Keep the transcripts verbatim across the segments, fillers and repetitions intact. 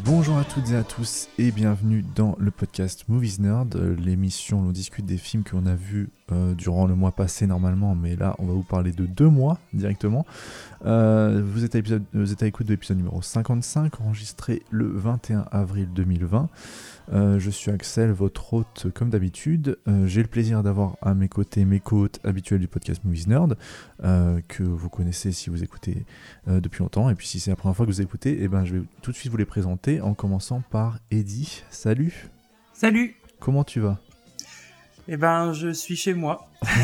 Bonjour à toutes et à tous et bienvenue dans le podcast Movies Nerd, l'émission où l'on discute des films qu'on a vus euh, durant le mois passé normalement, mais là on va vous parler de deux mois directement. Euh, vous, êtes à épisode, vous êtes à l'écoute de l'épisode numéro cinquante-cinq, enregistré le vingt et un avril deux mille vingt. Euh, je suis Axel, votre hôte comme d'habitude. Euh, j'ai le plaisir d'avoir à mes côtés mes co-hôtes habituels du podcast Movies Nerd, euh, que vous connaissez si vous écoutez euh, depuis longtemps. Et puis si c'est la première fois que vous écoutez, eh ben, je vais tout de suite vous les présenter en commençant par Eddy. Salut. Salut. Comment tu vas ? Eh ben, je suis chez moi.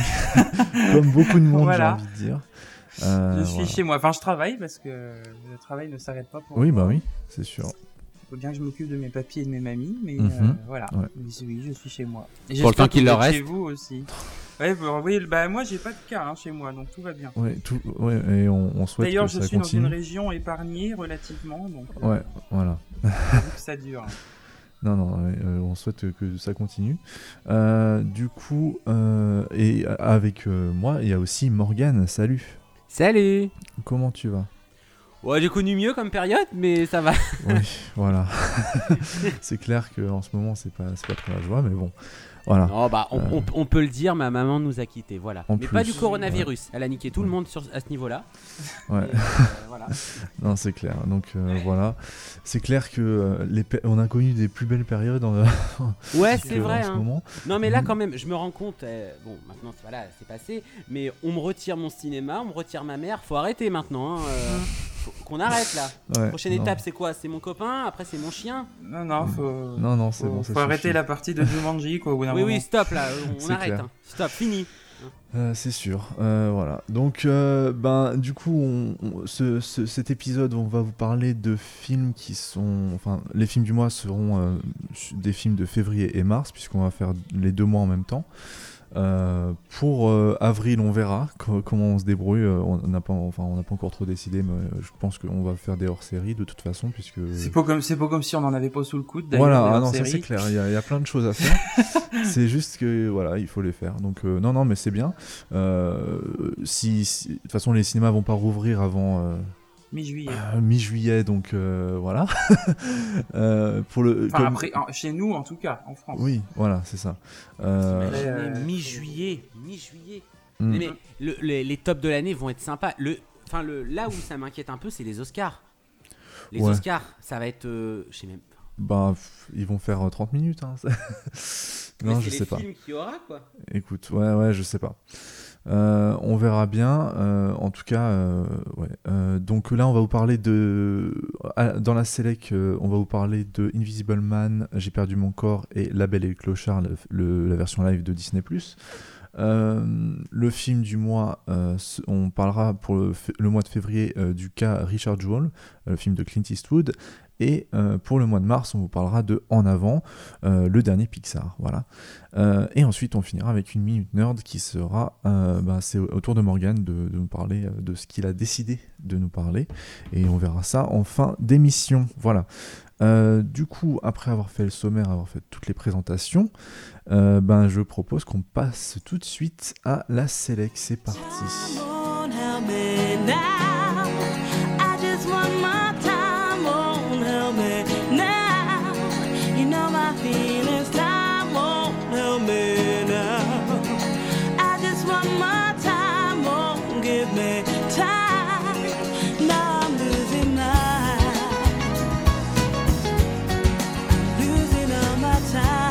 Comme beaucoup de monde, Voilà. j'ai envie de dire. Euh, je suis voilà. chez moi. Enfin, je travaille parce que le travail ne s'arrête pas pour Oui, moi. bah oui, c'est sûr. Il faut bien que je m'occupe de mes papiers et de mes mamies, mais Mhm. euh, voilà. Ouais. Mais oui, je suis chez moi. Et Pour le temps j'espère que qu'il vous leur êtes reste. Chez vous aussi. Ouais, bah, oui, bah moi j'ai pas de cas hein, chez moi, donc tout va bien. Ouais, tout, ouais, et on, on souhaite D'ailleurs, que je ça suis continue. dans une région épargnée relativement, donc euh, Ouais, voilà. j'avoue que ça dure. Non, non, ouais, euh, on souhaite que ça continue. Euh, du coup, euh, et avec euh, moi, il y a aussi Morgane. Salut. Salut. Comment tu vas ? Ouais, j'ai connu mieux comme période, mais ça va. Oui, voilà. C'est clair qu'en ce moment, c'est pas, c'est pas très la joie, mais bon, voilà. Non, bah, on, Euh. on, on peut le dire, ma maman nous a quittés, voilà. En Mais pas plus, du coronavirus. Elle a niqué tout le Ouais. monde sur, à ce niveau-là. Ouais. Et, euh, voilà. Non, c'est clair. Donc euh, voilà, c'est clair que euh, les pe- on a connu des plus belles périodes en, Ouais, que c'est vrai. en ce Hein. moment. Non, mais là, Mhm. quand même, je me rends compte. euh, bon, maintenant, c'est- voilà, c'est passé. Mais on me retire mon cinéma, on me retire ma mère. Faut arrêter maintenant. Hein, euh, faut qu'on arrête là. Ouais, Prochaine non. étape, c'est quoi ? C'est mon copain. Après, c'est mon chien. Non, non, faut. Non, non, c'est faut, bon, ça faut arrêter suffit. la partie de Jumanji, quoi, au bout d'un Oui, moment. oui, stop là. On, C'est arrête. clair. Hein. Stop, fini. Euh, c'est sûr, euh, voilà. Donc, euh, ben, du coup, on, on- ce, ce- cet épisode, on va vous parler de films qui sont, enfin, les films du mois seront euh, des films de février et mars, puisqu'on va faire les deux mois en même temps. Euh, pour euh, avril, on verra co- comment on se débrouille. Euh, on n'a pas, enfin, on n'a pas encore trop décidé, mais euh, je pense qu'on va faire des hors-séries de toute façon, puisque. C'est pas comme, c'est pas comme si on en avait pas sous le coude. D'ailleurs, Voilà, des ah non, ça hors-séries. c'est clair, il y, a- il y a plein de choses à faire. C'est juste que voilà, il faut les faire. Donc euh, non, non, mais c'est bien. Euh, si, si- de toute façon, les cinémas vont pas rouvrir avant euh, Mi-juillet. euh, mi-juillet, donc euh, voilà. Euh, pour le, Enfin, comme- après, en- chez nous en tout cas, en France. Oui, voilà, c'est ça. Euh, Après, euh, Mais mi-juillet, mi-juillet. mm, Mais, mais le- les, les tops de l'année vont être sympas. Le, enfin, le, là où ça m'inquiète un peu, c'est les Oscars. Les Ouais. Oscars, ça va être, euh, je sais même pas. bah, pff, ils vont faire euh, trente minutes. Hein. non, Mais je c'est sais les pas. films qu'il y aura, quoi. Écoute, ouais, ouais, je sais pas. Euh, on verra bien. Euh, en tout cas, euh, ouais. Euh, donc là, on va vous parler de. à- Dans la Select, euh, on va vous parler de Invisible Man, J'ai perdu mon corps et La Belle et le Clochard, le- le- la version live de Disney plus. Euh, le film du mois, euh, ce- on parlera pour le, f- le mois de février euh, du cas Richard Jewell, euh, le film de Clint Eastwood. Et euh, pour le mois de mars, on vous parlera de En Avant, euh, le dernier Pixar. Voilà. Euh, et ensuite, on finira avec une minute nerd qui sera, euh, bah, c'est au tour de Morgane de, de nous parler euh, de ce qu'il a décidé de nous parler. Et on verra ça en fin d'émission. Voilà. Euh, du coup, après avoir fait le sommaire, avoir fait toutes les présentations, euh, ben, je propose qu'on passe tout de suite à la Select. C'est parti. Time won't help me now. I just want my time won't help me now. You know my feelings. Time won't help me now. I just want my time won't give me time. Now I'm losing mine. Losing all my time.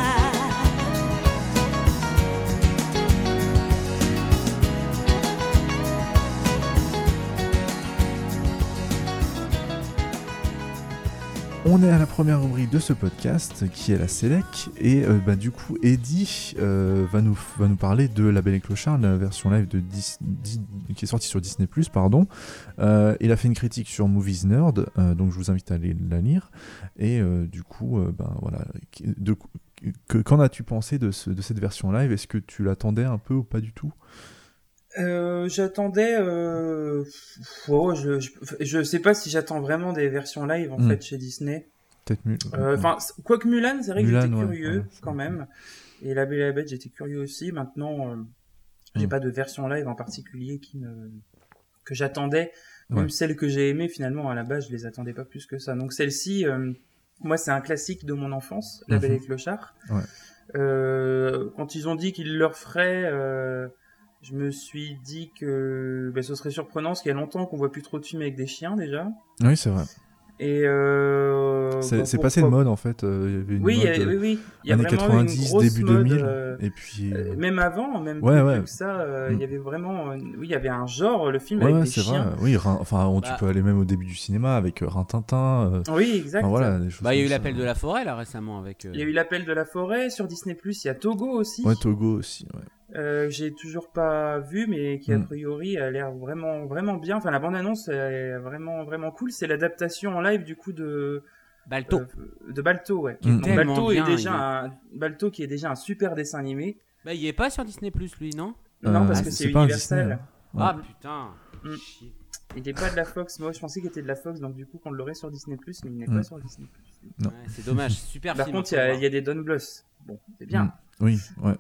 On est à la première rubrique de ce podcast qui est la Select et euh, bah, du coup Eddy euh, va, nous, va nous parler de La Belle et le Clochard, la version live de Dis- Dis- qui est sortie sur Disney plus, pardon. Euh, il a fait une critique sur Movies Nerd, euh, donc je vous invite à aller la lire. Et euh, du coup, euh, ben, voilà, de, que, qu'en as-tu pensé de, ce, de cette version live ? Est-ce que tu l'attendais un peu ou pas du tout ? Euh, j'attendais. Euh... Oh, je, je je sais pas si j'attends vraiment des versions live en Mm. fait chez Disney. Peut-être mieux. Euh, Enfin, c- quoique Mulan, c'est vrai que Mulan, j'étais ouais, curieux ouais, c'est quand vrai. même. Et La Belle et la Bête, j'étais curieux aussi. Maintenant, euh, j'ai Mm. pas de version live en particulier qui me que j'attendais. Même Ouais. celles que j'ai aimées finalement à la base, je les attendais pas plus que ça. Donc celle-ci, euh, moi, c'est un classique de mon enfance, La Belle et le Clochard. Ouais. Euh, quand ils ont dit qu'ils le referaient, euh, je me suis dit que bah, ce serait surprenant, parce qu'il y a longtemps qu'on voit plus trop de films avec des chiens déjà. Oui, c'est vrai. Et euh, C'est bah, c'est pourquoi- passé de mode en fait. euh, Il y avait une Oui, il y mode a- euh, oui, oui. Il y a années vraiment eu quatre-vingt-dix, une grosse début mode, deux mille. euh, Et puis. euh, euh, même avant, même Ouais, plus ouais. vieux que ça, euh, Mm. il y avait vraiment, euh, oui, il y avait un genre, le film Ouais, avec ouais, des c'est chiens. vrai. Oui, Rin- enfin, on- tu Bah. peux aller même au début du cinéma avec euh, Rintintin. euh, Oui, exact. Enfin voilà, des choses Bah, il y a eu comme ça. l'appel de la forêt là récemment avec. euh, Il y a eu l'appel de la forêt sur Disney+, il y a Togo aussi. Ouais, Togo aussi. Ouais. Euh, j'ai toujours pas vu, mais qui a Mm. priori a l'air vraiment vraiment bien. Enfin, la bande-annonce est vraiment vraiment cool. C'est l'adaptation en live du coup de Balto. euh, de Balto, ouais. Mm. Donc, Tellement Balto bien, est déjà il est- un Balto qui est déjà un super dessin animé. Bah, il est pas sur Disney Plus lui, non? Non, Euh, parce ah, que c'est c'est pas un Universal. Disney, hein. Ouais. Ah putain. Mm. Chier. Il est pas de la Fox. Moi, je pensais qu'il était de la Fox, donc du coup qu'on l'aurait sur Disney+, mais il n'est Mm. pas sur Disney+. Non. Ouais, c'est dommage, super Par film. contre, il faut y, a- voir. il y a des Don Bluth. Bon, c'est bien. Mm. Oui, ouais.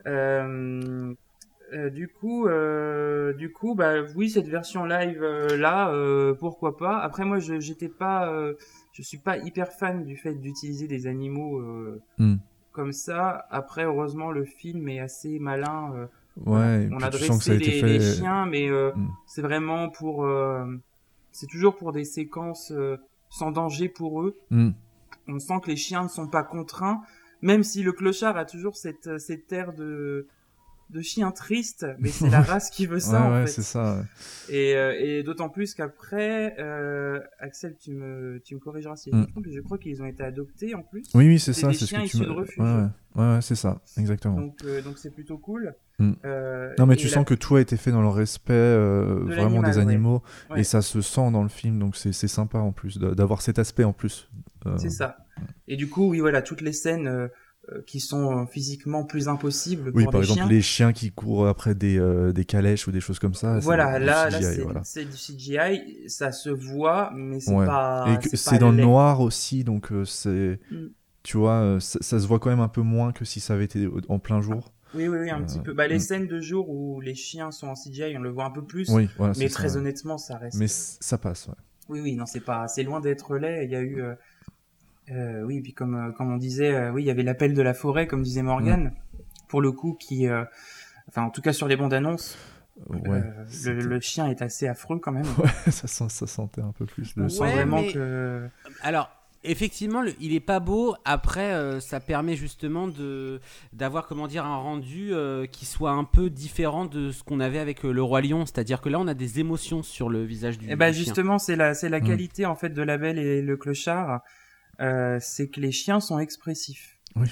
Euh, euh, du coup, euh, du coup, bah oui, cette version live euh, là, euh, pourquoi pas. Après, moi, je j'étais pas, euh, je suis pas hyper fan du fait d'utiliser des animaux euh, Mm. comme ça. Après, heureusement, le film est assez malin. euh, Ouais, et on puis a tu sens que ça a dressé été les, fait. les chiens, mais euh, Mm. c'est vraiment pour, euh, c'est toujours pour des séquences euh, sans danger pour eux. Mm. On sent que les chiens ne sont pas contraints, même si le clochard a toujours cette, cette air de, de chien triste, mais c'est la race qui veut ça Ouais, en ouais, fait. c'est ça. ouais. Et, euh, et d'autant plus qu'après, euh, Axel, tu me, tu me corrigeras si je me Mm. trompe, mais je crois qu'ils ont été adoptés en plus. Oui, oui, c'est C'est ça. des C'est ce chiens que tu issus me. de refuge. Ouais, ouais, ouais, ouais, c'est ça, exactement. Donc, euh, donc c'est plutôt cool. Mm. Euh, Non, mais et tu la- sens que tout a été fait dans le respect euh, De vraiment l'animal, des ouais. animaux Ouais. et ça se sent dans le film, donc c'est c'est sympa en plus de- d'avoir cet aspect en plus. Euh, C'est ça. Et du coup, oui, voilà, toutes les scènes euh, euh, qui sont euh, physiquement plus impossibles Oui, pour par les exemple, chiens. les chiens qui courent après des, euh, des calèches ou des choses comme ça. c'est Voilà, du là, C G I, là c'est voilà. c'est du C G I, ça se voit, mais c'est Ouais. pas. Et que c'est c'est pas dans le laid. noir aussi, donc euh, c'est. Mm. Tu vois, euh, ça, ça se voit quand même un peu moins que si ça avait été au- en plein jour. Oui, oui, oui, un Euh, petit peu. Bah, les mm. scènes de jour où les chiens sont en C G I, on le voit un peu plus. Oui, voilà. mais c'est très ça, ouais. honnêtement, ça reste. Mais c- ça passe, ouais. Oui, oui, non, c'est pas. C'est loin d'être laid. Il y a eu. euh, euh, oui, puis comme, euh, comme on disait, euh, oui, il y avait l'appel de la forêt, comme disait Morgane, pour le coup, qui. euh, Enfin, en tout cas, sur les bandes annonces, Ouais, euh, le, c'était- le chien est assez affreux quand même. ouais ça, sent- ça sentait un peu plus le On sang. sent Ouais, vraiment mais- que. Alors, effectivement, le- il est pas beau. Après, euh, ça permet justement de d'avoir, comment dire, un rendu euh, qui soit un peu différent de ce qu'on avait avec euh, le Roi Lion. C'est-à-dire que là, on a des émotions sur le visage du, Eh ben du chien. justement, c'est la, c'est la Mm. qualité en fait de La Belle et le Clochard, euh, c'est que les chiens sont expressifs. Oui.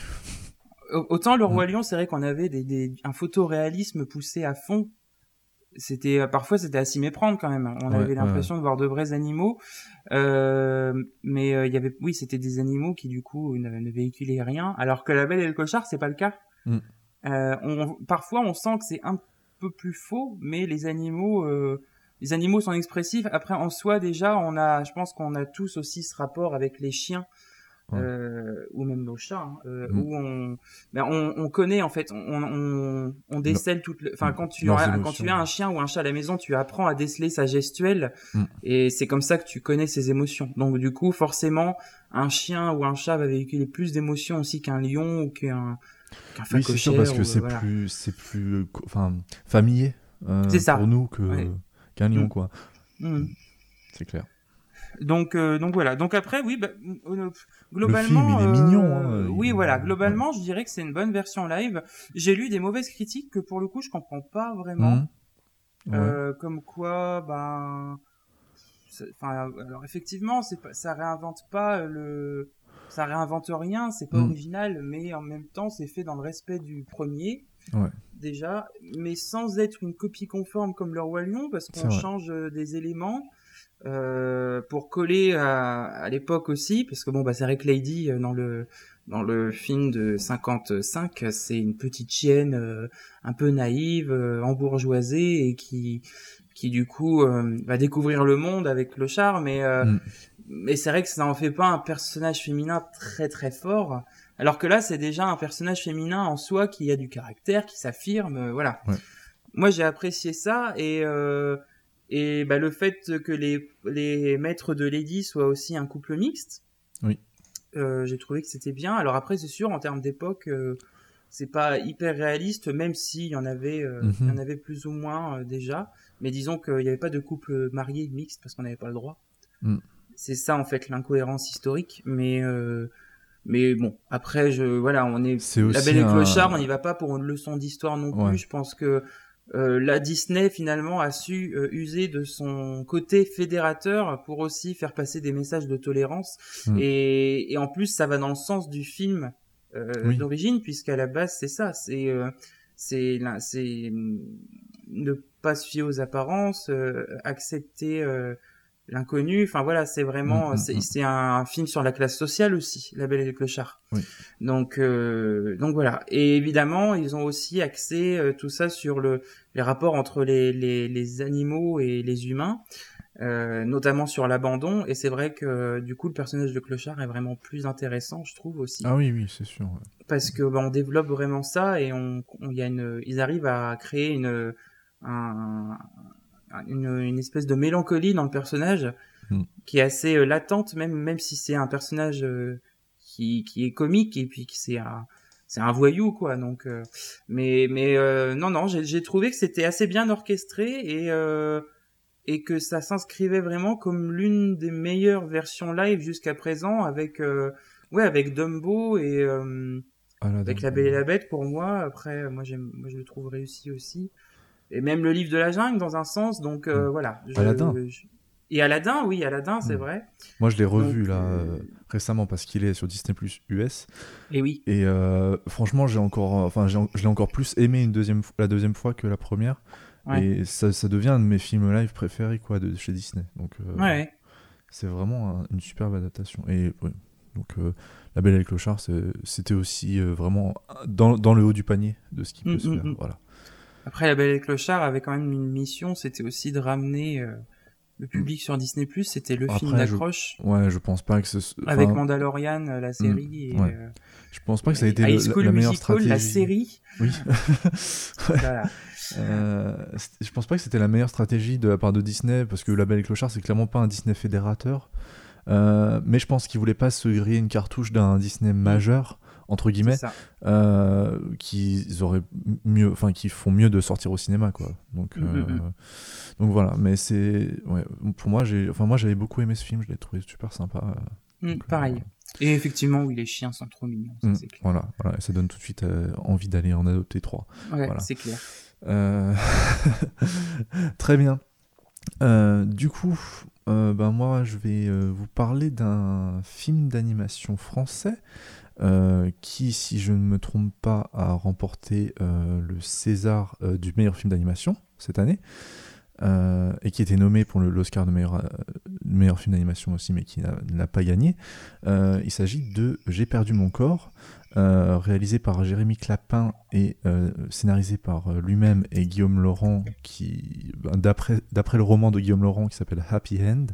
Au- Autant le Roi Mm. Lion, c'est vrai qu'on avait des, des, un photoréalisme poussé à fond. C'était euh, parfois c'était à s'y méprendre quand même. On Ouais, avait ouais, l'impression de voir de vrais animaux, euh, mais euh, il y avait, oui, c'était des animaux qui du coup ne, ne véhiculaient rien. Alors que La Belle et le Clochard, c'est pas le cas. Mm. Euh, on, parfois, on sent que c'est un peu plus faux, mais les animaux, euh, les animaux sont expressifs. Après, en soi, déjà, on a, je pense qu'on a tous aussi ce rapport avec les chiens. Ouais. Euh, ou même nos chats, hein, euh, Mm. où on, ben on, on connaît en fait, on, on, on décèle toute, le- enfin Mm. quand tu Leurs as, quand émotions. tu as un chien ou un chat à la maison, tu apprends à déceler sa gestuelle, Mm. et c'est comme ça que tu connais ses émotions. Donc du coup, forcément, un chien ou un chat va véhiculer plus d'émotions aussi qu'un lion ou qu'un qu'un Oui, c'est sûr, phacochère, parce que ou, c'est voilà. plus, c'est plus, euh, co- enfin, familier euh, C'est ça. pour nous que Ouais. qu'un lion, Mm. quoi. Mm. C'est clair. Donc, euh, donc voilà. Donc après, oui, bah, euh, globalement, film, il est euh, mignon, hein, oui, il- voilà. Globalement, je dirais que c'est une bonne version live. J'ai lu des mauvaises critiques que pour le coup, je comprends pas vraiment. Mhm. Ouais. Euh, comme quoi, ben, ça- enfin, alors effectivement, c'est pas, ça réinvente pas le, ça réinvente rien, c'est pas Mm. original, mais en même temps, c'est fait dans le respect du premier. Ouais. Déjà, mais sans être une copie conforme comme le Roi Lion, parce C'est qu'on vrai. change euh, des éléments. Euh, pour coller à, à l'époque aussi, parce que bon, bah, c'est vrai que Lady euh, dans le dans le film de cinquante-cinq, c'est une petite chienne euh, un peu naïve, euh, embourgeoisée et qui qui du coup euh, va découvrir le monde avec le charme. Mais euh, Mm. mais c'est vrai que ça en fait pas un personnage féminin très très fort. Alors que là, c'est déjà un personnage féminin en soi qui a du caractère, qui s'affirme, euh, voilà. Ouais. Moi, j'ai apprécié ça et euh, et bah, le fait que les, les maîtres de Lady soient aussi un couple mixte. Oui. euh, j'ai trouvé que c'était bien. Alors après, c'est sûr, en termes d'époque, euh, c'est pas hyper réaliste, même s'il y en avait, euh, Mhm. il y en avait plus ou moins euh, déjà. Mais disons qu'il n'y avait pas de couple marié mixte parce qu'on n'avait pas le droit. Mm. C'est ça en fait l'incohérence historique. Mais euh, mais bon, après, je voilà, on est C'est La aussi Belle et le un- Clochard, on n'y va pas pour une leçon d'histoire non plus. Ouais. Je pense que euh, la Disney finalement a su euh, user de son côté fédérateur pour aussi faire passer des messages de tolérance. Mm. Et, et en plus, ça va dans le sens du film euh, Oui. d'origine, puisqu'à la base, c'est ça, c'est euh, c'est la- c'est hum, ne pas se fier aux apparences, euh, accepter euh, l'inconnu. Enfin voilà, c'est vraiment, Mm, mm, c'est mm. c'est un film sur la classe sociale aussi, La Belle et le Clochard. Oui. Donc euh, donc voilà. Et évidemment, ils ont aussi axé euh, tout ça sur le les rapports entre les les, les animaux et les humains. Euh, notamment sur l'abandon, et c'est vrai que du coup le personnage de Clochard est vraiment plus intéressant, je trouve aussi, Ah oui, oui, c'est sûr. ouais. parce que bah, on développe vraiment ça et on, on y a une, ils arrivent à créer une, un, une, une espèce de mélancolie dans le personnage Mm. qui est assez euh, latente, même même si c'est un personnage euh, qui qui est comique et puis que c'est un c'est un voyou quoi. Donc euh, mais mais euh, non non, j'ai j'ai trouvé que c'était assez bien orchestré et euh, et que ça s'inscrivait vraiment comme l'une des meilleures versions live jusqu'à présent avec euh, ouais avec Dumbo et euh, Ah, là, avec donc, La Belle et la Bête pour moi. Après moi j'aime moi je le trouve réussi aussi, et même le livre de la jungle dans un sens. Donc euh, Mm. voilà, je- Aladdin. je- et Aladdin, oui, Aladdin, c'est Mm. vrai. Moi, je l'ai revu Donc, là euh, euh, récemment parce qu'il est sur Disney Plus U S. et oui, Et euh, franchement, j'ai encore, enfin, j'ai en- je l'ai encore plus aimé une deuxième, f- la deuxième fois que la première. Ouais. Et ça, ça devient un de mes films live préférés quoi, de chez Disney. Donc, euh, ouais, c'est vraiment un- une superbe adaptation. Et ouais, donc, euh, La Belle et le Clochard, c'est- c'était aussi euh, vraiment dans, dans le haut du panier de ce qui peut Mm, se mm, faire. mm. Voilà. Après La Belle et le Clochard avait quand même une mission, c'était aussi de ramener euh, le public sur Disney+. C'était le film Après, je- d'accroche Ouais, je pense pas que ce. s- avec enfin, Mandalorian, euh, la série, et, ouais. euh, je pense pas que ça a été High le- School la meilleure Musical, stratégie. la série. Oui. Voilà. Euh, c'est- je pense pas que c'était la meilleure stratégie de la part de Disney, parce que La Belle et le Clochard, c'est clairement pas un Disney fédérateur. Euh, mais je pense qu'ils voulaient pas se griller une cartouche d'un Disney majeur, entre guillemets, C'est ça. euh, qu'ils auraient mieux, enfin, qui font mieux de sortir au cinéma, quoi. Donc, Mm, euh, mm, mm. donc voilà. Mais c'est, ouais, pour moi, j'ai, enfin, moi, j'avais beaucoup aimé ce film, je l'ai trouvé super sympa. Mm, Donc, euh, pareil. voilà. Et effectivement, oui, les chiens sont trop mignons, ça, Mm, c'est clair. voilà, voilà, et ça donne tout de suite euh, envie d'aller en adopter trois. Ouais, voilà. c'est clair. Euh, Très bien. Euh, du coup, euh, ben moi, je vais euh, vous parler d'un film d'animation français euh, qui, si je ne me trompe pas, a remporté euh, le César euh, du meilleur film d'animation cette année, euh, et qui était nommé pour le- l'Oscar de meilleur, euh, meilleur film d'animation aussi, mais qui n'a n'a pas gagné. Euh, il s'agit de J'ai perdu mon corps, euh, réalisé par Jérémy Clapin et euh, scénarisé par euh, lui-même et Guillaume Laurent, qui, ben, d'après d'après le roman de Guillaume Laurent qui s'appelle Happy End.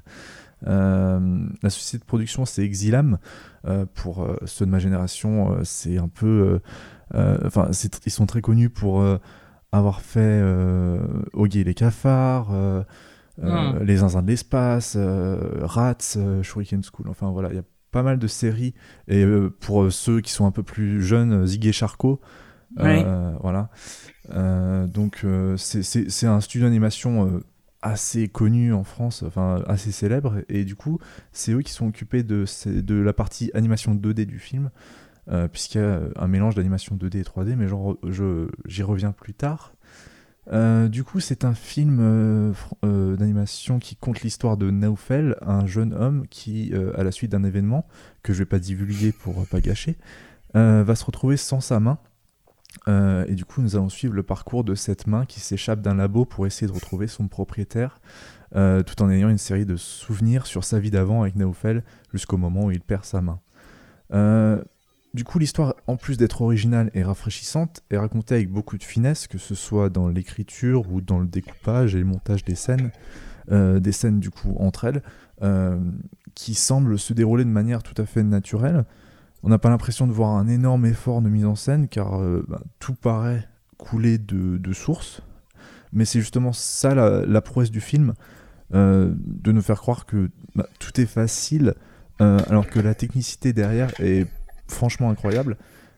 Euh, la société de production, c'est Exilam. Euh, pour euh, ceux de ma génération, euh, c'est un peu, enfin, euh, euh, ils sont très connus pour euh, avoir fait euh, Oggy et les cafards, euh, euh, Mm. Les Zinzins de l'espace, euh, Rats, euh, Shuriken School. Enfin voilà, il y a pas mal de séries. Et euh, pour euh, ceux qui sont un peu plus jeunes, euh, Zig et Charcot. Euh, voilà. Euh, donc euh, c'est- c'est c'est un studio d'animation euh, assez connu en France, enfin assez célèbre. Et du coup, c'est eux qui sont occupés de, ces- de la partie animation deux D du film. Euh, puisqu'il y a un mélange d'animation deux D et trois D, mais genre, je, j'y reviens plus tard. Euh, du coup, c'est un film euh, fr- euh, d'animation qui conte l'histoire de Naoufel, un jeune homme qui, euh, à la suite d'un événement que je vais pas divulguer pour euh, pas gâcher, euh, va se retrouver sans sa main. Euh, et du coup, nous allons suivre le parcours de cette main qui s'échappe d'un labo pour essayer de retrouver son propriétaire, euh, tout en ayant une série de souvenirs sur sa vie d'avant avec Naoufel jusqu'au moment où il perd sa main. Euh, Du coup, l'histoire, en plus d'être originale et rafraîchissante, est racontée avec beaucoup de finesse, que ce soit dans l'écriture ou dans le découpage et le montage des scènes, euh, des scènes du coup entre elles, euh, qui semblent se dérouler de manière tout à fait naturelle. On n'a pas l'impression de voir un énorme effort de mise en scène, car euh, bah, tout paraît couler de, de source, mais c'est justement ça la, la prouesse du film, euh, de nous faire croire que bah, tout est facile euh, alors que la technicité derrière est franchement incroyable.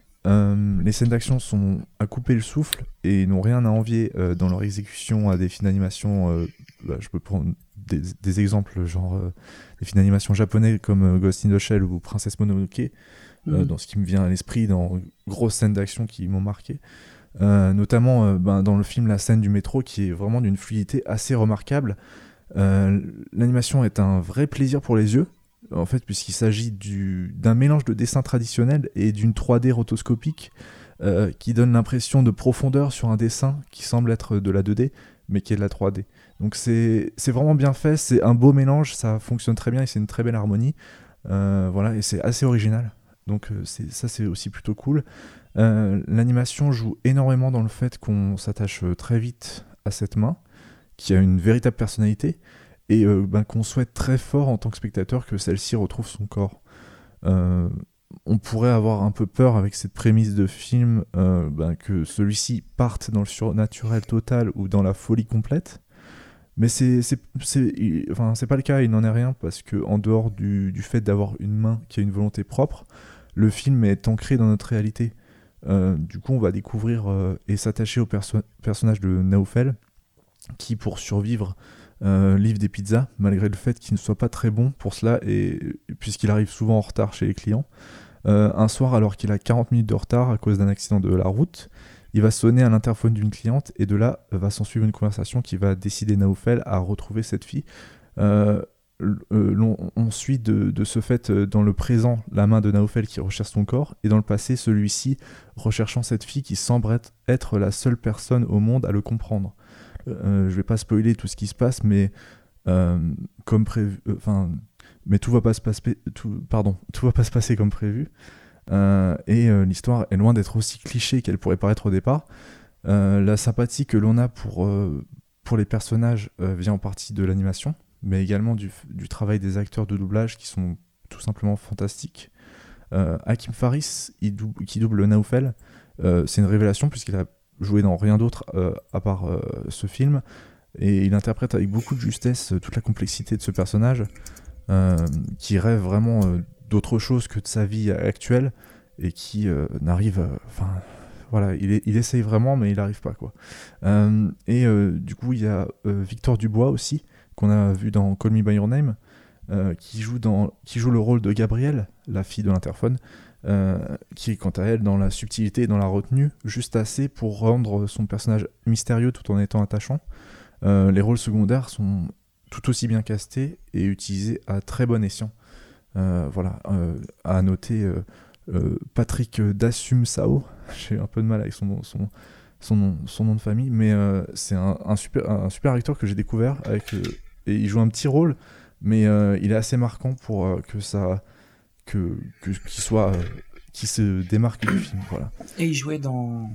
Euh, les scènes d'action sont à couper le souffle et n'ont rien à envier euh, dans leur exécution à des films d'animation. Euh, bah, je peux prendre des, des exemples, genre euh, des films d'animation japonais comme euh, Ghost in the Shell ou Princesse Mononoke, mmh. euh, dans ce qui me vient à l'esprit, dans grosses scènes d'action qui m'ont marqué. Euh, notamment euh, ben, dans le film La scène du métro, qui est vraiment d'une fluidité assez remarquable. Euh, l'animation est un vrai plaisir pour les yeux, en fait, puisqu'il s'agit du, d'un mélange de dessin traditionnel et d'une trois D rotoscopique euh, qui donne l'impression de profondeur sur un dessin qui semble être de la deux D, mais qui est de la trois D. Donc c'est, c'est vraiment bien fait, c'est un beau mélange, ça fonctionne très bien et c'est une très belle harmonie. Euh, voilà, et c'est assez original. Donc euh, c'est, ça, c'est aussi plutôt cool. Euh, l'animation joue énormément dans le fait qu'on s'attache très vite à cette main, qui a une véritable personnalité, et euh, ben, qu'on souhaite très fort en tant que spectateur que celle-ci retrouve son corps. Euh, on pourrait avoir un peu peur avec cette prémisse de film euh, ben, que celui-ci parte dans le surnaturel total ou dans la folie complète, mais c'est, c'est, c'est, il, enfin, c'est pas le cas, il n'en est rien, parce qu'en dehors du, du fait d'avoir une main qui a une volonté propre, le film est ancré dans notre réalité. Euh, du coup, on va découvrir euh, et s'attacher au perso- personnage de Naofel, qui, pour survivre, euh, livre des pizzas, malgré le fait qu'il ne soit pas très bon pour cela, et, puisqu'il arrive souvent en retard chez les clients. Euh, un soir, alors qu'il a quarante minutes de retard à cause d'un accident de la route, il va sonner à l'interphone d'une cliente, et de là va s'en suivre une conversation qui va décider Naofel à retrouver cette fille. Euh, Euh, l'on, on suit de, de ce fait euh, dans le présent la main de Naofel qui recherche son corps, et dans le passé celui-ci recherchant cette fille qui semble être, être la seule personne au monde à le comprendre. Euh, je vais pas spoiler tout ce qui se passe, mais euh, comme prévu, enfin, euh, mais tout va pas se passer, tout, pardon, tout va pas se passer comme prévu. Euh, et euh, l'histoire est loin d'être aussi cliché qu'elle pourrait paraître au départ. Euh, la sympathie que l'on a pour euh, pour les personnages euh, vient en partie de l'animation, mais également du, du travail des acteurs de doublage qui sont tout simplement fantastiques. Euh, Hakim Faris, il double, qui double Naofel, euh, c'est une révélation puisqu'il a joué dans rien d'autre euh, à part euh, ce film, et il interprète avec beaucoup de justesse toute la complexité de ce personnage, euh, qui rêve vraiment euh, d'autre chose que de sa vie actuelle, et qui euh, n'arrive... Enfin, voilà, il, est, il essaye vraiment, mais il n'arrive pas, quoi. Euh, et euh, du coup, il y a euh, Victor Dubois aussi, qu'on a vu dans Call Me By Your Name, euh, qui, joue dans, qui joue le rôle de Gabrielle, la fille de l'interphone, euh, qui est quant à elle dans la subtilité et dans la retenue, juste assez pour rendre son personnage mystérieux tout en étant attachant. Euh, les rôles secondaires sont tout aussi bien castés et utilisés à très bon escient. Euh, voilà, euh, à noter euh, euh, Patrick Dassum Sao, j'ai un peu de mal avec son nom, son, son nom, son nom de famille, mais euh, c'est un, un, super, un super acteur que j'ai découvert avec... Euh, et il joue un petit rôle, mais euh, il est assez marquant pour euh, que ça, que, que qu'il soit, euh, qu'il se démarque du film, voilà. Et il jouait dans,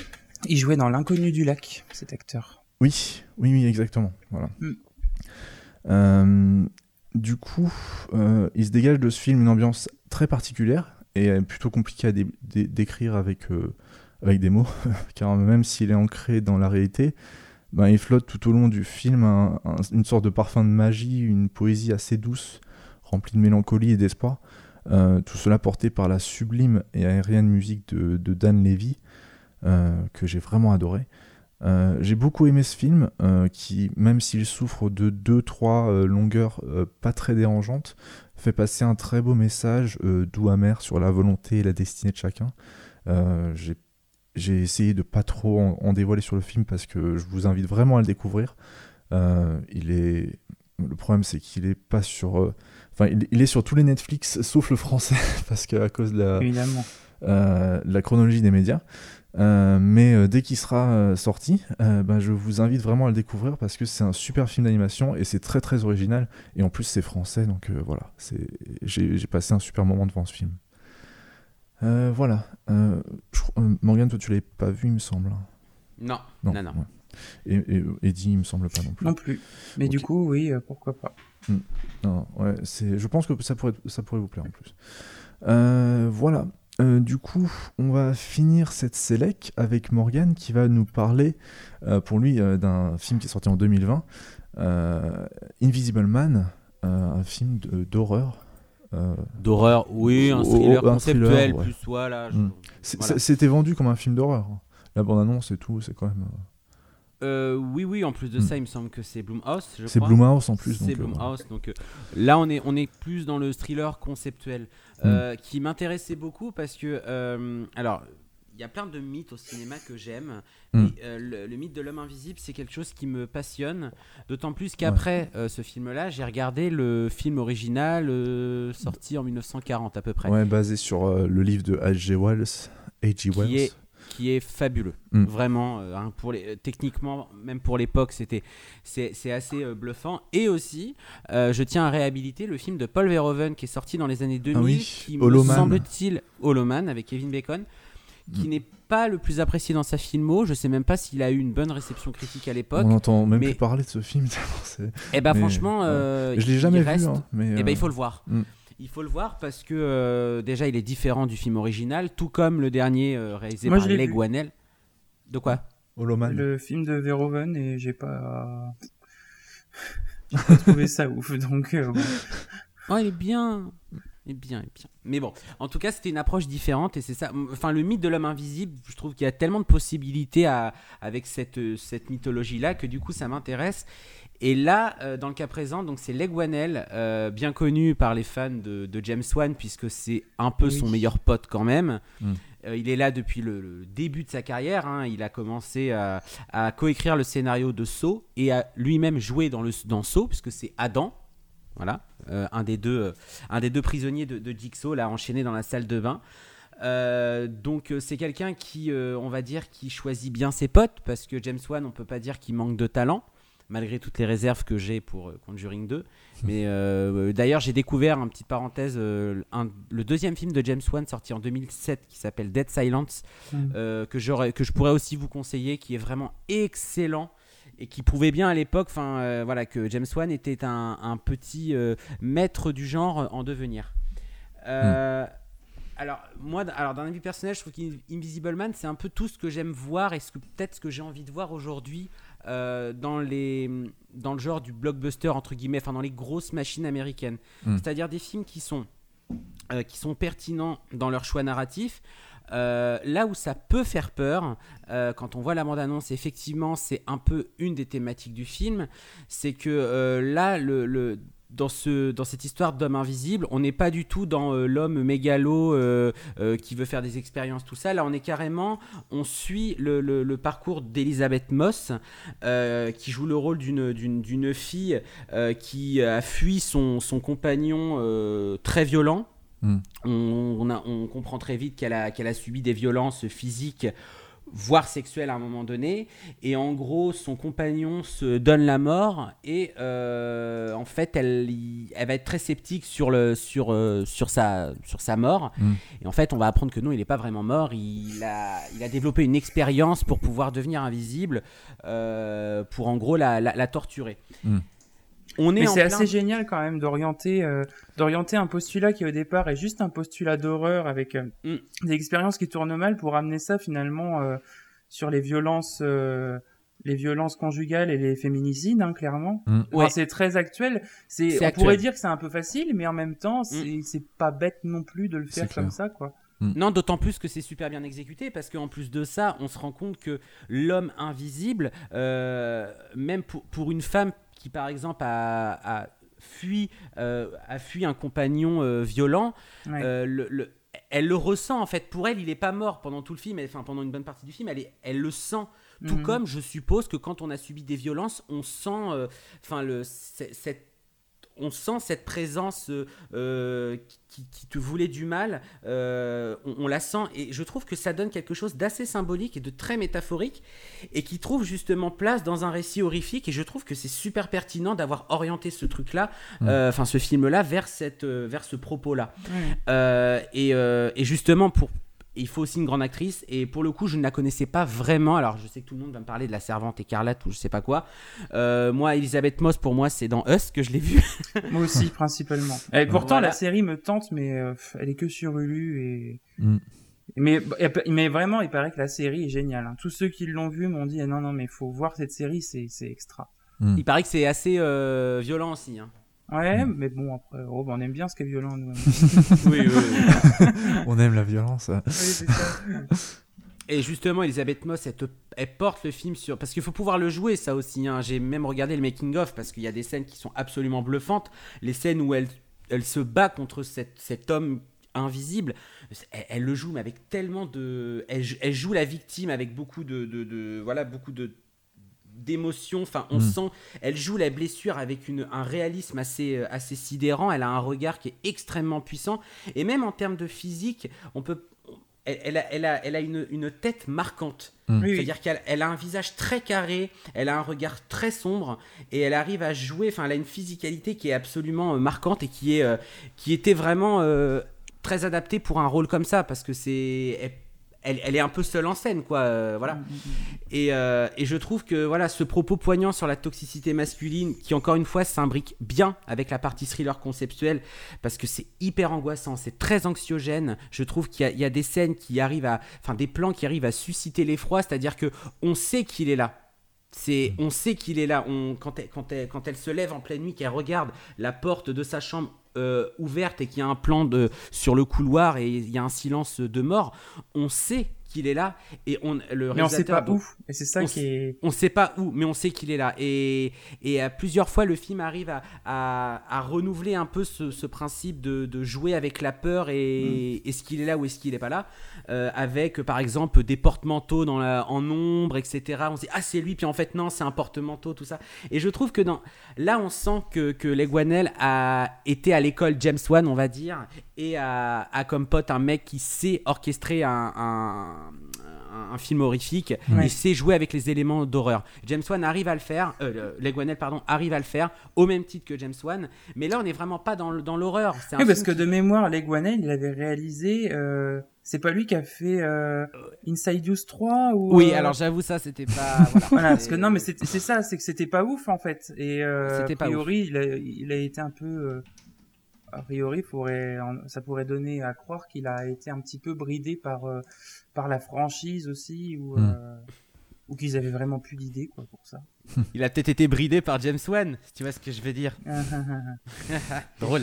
il jouait dans L'Inconnu du lac, cet acteur. Oui, oui, oui, exactement, voilà. Mm. Euh, du coup, euh, il se dégage de ce film une ambiance très particulière et plutôt compliquée à dé- dé- décrire avec euh, avec des mots, car même s'il est ancré dans la réalité, ben, il flotte tout au long du film un, un, une sorte de parfum de magie, une poésie assez douce, remplie de mélancolie et d'espoir. Euh, tout cela porté par la sublime et aérienne musique de, de Dan Levy, euh, que j'ai vraiment adoré. Euh, j'ai beaucoup aimé ce film, euh, qui, même s'il souffre de deux trois euh, longueurs euh, pas très dérangeantes, fait passer un très beau message euh, doux amer sur la volonté et la destinée de chacun. Euh, j'ai J'ai essayé de pas trop en, en dévoiler sur le film parce que je vous invite vraiment à le découvrir. Euh, il est... Le problème, c'est qu'il est pas sur... Euh... Enfin, il, il est sur tous les Netflix, sauf le français, parce qu'à cause de la, Évidemment. euh, de la chronologie des médias. Euh, mais euh, dès qu'il sera euh, sorti, euh, ben, je vous invite vraiment à le découvrir parce que c'est un super film d'animation et c'est très très original. Et en plus, c'est français, donc euh, voilà. C'est... J'ai, j'ai passé un super moment devant ce film. Euh, voilà. Euh, je, euh, Morgane, toi tu l'avais pas vu, il me semble. Non, non, non. non. Ouais. Et, et Eddie, il me semble pas non plus. Non plus. Mais okay. Du coup, oui, euh, pourquoi pas. Mmh. Non, ouais, c'est. Je pense que ça pourrait, ça pourrait vous plaire en plus. Euh, voilà. Euh, du coup, on va finir cette sélec avec Morgane qui va nous parler, euh, pour lui, euh, d'un film qui est sorti en deux mille vingt, euh, Invisible Man, euh, un film de, d'horreur. Euh, D'horreur, oui, un Oh, thriller un conceptuel, thriller, ouais. plus voilà. je- Mm. c'est- voilà. c'est- C'était vendu comme un film d'horreur. La bande-annonce et tout, c'est quand même. Euh, oui, oui, en plus de Mm. ça, il me semble que c'est Blumhouse, je C'est crois. Blumhouse en plus. C'est donc, euh, Blumhouse, donc euh, là on est, on est plus dans le thriller conceptuel euh, qui m'intéressait beaucoup parce que, euh, alors, il y a plein de mythes au cinéma que j'aime. Mm. Et, euh, le, le mythe de l'homme invisible, c'est quelque chose qui me passionne, d'autant plus qu'après euh, ce film-là, j'ai regardé le film original euh, sorti en mille neuf cent quarante à peu près, Ouais, basé sur euh, le livre de H G. Wells. H G. Wells. qui est qui est fabuleux, Mm. vraiment. euh, hein, pour les, euh, techniquement, même pour l'époque, c'était c'est, c'est assez euh, bluffant. Et aussi, euh, je tiens à réhabiliter le film de Paul Verhoeven qui est sorti dans les années deux mille, Ah oui, qui Hollow me Man. semble-t-il Hollow Man avec Kevin Bacon, qui Mm. n'est pas le plus apprécié dans sa filmo. Je sais même pas s'il a eu une bonne réception critique à l'époque. On n'entend même mais- plus parler de ce film. tellement c'est- Et bah mais, franchement, ouais. euh, Je l'ai il jamais reste- vu. Hein, mais, Eh ben, euh, il faut le voir. Mm. Il faut le voir parce que euh, déjà il est différent du film original, tout comme le dernier euh, réalisé Moi, par je l'ai Leigh vu. Whannell. De quoi? Hollow Man. Le film de Verhoeven et j'ai pas. J'ai pas trouvé ça ouf, donc euh, bon. Oh, il est bien. Il est bien, il est bien. Mais bon, en tout cas, c'était une approche différente et c'est ça. Enfin, le mythe de l'homme invisible, je trouve qu'il y a tellement de possibilités à, avec cette, euh, cette mythologie-là que du coup, ça m'intéresse. Et là, euh, dans le cas présent, donc c'est Leigh Whannell, euh, bien connu par les fans de, de James Wan, puisque c'est un peu Oui. son meilleur pote quand même. Mm. Euh, il est là depuis le, le début de sa carrière. Hein. Il a commencé à, à coécrire le scénario de Saw et à lui-même jouer dans, le, dans Saw, puisque c'est Adam. Voilà, euh, un, des deux, euh, un des deux prisonniers de, de Jigsaw, là, enchaîné dans la salle de bain. Euh, donc euh, c'est quelqu'un qui, euh, on va dire, qui choisit bien ses potes, parce que James Wan, on peut pas dire qu'il manque de talent, malgré toutes les réserves que j'ai pour euh, Conjuring deux. Mais euh, d'ailleurs, j'ai découvert, une petite parenthèse, euh, un- le deuxième film de James Wan sorti en deux mille sept qui s'appelle Dead Silence, Mm. euh, que, j'aurais, que je pourrais aussi vous conseiller, qui est vraiment excellent et qui prouvait bien à l'époque, enfin euh, voilà, que James Wan était un, un petit euh, maître du genre en devenir. Euh, Hmm. Alors moi, d- alors d'un avis personnel, je trouve qu'Invisible Man, c'est un peu tout ce que j'aime voir et ce que peut-être ce que j'ai envie de voir aujourd'hui euh, dans les dans le genre du blockbuster entre guillemets, enfin dans les grosses machines américaines. Hmm. C'est-à-dire des films qui sont euh, qui sont pertinents dans leur choix narratif. Euh, là où ça peut faire peur, euh, quand on voit la bande-annonce, effectivement, c'est un peu une des thématiques du film, c'est que euh, là, le, le, dans, ce, dans cette histoire d'homme invisible, on n'est pas du tout dans euh, l'homme mégalo euh, euh, qui veut faire des expériences, tout ça. Là, on est carrément, on suit le, le, le parcours d'Elisabeth Moss, euh, qui joue le rôle d'une, d'une, d'une fille euh, qui a fui son, son compagnon euh, très violent. Mm. On, on, a- on comprend très vite qu'elle a, qu'elle a subi des violences physiques, voire sexuelles à un moment donné. Et en gros, son compagnon se donne la mort et euh, en fait, elle, y- elle va être très sceptique sur, le, sur, euh, sur, sa, sur sa mort. Mm. Et en fait, on va apprendre que non, il n'est pas vraiment mort. Il a, il a développé une expérience pour pouvoir devenir invisible, euh, pour en gros la, la, la torturer. Mm. On est Mais en c'est plein- assez génial quand même d'orienter, euh, d'orienter un postulat qui au départ est juste un postulat d'horreur avec euh, Mm. des expériences qui tournent mal pour amener ça finalement euh, sur les violences, euh, les violences conjugales et les féminicides, hein, clairement. Mm. Enfin, Ouais. c'est très actuel. C'est, C'est on actuel. pourrait dire que c'est un peu facile, mais en même temps, c'est, c'est pas bête non plus de le C'est faire clair. comme ça, quoi. Non, d'autant plus que c'est super bien exécuté parce qu'en plus de ça, on se rend compte que l'homme invisible, euh, même pour, pour une femme qui par exemple a, a, fui, euh, a fui un compagnon euh, violent, Ouais. euh, le, le- elle le ressent en fait. Pour elle, il n'est pas mort pendant tout le film, elle- enfin pendant une bonne partie du film, elle, est, elle le sent. Tout Mhm. comme je suppose que quand on a subi des violences, on sent, euh, enfin le, c'est- cette on sent cette présence euh, euh, qui, qui te voulait du mal, euh, on, on la sent et je trouve que ça donne quelque chose d'assez symbolique et de très métaphorique et qui trouve justement place dans un récit horrifique et je trouve que c'est super pertinent d'avoir orienté ce truc-là, euh, enfin ce film-là vers, cette, euh, vers ce propos-là. Ouais. Euh, et, euh, et justement, pour, il faut aussi une grande actrice. Et pour le coup, je ne la connaissais pas vraiment. Alors, je sais que tout le monde va me parler de La Servante écarlate ou je sais pas quoi. Euh, moi, Elisabeth Moss, pour moi, c'est dans Us que je l'ai vue. Moi aussi, principalement. Et pourtant, Voilà. la série me tente, mais euh, pff, elle est que sur Hulu et. Mm. Mais, mais vraiment, il paraît que la série est géniale. Hein. Tous ceux qui l'ont vue m'ont dit eh non, non, mais faut voir cette série, c'est, c'est extra. Mm. Il paraît que c'est assez euh, violent aussi. Hein. Ouais, Mm. mais bon, après, oh, bah, on aime bien ce qui est violent, nous. Oui, oui, oui. On aime la violence. Oui, c'est ça. Et justement, Elisabeth Moss, elle, te- elle porte le film sur... Parce qu'il faut pouvoir le jouer, ça aussi. Hein. J'ai même regardé le making-of, parce qu'il y a des scènes qui sont absolument bluffantes. Les scènes où elle, elle se bat contre cette, cet homme invisible, elle, elle le joue, mais avec tellement de... Elle, elle joue la victime avec beaucoup de... de, de voilà, beaucoup de... d'émotion, enfin on Mm. sent, elle joue la blessure avec une, un réalisme assez, euh, assez sidérant, elle a un regard qui est extrêmement puissant, et même en termes de physique, on peut, elle, elle a, elle a, elle a une, une tête marquante, Mm. Oui, oui. c'est-à-dire qu'elle elle a un visage très carré, elle a un regard très sombre, et elle arrive à jouer, enfin elle a une physicalité qui est absolument euh, marquante, et qui, est, euh, qui était vraiment euh, très adaptée pour un rôle comme ça, parce que c'est... Elle, elle, elle est un peu seule en scène, quoi, euh, voilà. Mm, mm, mm. Et, euh, et je trouve que voilà, ce propos poignant sur la toxicité masculine, qui encore une fois s'imbrique bien avec la partie thriller conceptuelle, parce que c'est hyper angoissant, c'est très anxiogène. Je trouve qu'il y a, il y a des scènes qui arrivent à, enfin des plans qui arrivent à susciter l'effroi, c'est-à-dire que on sait qu'il est là. C'est, on sait qu'il est là. On, quand, elle, quand, elle, quand elle se lève en pleine nuit, qu'elle regarde la porte de sa chambre euh, ouverte et qu'il y a un plan de, sur le couloir et il y a un silence de mort, on sait qu'il est là. Et on, le Mais on sait réalisateur pas doit- où. Et c'est ça on qui s- est. on sait pas où, mais on sait qu'il est là. Et, et à plusieurs fois, le film arrive à, à, à renouveler un peu ce, ce principe de, de jouer avec la peur et est-ce qu'il est là ou est-ce qu'il est pas là, euh, avec par exemple des porte-manteaux dans la, en ombre, et cetera. On se dit ah c'est lui, puis en fait non, c'est un porte-manteau, tout ça. Et je trouve que dans, là, on sent que, que Leigh Whannell a été à l'école James Wan, on va dire, et a, a comme pote un mec qui sait orchestrer un, un, un, un film horrifique Ouais. et sait jouer avec les éléments d'horreur. James Wan arrive à le faire, euh, Leigh Whannell, pardon, arrive à le faire au même titre que James Wan, mais là on n'est vraiment pas dans, le- dans l'horreur. C'est un Oui, parce film que qui- de mémoire, Leigh Whannell, il avait réalisé. Euh... C'est pas lui qui a fait euh, Inside Use trois ou. Oui, euh, alors j'avoue ça c'était pas. Voilà, Voilà, parce C'est- que non, mais c'est c'est ça, c'est que c'était pas ouf en fait. Et euh, C'était a pas priori, il a, il a été un peu. euh, a priori, faudrait, ça pourrait donner à croire qu'il a été un petit peu bridé par euh, par la franchise aussi, ou Mm. euh, ou qu'ils avaient vraiment plus d'idées quoi pour ça. Il a peut-être été bridé par James Wan, si tu vois ce que je veux dire. Drôle.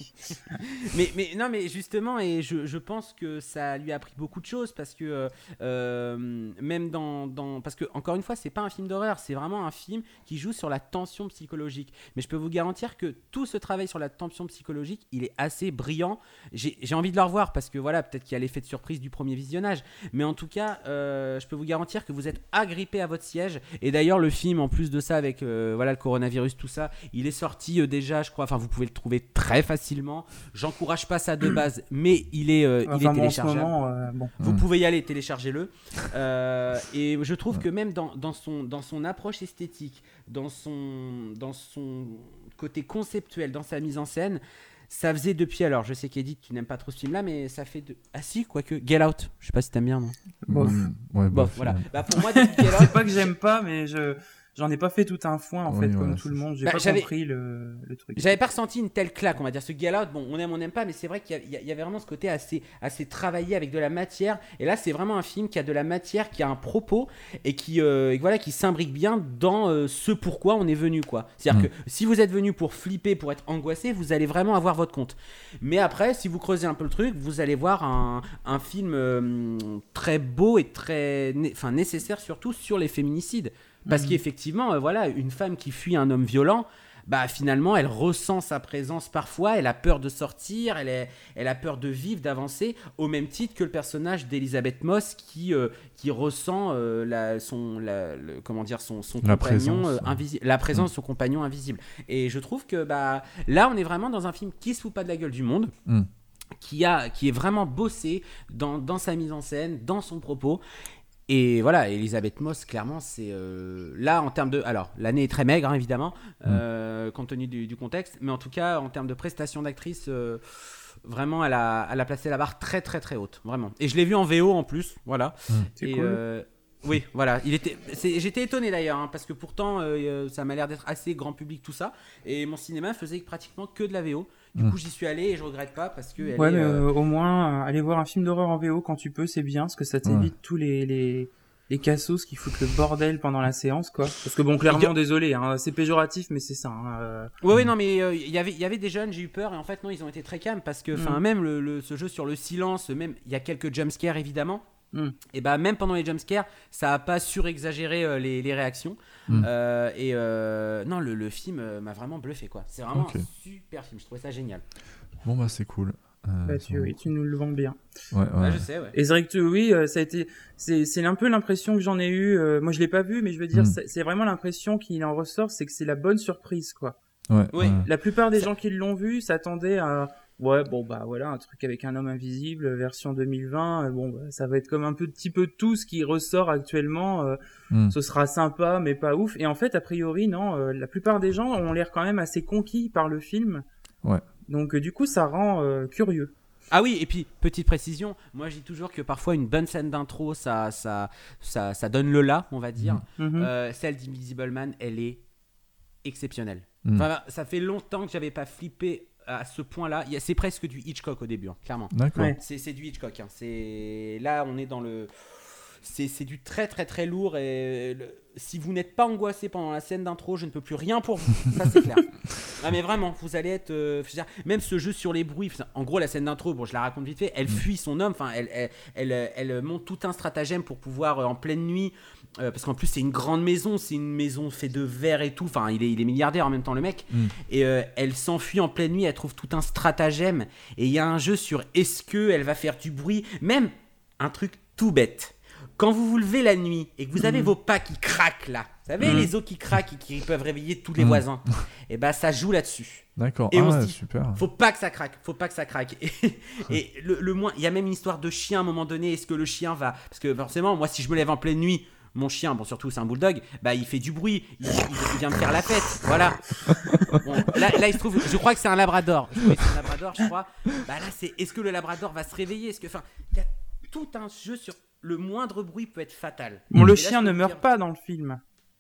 mais, mais non, mais justement, et je, je pense que ça lui a appris beaucoup de choses parce que euh, euh, même dans, dans, parce que encore une fois, c'est pas un film d'horreur, c'est vraiment un film qui joue sur la tension psychologique. Mais je peux vous garantir que tout ce travail sur la tension psychologique, il est assez brillant. J'ai, j'ai envie de le revoir parce que voilà, peut-être qu'il y a l'effet de surprise du premier visionnage, mais en tout cas, euh, je peux vous garantir que vous êtes agrippé à votre siège. Et d'ailleurs, le film, en plus de ça, avec euh, voilà le coronavirus, tout ça, il est sorti euh, déjà, je crois. Enfin, vous pouvez le trouver très facilement. J'encourage pas ça de base, mais il est, euh, il Enfin est bon, en ce téléchargeable. moment, euh, bon. Vous Mm. pouvez y aller, téléchargez-le. Euh, et je trouve que même dans, dans, son, dans son approche esthétique, dans son, dans son côté conceptuel, dans sa mise en scène, ça faisait depuis. Alors, je sais qu'Edith, tu n'aimes pas trop ce film-là, mais ça fait de. Ah si, quoique. Get Out. Je sais pas si t'aimes bien, non. Bof. Mm. Ouais, Bon, bof, voilà. ouais. Bah, pour moi, depuis Get Out, C'est pas que j'aime pas, mais je j'en ai pas fait tout un foin en Oui, fait voilà, comme tout c'est le ça. monde. J'ai Bah, pas j'avais- compris le, le truc. j'avais pas ressenti une telle claque, on va dire. Ce Get Out, bon, on aime, on n'aime pas, mais c'est vrai qu'il y, a- il y a- il y avait vraiment ce côté assez, assez travaillé avec de la matière. Et là, c'est vraiment un film qui a de la matière, qui a un propos et qui, euh, et voilà, qui s'imbrique bien dans euh, ce pourquoi on est venu, quoi. C'est-à-dire Mm. que si vous êtes venu pour flipper, pour être angoissé, vous allez vraiment avoir votre compte. Mais après, si vous creusez un peu le truc, vous allez voir un, un film euh, très beau et très, né- enfin nécessaire surtout sur les féminicides. Parce Mhm. qu'effectivement, euh, voilà, une femme qui fuit un homme violent, bah finalement, elle ressent sa présence parfois, elle a peur de sortir, elle, est, elle a peur de vivre, d'avancer, au même titre que le personnage d'Elisabeth Moss qui, euh, qui ressent euh, la, son, la, le- comment dire, son, son La compagnon présence, euh, ouais. invisible, la présence de son compagnon invisible. Et je trouve que bah, là, on est vraiment dans un film qui se fout pas de la gueule du monde. Mm. Qui, a, qui est vraiment bossé dans, dans sa mise en scène, dans son propos. Et voilà, Elisabeth Moss, clairement, c'est euh, là en termes de. Alors, l'année est très maigre, hein, évidemment, euh, compte tenu du, du contexte, mais en tout cas, en termes de prestation d'actrice, euh, vraiment, elle a, elle a placé la barre très, très, très haute, vraiment. Et je l'ai vu en V O en plus, voilà. C'est Et, cool. euh, oui, voilà. Il était. c'est- J'étais étonné d'ailleurs, hein, parce que pourtant, euh, ça m'a l'air d'être assez grand public tout ça, et mon cinéma faisait pratiquement que de la V O. Du Mm. coup, j'y suis allé et je regrette pas parce que. elle Ouais, est, mais euh, euh, au moins, euh, aller voir un film d'horreur en V O quand tu peux, c'est bien, parce que ça t'évite tous les, les, les cassos qui foutent le bordel pendant la séance, quoi. Parce que bon, clairement, désolé, hein, c'est péjoratif, mais c'est ça. Hein, euh... Oui, oui, non, mais il euh, y avait, il y avait des jeunes, j'ai eu peur, et en fait, non, ils ont été très calmes parce que, enfin, mm. même le, le, ce jeu sur le silence, même il y a quelques jumpscares évidemment. Mm. Et bah même pendant les jumpscares, ça a pas surexagéré euh, les, les réactions. Mm. Euh, et euh, non, le, le film euh, m'a vraiment bluffé, quoi. C'est vraiment okay. un super film. Je trouvais ça génial. Bon bah c'est cool. Euh, bah, tu, oui, tu nous le vends bien. Ouais, ouais. Bah, je sais, ouais. Et c'est vrai que tu, oui, euh, ça a été, c'est, c'est un peu l'impression que j'en ai eu. Euh, moi, je l'ai pas vu, mais je veux dire, mm. c'est, c'est vraiment l'impression qu'il en ressort, c'est que c'est la bonne surprise, quoi. Ouais. Oui. Ouais. La plupart des ça... gens qui l'ont vu s'attendaient à, ouais, bon bah voilà, un truc avec un homme invisible, version deux mille vingt. Euh, bon, bah, ça va être comme un peu, petit peu tout ce qui ressort actuellement. Euh, mm. Ce sera sympa, mais pas ouf. Et en fait, a priori, non. Euh, la plupart des gens ont l'air quand même assez conquis par le film. Ouais. Donc euh, du coup, ça rend euh, curieux. Ah oui, et puis petite précision, moi je dis toujours que parfois une bonne scène d'intro, ça, ça, ça, ça donne le là, on va dire. Mm-hmm. Euh, celle d'Invisible Man, elle est exceptionnelle. Mm. Enfin, ça fait longtemps que j'avais pas flippé à ce point-là. C'est presque du Hitchcock au début, hein, clairement. D'accord. Ouais. C'est, c'est du Hitchcock. Hein. C'est... Là, on est dans le... C'est, c'est du très très très lourd et le... si vous n'êtes pas angoissé pendant la scène d'intro, je ne peux plus rien pour vous. Ça c'est clair. Ah mais vraiment, vous allez être, euh, dire, même ce jeu sur les bruits. En gros, la scène d'intro, bon, je la raconte vite fait. Elle fuit son homme. Enfin, elle, elle, elle, elle monte tout un stratagème pour pouvoir euh, en pleine nuit, euh, parce qu'en plus c'est une grande maison, c'est une maison faite de verre et tout. Enfin, il est, il est milliardaire en même temps le mec. Mm. Et euh, elle s'enfuit en pleine nuit. Elle trouve tout un stratagème. Et il y a un jeu sur est-ce que elle va faire du bruit, même un truc tout bête. Quand vous vous levez la nuit et que vous avez mmh. vos pas qui craquent là, vous savez, mmh. les os qui craquent et qui peuvent réveiller tous les mmh. voisins, et ben ça joue là-dessus. D'accord. Et ah on ouais, se dit, super. faut pas que ça craque, faut pas que ça craque. Et, et le, le moins, il y a même une histoire de chien à un moment donné. Est-ce que le chien va, parce que forcément, moi, si je me lève en pleine nuit, mon chien, bon surtout c'est un bulldog, bah il fait du bruit, il, il, il vient me faire la fête, voilà. Bon, là, là il se trouve, je crois que c'est un labrador, je crois que c'est un labrador, je crois. Bah là c'est, est-ce que le labrador va se réveiller, est-ce que, enfin, il y a tout un jeu sur. Le moindre bruit peut être fatal. Bon, le chien ne meurt dire... pas dans le film.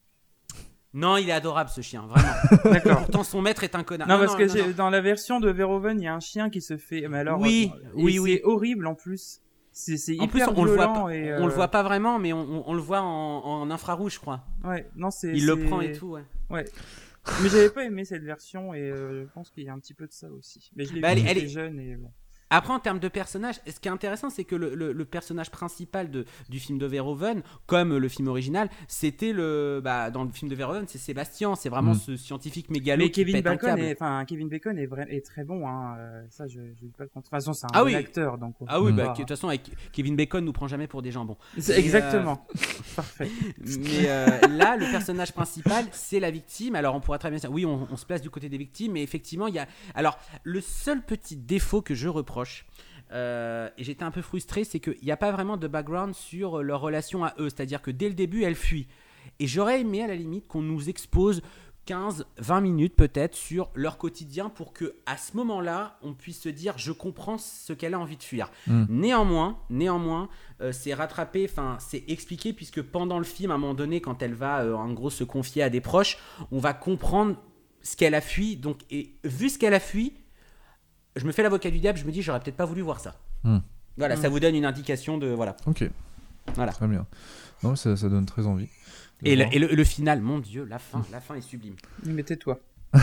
Non, il est adorable ce chien, vraiment. D'accord. Pourtant, son maître est un connard. Non, non parce non, que non, j'ai... non. dans la version de Verhoeven, il y a un chien qui se fait. Mais alors, oui, euh, oui, oui. C'est horrible en plus. C'est, c'est en hyper plus, on violent. Le voit, et euh... on le voit pas vraiment, mais on, on, on le voit en, en infrarouge, je crois. Ouais, non, c'est. Il c'est... le prend et tout, ouais. Ouais. Mais j'avais pas aimé cette version et euh, je pense qu'il y a un petit peu de ça aussi. Mais je l'ai bah, vu elle, elle est jeune et bon. Après, en termes de personnages, ce qui est intéressant, c'est que le, le, le personnage principal de, du film de Verhoeven, comme le film original, c'était le. Bah, dans le film de Verhoeven, c'est Sébastien, c'est vraiment mmh. ce scientifique mégalo. Mais qui Kevin pète Bacon, un câble. Est, enfin, Kevin Bacon est, vrai, est très bon, hein. Euh, ça, je ne dis pas le contraire. De toute façon, c'est un ah bon oui. acteur. Donc, ah oui, bah, de toute façon, avec Kevin Bacon nous prend jamais pour des jambons. C'est exactement. Euh... Parfait. Mais euh, là, le personnage principal, c'est la victime. Alors, on pourrait très bien dire, oui, on, on se place du côté des victimes, mais effectivement, il y a. Alors, le seul petit défaut que je reproche. Euh, et j'étais un peu frustré, c'est qu'il n'y a pas vraiment de background sur leur relation à eux, c'est-à-dire que dès le début elle fuit, et j'aurais aimé à la limite qu'on nous expose quinze vingt minutes peut-être sur leur quotidien pour que à ce moment-là on puisse se dire je comprends ce qu'elle a envie de fuir. mmh. néanmoins, néanmoins euh, c'est rattrapé, enfin c'est expliqué, puisque pendant le film à un moment donné quand elle va euh, en gros se confier à des proches, on va comprendre ce qu'elle a fui, donc, et vu ce qu'elle a fui, je me fais l'avocat du diable, je me dis j'aurais peut-être pas voulu voir ça. Mmh. Voilà, mmh. ça vous donne une indication de voilà. Ok. Voilà. Très bien. Non, ça, ça donne très envie. Et le, et, le, et le final, mon Dieu, la fin, mmh. la fin est sublime. Mais tais-toi.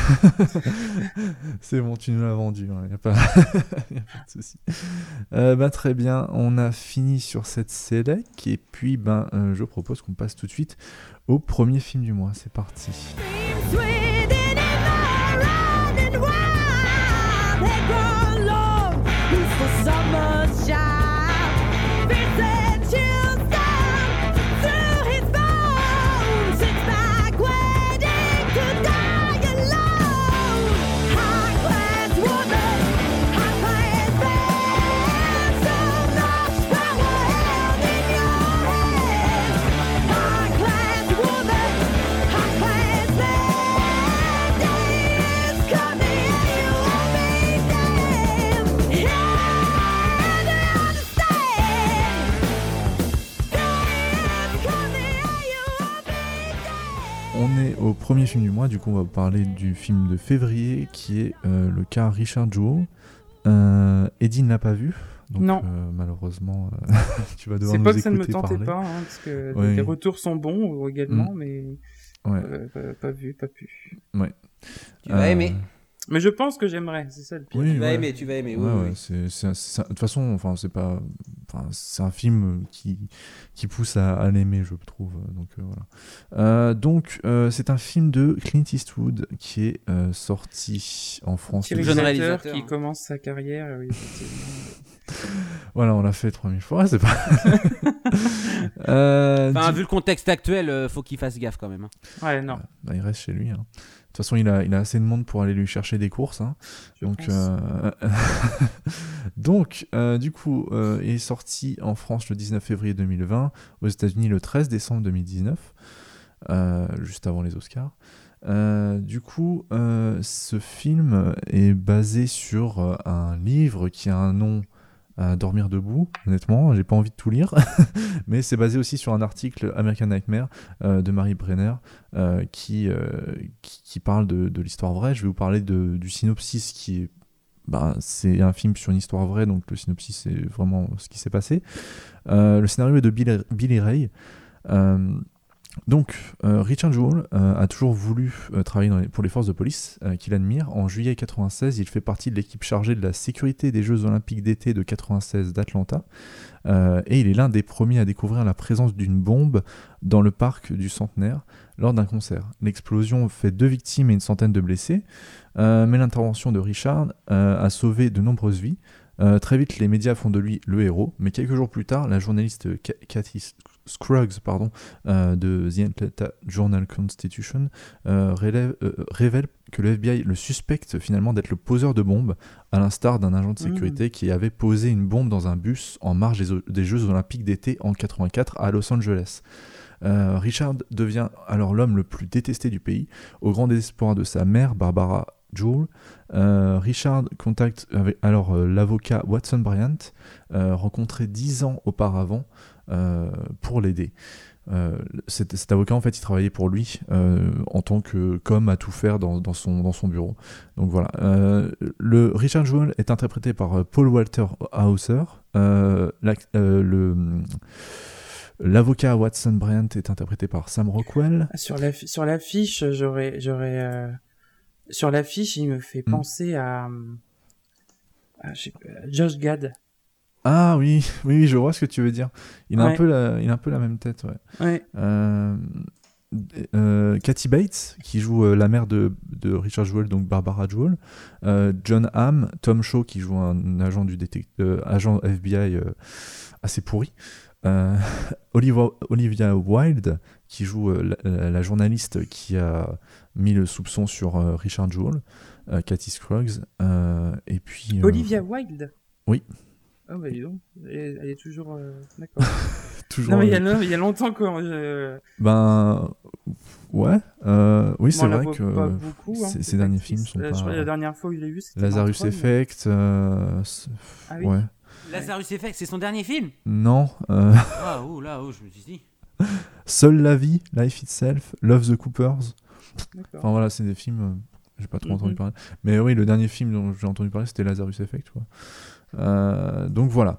C'est bon, tu nous l'as vendu, il hein, n'y a, a pas de souci. Euh, bah, très bien, on a fini sur cette sélec et puis ben, euh, je propose qu'on passe tout de suite au premier film du mois. C'est parti. On est au premier film du mois, du coup on va vous parler du film de février qui est euh, le cas Richard Jewell, Euh, Eddie ne l'a pas vu. Donc, Non. euh, malheureusement, euh, tu vas devoir C'est nous pas que ça ne me écouter tentait parler. pas, hein, parce que Oui. les retours sont bons également, Mm. mais Ouais. euh, pas, pas vu, pas pu. Tu vas aimer. Mais je pense que j'aimerais, c'est ça le pire. Oui, Tu vas ouais. aimer, tu vas aimer. Oui, Ouais, oui, ouais, oui. c'est, c'est, c'est- de toute façon, enfin, c'est pas, enfin, c'est un film qui, qui pousse à, à l'aimer, je trouve. Donc euh, voilà. Euh, donc euh, c'est un film de Clint Eastwood qui est euh, sorti en France. Petit le- jeune réalisateur réalisateur. qui commence sa carrière, oui, effectivement. Voilà, on l'a fait trois mille fois, c'est pas. euh, Enfin, du- vu le contexte actuel, euh, faut qu'il fasse gaffe quand même. hein. Ouais, non. Bah, il reste chez lui. hein. De toute façon, il a, il a assez de monde pour aller lui chercher des courses. hein. je Donc, pense. euh, donc euh, du coup, euh, il est sorti en France le dix-neuf février deux mille vingt, aux États-Unis le treize décembre deux mille dix-neuf, euh, juste avant les Oscars. Euh, du coup, euh, ce film est basé sur euh, un livre qui a un nom à dormir debout. Honnêtement, j'ai pas envie de tout lire, mais c'est basé aussi sur un article American Nightmare euh, de Mary Brenner euh, qui, euh, qui qui parle de, de l'histoire vraie. Je vais vous parler de, du synopsis qui est bah, c'est un film sur une histoire vraie, donc le synopsis c'est vraiment ce qui s'est passé. Euh, le scénario est de Bill, Billy Ray. Euh, Donc, euh, Richard Jewell euh, a toujours voulu euh, travailler dans les- pour les forces de police euh, qu'il admire. En juillet quatre-vingt-seize, il fait partie de l'équipe chargée de la sécurité des Jeux Olympiques d'été de quatre-vingt-seize d'Atlanta. Euh, et il est l'un des premiers à découvrir la présence d'une bombe dans le parc du Centenaire lors d'un concert. L'explosion fait deux victimes et une centaine de blessés, euh, mais l'intervention de Richard euh, a sauvé de nombreuses vies. Euh, très vite, les médias font de lui le héros, mais quelques jours plus tard, la journaliste Ka- Kathy Scruggs pardon, euh, de The Atlanta Journal-Constitution euh, relève- euh, révèle que le F B I le suspecte finalement d'être le poseur de bombes, à l'instar d'un agent de sécurité mmh. qui avait posé une bombe dans un bus en marge des, des Jeux Olympiques d'été en quatre-vingt-quatre à Los Angeles. Euh, Richard devient alors l'homme le plus détesté du pays, au grand désespoir de sa mère, Barbara Jewell. Euh, Richard contacte avec, alors euh, l'avocat Watson Bryant, euh, rencontré dix ans auparavant, euh, pour l'aider. Euh, cet, cet avocat, en fait, il travaillait pour lui euh, en tant que comme à tout faire dans, dans, son, dans son bureau. Donc voilà. Euh, le Richard Jewell est interprété par euh, Paul Walter Hauser. Euh, la, euh, le L'avocat Watson Bryant est interprété par Sam Rockwell. Sur la sur l'affiche, j'aurais j'aurais euh... sur l'affiche, il me fait mm. penser à, à je sais pas, Josh Gad. Ah oui, oui, oui, je vois ce que tu veux dire. Il a ouais. un peu la, il a un peu la même tête, ouais. ouais. Euh, euh, Kathy Bates qui joue euh, la mère de, de Richard Jewell, donc Barbara Jewell. Euh, John Hamm, Tom Shaw qui joue un agent du détect, euh, agent F B I euh, assez pourri. Euh, Olivia, Olivia Wilde qui joue euh, la, la journaliste qui a mis le soupçon sur euh, Richard Jewell, euh, Kathy Scruggs, euh, et puis euh... Olivia Wilde. Oui. Ah bah dis donc, elle est, elle est toujours euh... d'accord. toujours. Non mais il y, euh... a, il y a longtemps que. Euh... Ben ouais, euh, oui c'est bon, vrai que pas beaucoup, hein, ces derniers films sont euh, pas. Je crois que la dernière fois que je l'ai vu, c'était Lazarus Effect. Euh... Ah oui. Ouais. Lazarus Effect, c'est son dernier film ? Non. Euh... Ah oh là oh, je me suis dit. Seule la vie, Life Itself, Love the Coopers. D'accord. Enfin voilà, c'est des films. Euh, j'ai pas trop mm-hmm. entendu parler. Mais oui, le dernier film dont j'ai entendu parler, c'était Lazarus Effect. Quoi. Euh, donc voilà.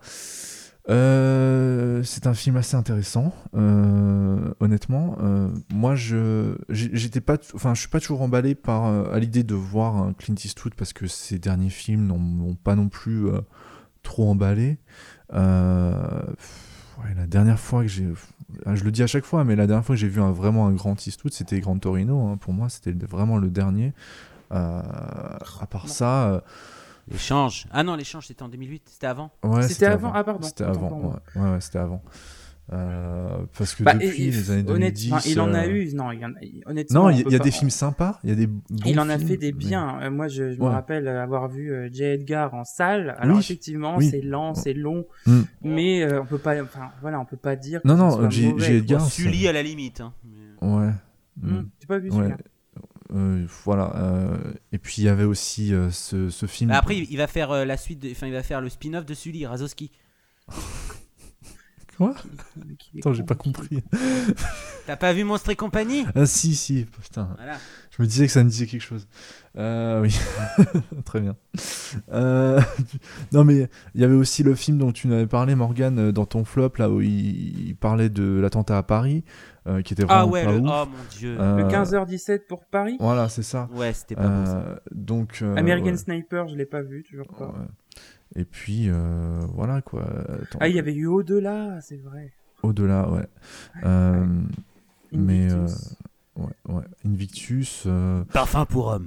Euh, c'est un film assez intéressant, euh, honnêtement. Euh, moi, je, j'étais pas, enfin, je suis pas toujours emballé par euh, à l'idée de voir un Clint Eastwood parce que ses derniers films n'ont, n'ont pas non plus euh, trop emballé. Euh, ouais, la dernière fois que j'ai, je le dis à chaque fois, mais la dernière fois que j'ai vu un, vraiment un grand Eastwood, c'était Gran Torino. Hein, pour moi, c'était vraiment le dernier. Euh, à part ça. Euh, L'échange. Ah non, l'échange c'était en deux mille huit, c'était avant. Ouais, c'était, c'était avant. avant. Ah pardon. C'était avant. avant. Ouais. ouais, ouais, c'était avant. Euh, parce que bah, depuis et, les années deux mille dix, il en a euh... eu. Non, il y en a, honnêtement. Non, il y, y a pas... des films sympas. Il y a des. Bons il en a films, fait des biens. mais... Euh, moi, je, je ouais. me rappelle avoir vu euh, J. Edgar en salle. Alors oui. effectivement, oui. c'est lent, c'est long, mm. mais euh, on peut pas. Enfin, voilà, on peut pas dire. Non, non, J. Edgar. Sully à la limite. Hein. Mais... Ouais. Mm. Tu pas vu ouais. celui-là? Euh, voilà. Euh, et puis il y avait aussi euh, ce, ce film. Bah après, il va faire euh, la suite. Enfin, il va faire le spin-off de Sully, Razowski. Quoi ? Qu'il- qu'il est Attends, j'ai con, pas qu'il- compris. T'as pas vu Monstre et compagnie? Ah si, si, putain. Voilà. Je me disais que ça me disait quelque chose. Euh, oui, très bien. Euh, non mais il y avait aussi le film dont tu nous avais parlé, Morgane, euh, dans ton flop, là où il, il parlait de l'attentat à Paris, euh, qui était Ah vraiment ouais, pas le... ouf. oh mon dieu. Euh, Le quinze heures dix-sept pour Paris. Voilà, c'est ça. Ouais, c'était pas bon ça. Euh, donc, euh, American ouais. Sniper, je l'ai pas vu, toujours pas. Ouais. Et puis, euh, voilà quoi. Attends, Ah, il y avait eu Au-delà, c'est vrai. Au-delà, ouais. Euh, mais, euh, Invictus. ouais, ouais. Invictus. euh, Parfum pour homme.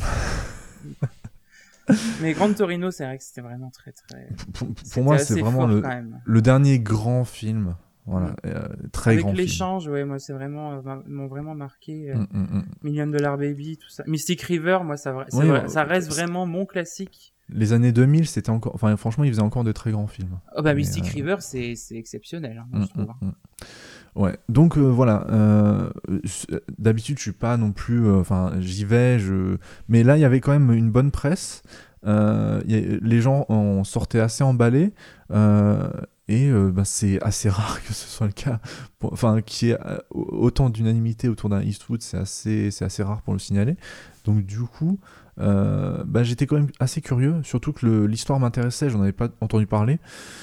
Mais Gran Torino, c'est vrai que c'était vraiment très très. pour, pour C'était moi, c'est assez vraiment fort, le, quand même. le dernier grand film. Voilà, Mm. euh, très Avec grand film. l'échange, ouais, moi c'est vraiment, euh, m'a- m'ont vraiment marqué. euh, Mm, mm, mm. Million Dollar Baby, tout ça. Mystic River, moi ça, vra- c'est Oui, vrai- ouais, ça reste c'est- vraiment mon classique. Les années deux mille, c'était encore. Enfin, franchement, il faisait encore de très grands films. Oh bah Mais, Mystic euh, River, c'est c'est exceptionnel, hein, moi, Mm, je trouve. mm, mm. Ouais, donc euh, voilà. euh, euh, D'habitude, je suis pas non plus. euh, Enfin, j'y vais. Je... Mais là, il y avait quand même une bonne presse. euh, y a- les gens en sortaient assez emballés. euh, et euh, bah, c'est assez rare que ce soit le cas. Pour- Enfin, qu'il y ait euh, autant d'unanimité autour d'un Eastwood, c'est assez, c'est assez rare pour le signaler. Donc, du coup. Euh, bah, j'étais quand même assez curieux, surtout que le- l'histoire m'intéressait, j'en avais pas entendu parler.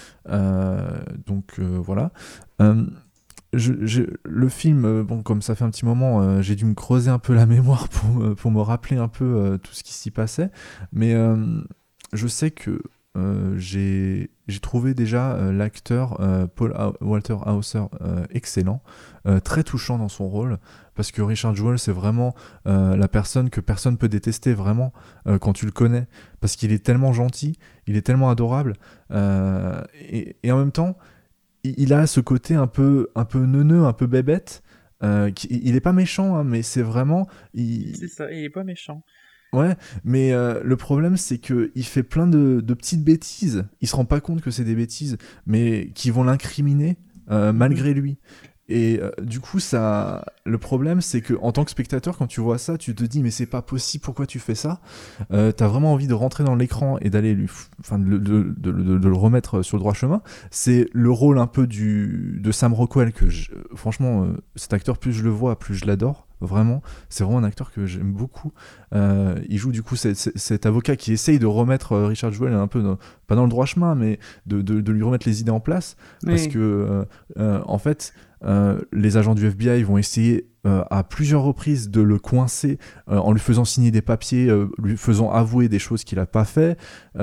Euh, donc euh, voilà. Euh, je, je- le film, euh, bon, comme ça fait un petit moment, euh, j'ai dû me creuser un peu la mémoire pour, me- pour me rappeler un peu euh, tout ce qui s'y passait. Mais euh, je sais que euh, j'ai j'ai trouvé déjà euh, l'acteur euh, Paul Hau- Walter Hauser euh, excellent, euh, très touchant dans son rôle, parce que Richard Jewell, c'est vraiment euh, la personne que personne peut détester vraiment euh, quand tu le connais, parce qu'il est tellement gentil, il est tellement adorable, euh, et, et en même temps, il, il a ce côté un peu, un peu neuneux, un peu bébête. Euh, qui- il est pas méchant, hein, mais c'est vraiment. il- C'est ça, il est pas méchant. Ouais, mais euh, le problème, c'est que il fait plein de, de petites bêtises. Il se rend pas compte que c'est des bêtises, mais qui vont l'incriminer euh, malgré lui. Et euh, du coup, ça, le problème, c'est que en tant que spectateur, quand tu vois ça, tu te dis mais c'est pas possible, pourquoi tu fais ça euh, T'as vraiment envie de rentrer dans l'écran et d'aller lui, f- enfin, de, le- de, de- de- de le remettre sur le droit chemin. C'est le rôle un peu du de Sam Rockwell que, je, franchement, euh, cet acteur, plus je le vois, plus je l'adore. Vraiment, c'est vraiment un acteur que j'aime beaucoup. Euh, il joue du coup cet, cet- cet avocat qui essaye de remettre euh, Richard Jewell un peu, dans- pas dans le droit chemin, mais de, de, de lui remettre les idées en place. Parce Oui. que, euh, euh, en fait, euh, les agents du F B I vont essayer euh, à plusieurs reprises de le coincer euh, en lui faisant signer des papiers, euh, lui faisant avouer des choses qu'il n'a pas fait.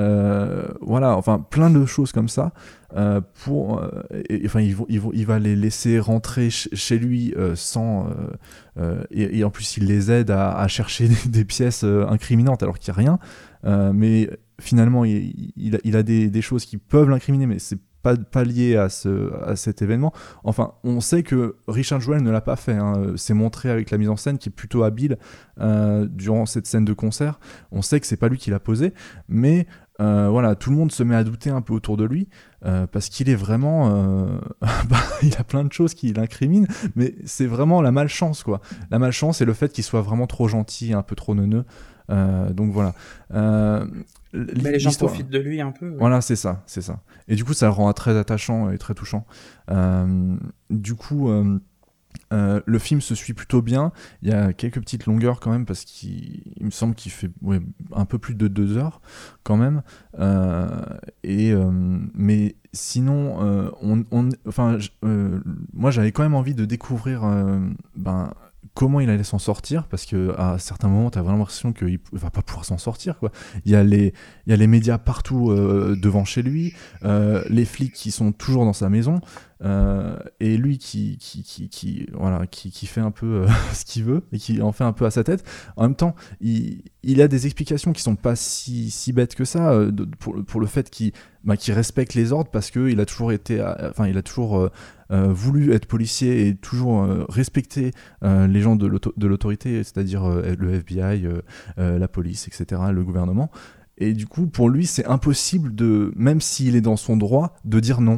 Euh, voilà, enfin, plein de choses comme ça. Euh, pour, euh, et- enfin, ils vont, ils vont, il va les laisser rentrer ch- chez lui euh, sans. euh, euh, et, et en plus, il les aide à, à chercher des, des pièces euh, incriminantes alors qu'il n'y a rien. Euh, mais finalement, il, il a, il a des, des choses qui peuvent l'incriminer, mais c'est pas, pas lié à, ce, à cet événement. Enfin, on sait que Richard Jewell ne l'a pas fait. Hein. C'est montré avec la mise en scène qui est plutôt habile euh, durant cette scène de concert. On sait que c'est pas lui qui l'a posé, mais euh, voilà, tout le monde se met à douter un peu autour de lui euh, parce qu'il est vraiment, euh, bah, il a plein de choses qui l'incriminent, mais c'est vraiment la malchance, quoi. La malchance et le fait qu'il soit vraiment trop gentil, un peu trop neuneux. Euh, donc voilà. Euh, Bah, les gens l'histoire- profitent de lui un peu. ouais. Voilà, c'est ça, c'est ça. Et du coup, ça le rend très attachant et très touchant. Euh, du coup, euh, euh, le film se suit plutôt bien. Il y a quelques petites longueurs quand même parce qu'il il me semble qu'il fait ouais, un peu plus de deux heures quand même. Euh, et euh, mais sinon, euh, on, on, enfin, j- euh, moi, j'avais quand même envie de découvrir, euh, ben. Comment il allait s'en sortir, parce que à certains moments t'as vraiment l'impression qu'il p- va pas pouvoir s'en sortir, quoi. Il y a les, il y a les médias partout euh, devant chez lui, euh, les flics qui sont toujours dans sa maison, euh, et lui qui, qui, qui, qui, voilà, qui, qui fait un peu euh, ce qu'il veut et qui en fait un peu à sa tête. En même temps, il, il a des explications qui sont pas si, si bêtes que ça euh, de- pour, pour le fait qu'il, bah, qu'il respecte les ordres, parce que il a toujours été, euh, enfin il a toujours euh, euh, voulu être policier et toujours euh, respecter euh, les gens de, l'auto- de l'autorité, c'est-à-dire euh, le F B I, euh, euh, la police, et cetera, le gouvernement. Et du coup, pour lui, c'est impossible de, même s'il est dans son droit, de dire non.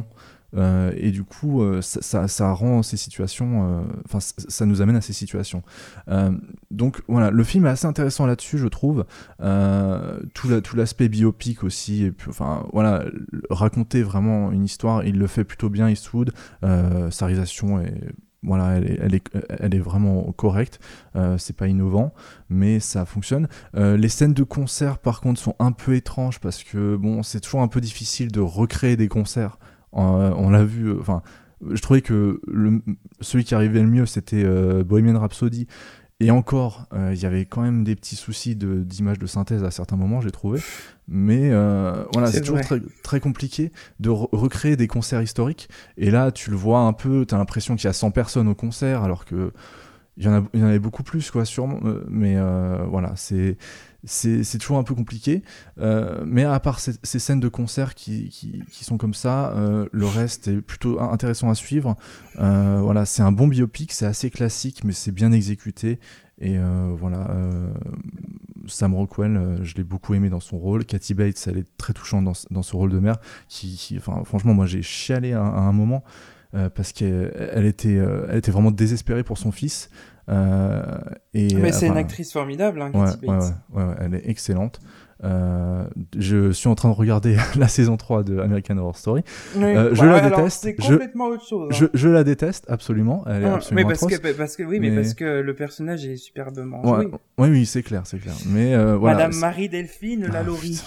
Euh, et du coup, euh, ça, ça, ça rend ces situations, enfin, euh, ça nous amène à ces situations. Euh, donc voilà, le film est assez intéressant là-dessus, je trouve. Euh, tout, la, tout l'aspect biopic aussi, et puis, enfin voilà, raconter vraiment une histoire, il le fait plutôt bien, Eastwood. Euh, sa réalisation est Voilà, elle est, elle est, elle est vraiment correcte, euh, c'est pas innovant, mais ça fonctionne. Euh, les scènes de concert, par contre, sont un peu étranges parce que bon, c'est toujours un peu difficile de recréer des concerts. Euh, on l'a vu, enfin, euh, je trouvais que le, celui qui arrivait le mieux, c'était euh, Bohemian Rhapsody. Et encore, il euh, y avait quand même des petits soucis de, d'image de synthèse à certains moments, j'ai trouvé. Mais euh, voilà, c'est, c'est toujours très, très compliqué de re- recréer des concerts historiques. Et là, tu le vois un peu, tu as l'impression qu'il y a cent personnes au concert, alors qu'il y, en a, y en avait beaucoup plus, quoi, sûrement. Mais euh, voilà, c'est, c'est, c'est toujours un peu compliqué. Euh, mais à part ces, ces scènes de concert qui, qui, qui sont comme ça, euh, le reste est plutôt intéressant à suivre. Euh, voilà, c'est un bon biopic, c'est assez classique, mais c'est bien exécuté. Et euh, voilà, euh, Sam Rockwell, euh, je l'ai beaucoup aimé dans son rôle. Kathy Bates, elle est très touchante dans, dans ce rôle de mère. Qui, qui, enfin, franchement, moi j'ai chialé à, à un moment euh, parce qu'elle elle était, euh, elle était vraiment désespérée pour son fils. Euh, et, Mais c'est enfin, une actrice formidable, hein, ouais, Kathy Bates. Ouais, ouais, ouais, elle est excellente. Euh, je suis en train de regarder la saison trois de American Horror Story. Oui. Euh, je bah, la alors, déteste. c'est complètement je, autre chose. Hein. Je, je la déteste absolument. Elle est ah, absolument mais parce atroce. que, parce que oui, mais... mais parce que le personnage est superbement ouais, joué. Oui, oui, c'est clair, c'est clair. Mais euh, voilà. Madame c'est... Marie-Delphine ah, Lalaurie.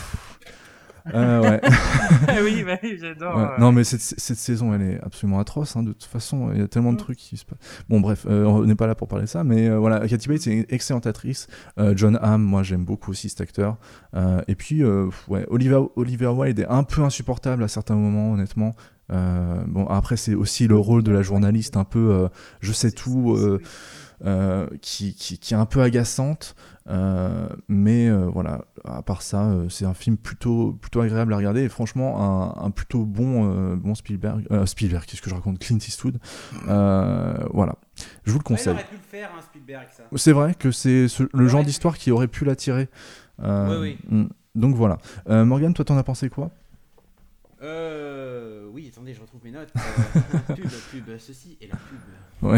Euh, ouais. oui, bah, j'adore. Ouais. Euh... Non, mais cette, cette saison, elle est absolument atroce. Hein, de toute façon, il y a tellement de trucs qui se passent. Bon, bref, euh, on n'est pas là pour parler de ça, mais euh, voilà, Kathy Bates est une excellente actrice. Euh, John Hamm, moi, j'aime beaucoup aussi cet acteur. Euh, et puis, euh, ouais, Olivia, Olivia Wilde est un peu insupportable à certains moments, honnêtement. Euh, bon, après, c'est aussi le rôle de la journaliste, un peu, euh, je sais tout, euh, euh, qui, qui, qui est un peu agaçante. Euh, mais euh, voilà, à part ça, euh, c'est un film plutôt, plutôt agréable à regarder et franchement un, un plutôt bon, euh, bon Spielberg, euh, Spielberg, qu'est-ce que je raconte, Clint Eastwood. Euh, voilà, je vous le conseille. Ouais, il aurait pu le faire, hein, Spielberg, ça. C'est vrai que c'est ce, le ouais. genre d'histoire qui aurait pu l'attirer. Euh, oui, oui. Donc voilà. Euh, Morgane, toi, t'en as pensé quoi ? Euh, oui, attendez, je retrouve mes notes. Euh, pub, pub, ceci et la pub. Ouais.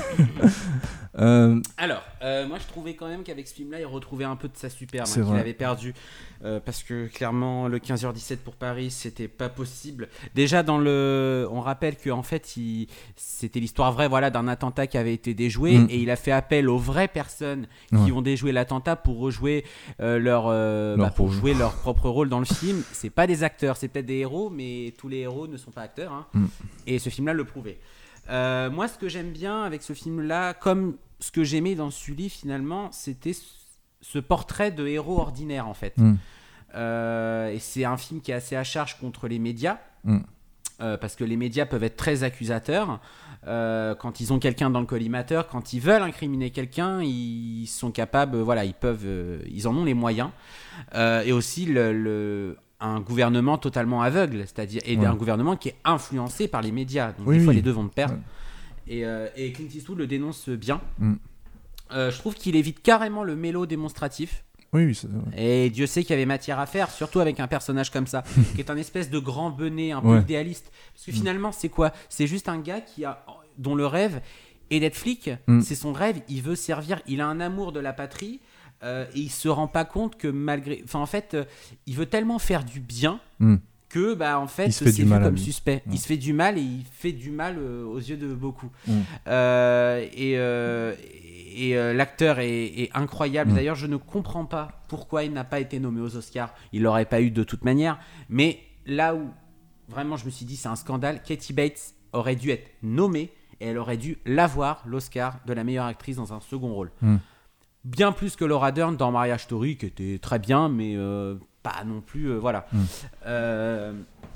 euh... Alors, euh, moi je trouvais quand même qu'avec ce film-là, il retrouvait un peu de sa superbe, hein, qu'il avait perdu. Euh, parce que clairement, le quinze heures dix-sept pour Paris, c'était pas possible. Déjà, dans le... on rappelle qu'en fait, il... c'était l'histoire vraie voilà, d'un attentat qui avait été déjoué. Mm. Et il a fait appel aux vraies personnes qui ouais. ont déjoué l'attentat pour rejouer euh, leur, euh, leur bah, pour jouer leur propre rôle dans le film. C'est pas des acteurs, c'est peut-être des héros, mais tous les héros ne sont pas acteurs. Hein. Mm. Et ce film-là le prouvait. Euh, moi, ce que j'aime bien avec ce film-là, comme ce que j'aimais dans Sully, finalement, c'était ce portrait de héros ordinaire, en fait. Mm. Euh, et c'est un film qui est assez à charge contre les médias, mm. euh, parce que les médias peuvent être très accusateurs. Euh, quand ils ont quelqu'un dans le collimateur, quand ils veulent incriminer quelqu'un, ils sont capables, voilà, ils peuvent, euh, ils en ont les moyens. Euh, et aussi le... le un gouvernement totalement aveugle, c'est-à-dire et ouais. un gouvernement qui est influencé par les médias. Donc oui, des fois oui. les deux vont de pair. Ouais. Et, euh, et Clint Eastwood le dénonce bien. Mm. Euh, je trouve qu'il évite carrément le mélo démonstratif. Oui, oui, c'est... Et Dieu sait qu'il y avait matière à faire, surtout avec un personnage comme ça, qui est un espèce de grand benet, un peu ouais. idéaliste. Parce que finalement, c'est quoi ? C'est juste un gars qui a, dont le rêve est d'être flic. Mm. C'est son rêve. Il veut servir. Il a un amour de la patrie. Euh, et il se rend pas compte que malgré, enfin en fait, euh, il veut tellement faire du bien mm. que bah en fait c'est vu comme suspect. Mm. Il se fait du mal et il fait du mal euh, aux yeux de beaucoup. Mm. Euh, et euh, et euh, l'acteur est, est incroyable. Mm. D'ailleurs, je ne comprends pas pourquoi il n'a pas été nommé aux Oscars. Il l'aurait pas eu de toute manière. Mais là où vraiment je me suis dit c'est un scandale, Kathy Bates aurait dû être nommée et elle aurait dû l'avoir l'Oscar de la meilleure actrice dans un second rôle. Mm. Bien plus que Laura Dern dans Marriage Story, qui était très bien, mais euh, pas non plus, euh, voilà. Mm. Euh,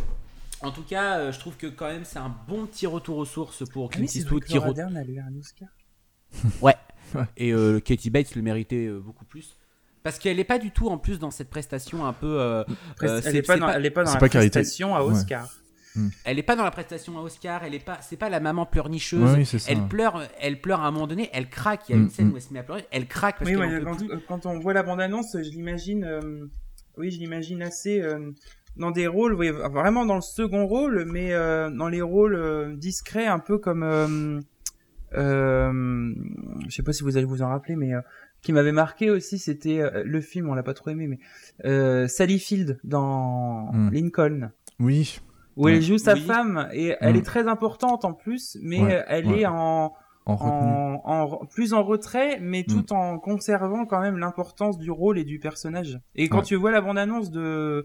en tout cas, euh, je trouve que quand même, c'est un bon petit retour aux sources pour Clint Eastwood. Ah, Laura Dern a eu un Oscar. Ouais. ouais. Et euh, Kathy Bates le méritait euh, beaucoup plus. Parce qu'elle n'est pas du tout, en plus, dans cette prestation un peu... Euh, euh, elle n'est pas, pas, pas dans la pas prestation à Oscar. Ouais. Mmh. Elle n'est pas dans la prestation à Oscar, elle est pas, c'est pas la maman pleurnicheuse. Oui, c'est ça. Elle pleure, elle pleure à un moment donné, elle craque. Il y a une mmh. scène où elle se met à pleurer, elle craque parce oui, qu'elle ouais, en peut quand, plus. quand on voit la bande-annonce, je l'imagine, euh, oui, je l'imagine assez euh, dans des rôles, oui, vraiment dans le second rôle, mais euh, dans les rôles euh, discrets, un peu comme, euh, euh, je sais pas si vous allez vous en rappeler, mais euh, qui m'avait marqué aussi, c'était euh, le film, on l'a pas trop aimé, mais euh, Sally Field dans Mm. Lincoln. Oui. Où Ouais. elle joue sa Oui. femme et elle Mm. est très importante en plus, mais Ouais, elle ouais. est en, En retenue. en, en plus en retrait, mais tout en conservant quand même l'importance du rôle et du personnage. Et quand Ouais. tu vois la bande-annonce de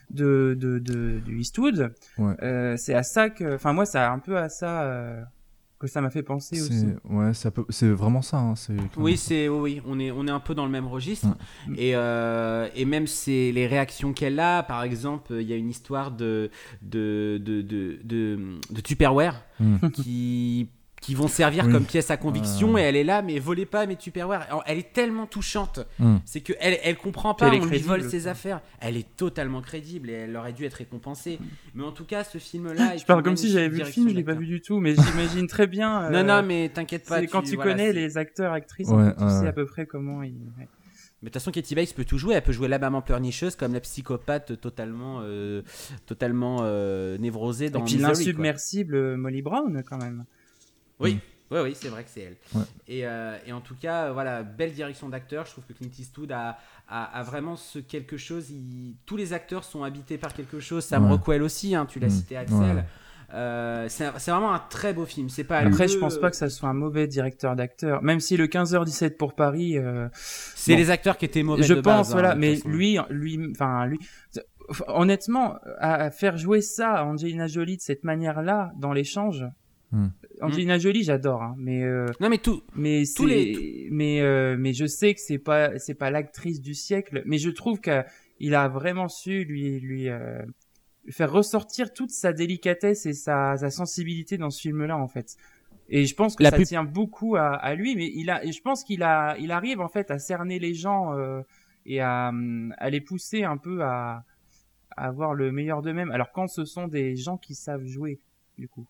de de de, de Eastwood, Ouais. euh, c'est à ça que, enfin moi, ça a un peu à ça euh, que ça m'a fait penser aussi. C'est ouais, c'est, un peu- c'est vraiment ça. Hein, c'est clairement Oui, ça. c'est oui, oui, on est on est un peu dans le même registre Mm. et euh, et même c'est les réactions qu'elle a. Par exemple, il y a une histoire de de de de de, de Tupperware Mm. qui qui vont servir Oui. comme pièce à conviction Euh. et elle est là, mais volez pas mes Tupperware. Alors, elle est tellement touchante, Mm. c'est que elle elle comprend Puis pas, elle est on lui crédible, vole ses quoi. affaires. Elle est totalement crédible et elle aurait dû être récompensée. Mais en tout cas, ce film-là, Je parle comme si j'avais vu le film, je l'ai pas vu du tout, mais j'imagine très bien. euh, Non, non, mais t'inquiète pas. c'est quand tu voilà, connais c'est- les acteurs, actrices, Ouais, en fait, tu ouais, sais ouais. à peu près comment ils. ouais. Mais de toute façon, Katie Bates peut tout jouer. Elle peut jouer la maman pleurnicheuse comme la psychopathe totalement, euh, totalement euh, névrosée dans Et puis Misery, quoi. l'insubmersible euh, Molly Brown quand même. Oui, Mm. oui, oui, c'est vrai que c'est elle. Ouais. Et, euh, et en tout cas, euh, voilà, belle direction d'acteur. Je trouve que Clint Eastwood a, a, a vraiment ce quelque chose. Il... Tous les acteurs sont habités par quelque chose. Sam Ouais. Rockwell aussi, hein, tu l'as Mm. cité, Axel. Ouais. Euh, c'est c'est vraiment un très beau film. C'est pas Après, le- je pense pas que ça soit un mauvais directeur d'acteur, même si le quinze heures dix-sept pour Paris. Euh, C'est bon. les acteurs qui étaient mauvais je de pense, base, voilà, hein, de mais toute façon. lui, lui, enfin lui. Honnêtement, à à faire jouer ça à Angelina Jolie de cette manière-là dans l'échange. Mm. Angelina Jolie, j'adore, hein, mais euh, Non, mais tout. mais Tous c'est les- mais euh, mais je sais que c'est pas c'est pas l'actrice du siècle, mais je trouve qu'il a vraiment su lui lui euh, faire ressortir toute sa délicatesse et sa, sa sensibilité dans ce film-là en fait. Et je pense que La ça plus- tient beaucoup à, à lui, mais il a et je pense qu'il a il arrive en fait à cerner les gens euh, et à, à les pousser un peu à, à avoir le meilleur d'eux-mêmes. Alors quand ce sont des gens qui savent jouer du coup.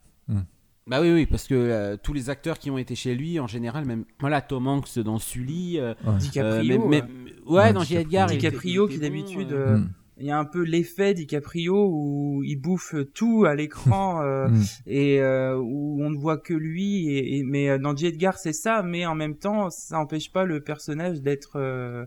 Bah oui, oui, parce que euh, tous les acteurs qui ont été chez lui, en général, même voilà, Tom Hanks dans Sully, euh, Ouais. DiCaprio, euh, mais- euh, mais- ouais, Ouais, dans J. DiCaprio. Edgar, il était- DiCaprio il qui était bon, d'habitude euh, euh, Mm. il y a un peu l'effet DiCaprio où il bouffe tout à l'écran euh, Mm. et euh, où on ne voit que lui et, et- mais euh, dans J. Edgar c'est ça, mais en même temps ça n'empêche pas le personnage d'être euh,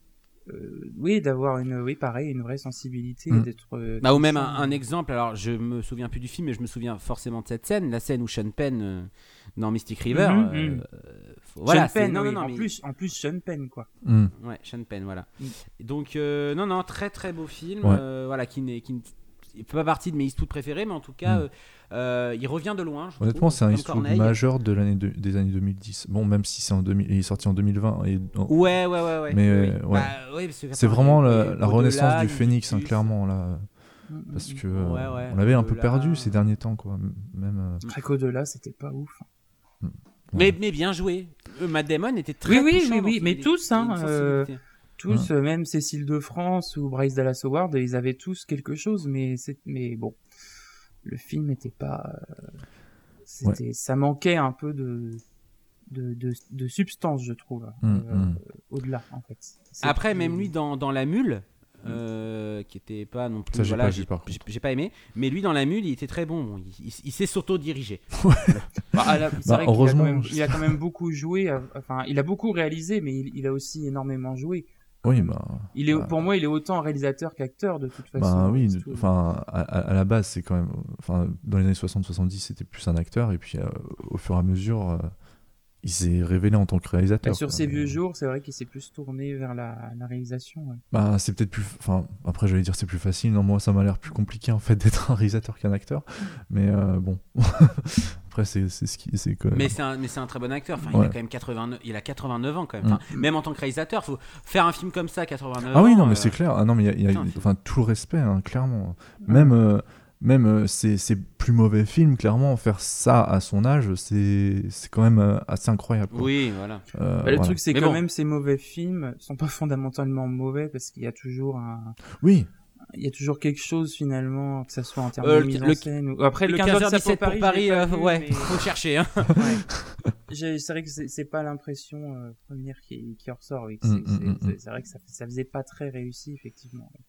euh, oui d'avoir une oui pareil une vraie sensibilité Mm. d'être euh, Bah, ou même un, touchant. un exemple, alors je me souviens plus du film, mais je me souviens forcément de cette scène, la scène où Sean Penn euh, dans Mystic River. Mhm, euh, mhm. euh, faut- voilà, Sean c'est- Penn, non, oui, non, non, en mais- plus en plus Sean Penn quoi. Mm. Ouais, Sean Penn, voilà. Mm. Donc, euh, non, non, très très beau film, Ouais. euh, voilà, qui n'est qui ne il fait pas partie de mes Eastwood préférés, mais en tout cas, Mm. euh, euh, il revient de loin. je Honnêtement, trouve, c'est un comme Eastwood Corneille. majeur de l'année de- des années deux mille dix. Bon, même si c'est en deux mille, il est sorti en deux mille vingt. Et, Ouais, ouais, ouais, ouais. Mais, oui. euh, ouais. Bah, oui, parce que, c'est enfin, vraiment il- la, il- la au-delà, renaissance du il- phénix, hein, il- clairement là, Mm, parce mm, que mm. euh, Ouais, ouais, on l'avait un peu au-delà. perdu ces derniers temps, quoi. M- Même. euh, Après qu'au-delà c'était pas ouf. Mais, mais bien joué. Euh, Matt Damon était très Oui, oui, touchant oui, dans oui, ce mais film. tous, Il a hein, une euh, sensibilité. Tous, euh, même Cécile de France ou Bryce Dallas Howard, ils avaient tous quelque chose, mais c'est, mais bon, le film n'était pas, euh, c'était, ça manquait un peu de, de, de, de substance, je trouve, Mm, euh, mm. au-delà, en fait. C'est Après, plus- même lui, dans, dans La Mule, euh, qui était pas non plus. Ça, j'ai voilà, pas j'ai vu, par j'ai- contre. j'ai pas aimé. Mais lui, dans La Mule, il était très bon. Bon, il, il- il sait s'auto-diriger. Bah, à la- c'est Bah, vrai qu'il a heureusement, quand même, je il a quand même beaucoup joué, euh, enfin, il a beaucoup réalisé, mais il, il a aussi énormément joué. Oui, bah. Il est, bah, pour moi, il est autant réalisateur qu'acteur, de toute façon. Bah oui, C'est tout. enfin à, à- à la base c'est quand même, enfin dans les années soixante soixante-dix c'était plus un acteur et puis euh, au fur et à mesure euh, il s'est révélé en tant que Bah, réalisateur. sur quoi. ses Mais, vieux jours, c'est vrai qu'il s'est plus tourné vers la, la réalisation. Ouais. Bah c'est peut-être plus, enfin après j'allais dire c'est plus facile, non moi ça m'a l'air plus compliqué en fait d'être un réalisateur qu'un acteur, mais euh, bon après c'est c'est ce qui c'est que. Mais c'est un, mais c'est un très bon acteur. Enfin, il a Ouais. quand même quatre-vingt-neuf, il a quatre-vingt-neuf ans quand même. Enfin, Mm. même en tant que réalisateur, faut faire un film comme ça, à quatre-vingt-neuf Ah oui ans, non mais euh, c'est clair, ah non mais il y a, il y a- putain, faut- enfin tout le respect hein, clairement, même euh, même euh, ces, ces plus mauvais films clairement faire ça à son âge c'est c'est quand même euh, assez incroyable. quoi. Oui, voilà. Euh, Bah, le voilà. truc, c'est Mais quand bon. même ces mauvais films sont pas fondamentalement mauvais parce qu'il y a toujours un, Oui. il y a toujours quelque chose finalement, que ça soit en termes Euh, de le- mise le- en scène. Ou... Après, le, Le quinze heures dix-sept pour Paris, je l'ai pas euh, vu, ouais, mais- faut chercher. Hein. Ouais. J'ai- C'est vrai que c'est c'est pas l'impression euh, première qui, qui ressort. Oui. C'est Mm, c'est- mm, mm, c'est- c'est vrai que ça, ça faisait pas très réussi effectivement.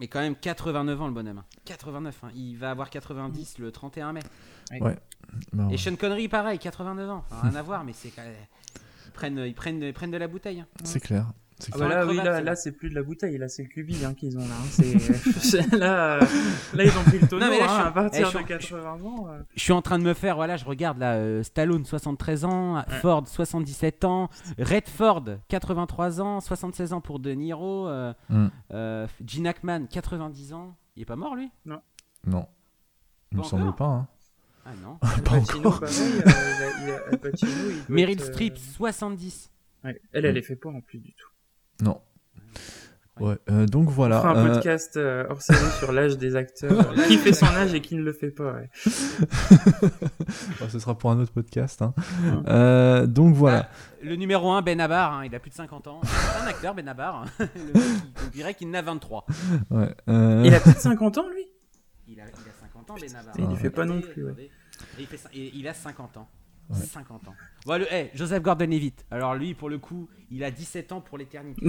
Mais quand même quatre-vingt-neuf ans le bonhomme. quatre-vingt-neuf, hein. Il va avoir quatre-vingt-dix le trente et un mai. Ouais. Non. Et Sean Connery, pareil, quatre-vingt-neuf ans. Enfin, rien à voir, mais c'est quand même... Ils prennent, ils, prennent, ils prennent de la bouteille. Hein. C'est clair. C'est Ah clair. bah là, oui, là, là, c'est plus de la bouteille, là, c'est le cubi hein, qu'ils ont là. Hein. C'est, c'est- là, euh, là, ils ont pris le tonneau Non, mais là, hein, je suis- à partir eh, je de suis- quatre-vingts ans. euh. Je suis en train de me faire, voilà, je regarde là, euh, Stallone, soixante-treize ans, Ford, soixante-dix-sept ans, Redford, quatre-vingt-trois ans, soixante-seize ans pour De Niro, euh, Mm. euh, Gene Hackman, quatre-vingt-dix ans. Il est pas mort, lui? Non. Il me Pas semble encore pas. Hein. Ah non. Al Pas Pacino, encore. pareil, euh, il a- il a- Al Pacino, il doit Meryl être, euh, Streep, soixante-dix. ouais. Elle, elle les fait pas en plus du tout. Non. Ouais. euh, donc On voilà. fera un euh, podcast euh, hors série sur l'âge des acteurs. euh, qui fait son âge et qui ne le fait pas. Ouais. bon, ce sera pour un autre podcast. Hein. Euh, donc voilà. Le numéro un, Ben Abar, hein, il a plus de cinquante ans. C'est un acteur, Ben Abar. Hein. Le mec, il- on dirait qu'il en a vingt-trois. Ouais. euh, Il a plus de cinquante ans, lui. Il a, il a cinquante ans, Ben Abar. Il y fait pas non Regardez, plus, ouais. regardez. Et il, fait, cin- et il a cinquante ans. Ouais. cinquante ans. Bon, le, hey, Joseph Gordon-Levitt. Alors lui, pour le coup, il a dix-sept ans pour l'éternité.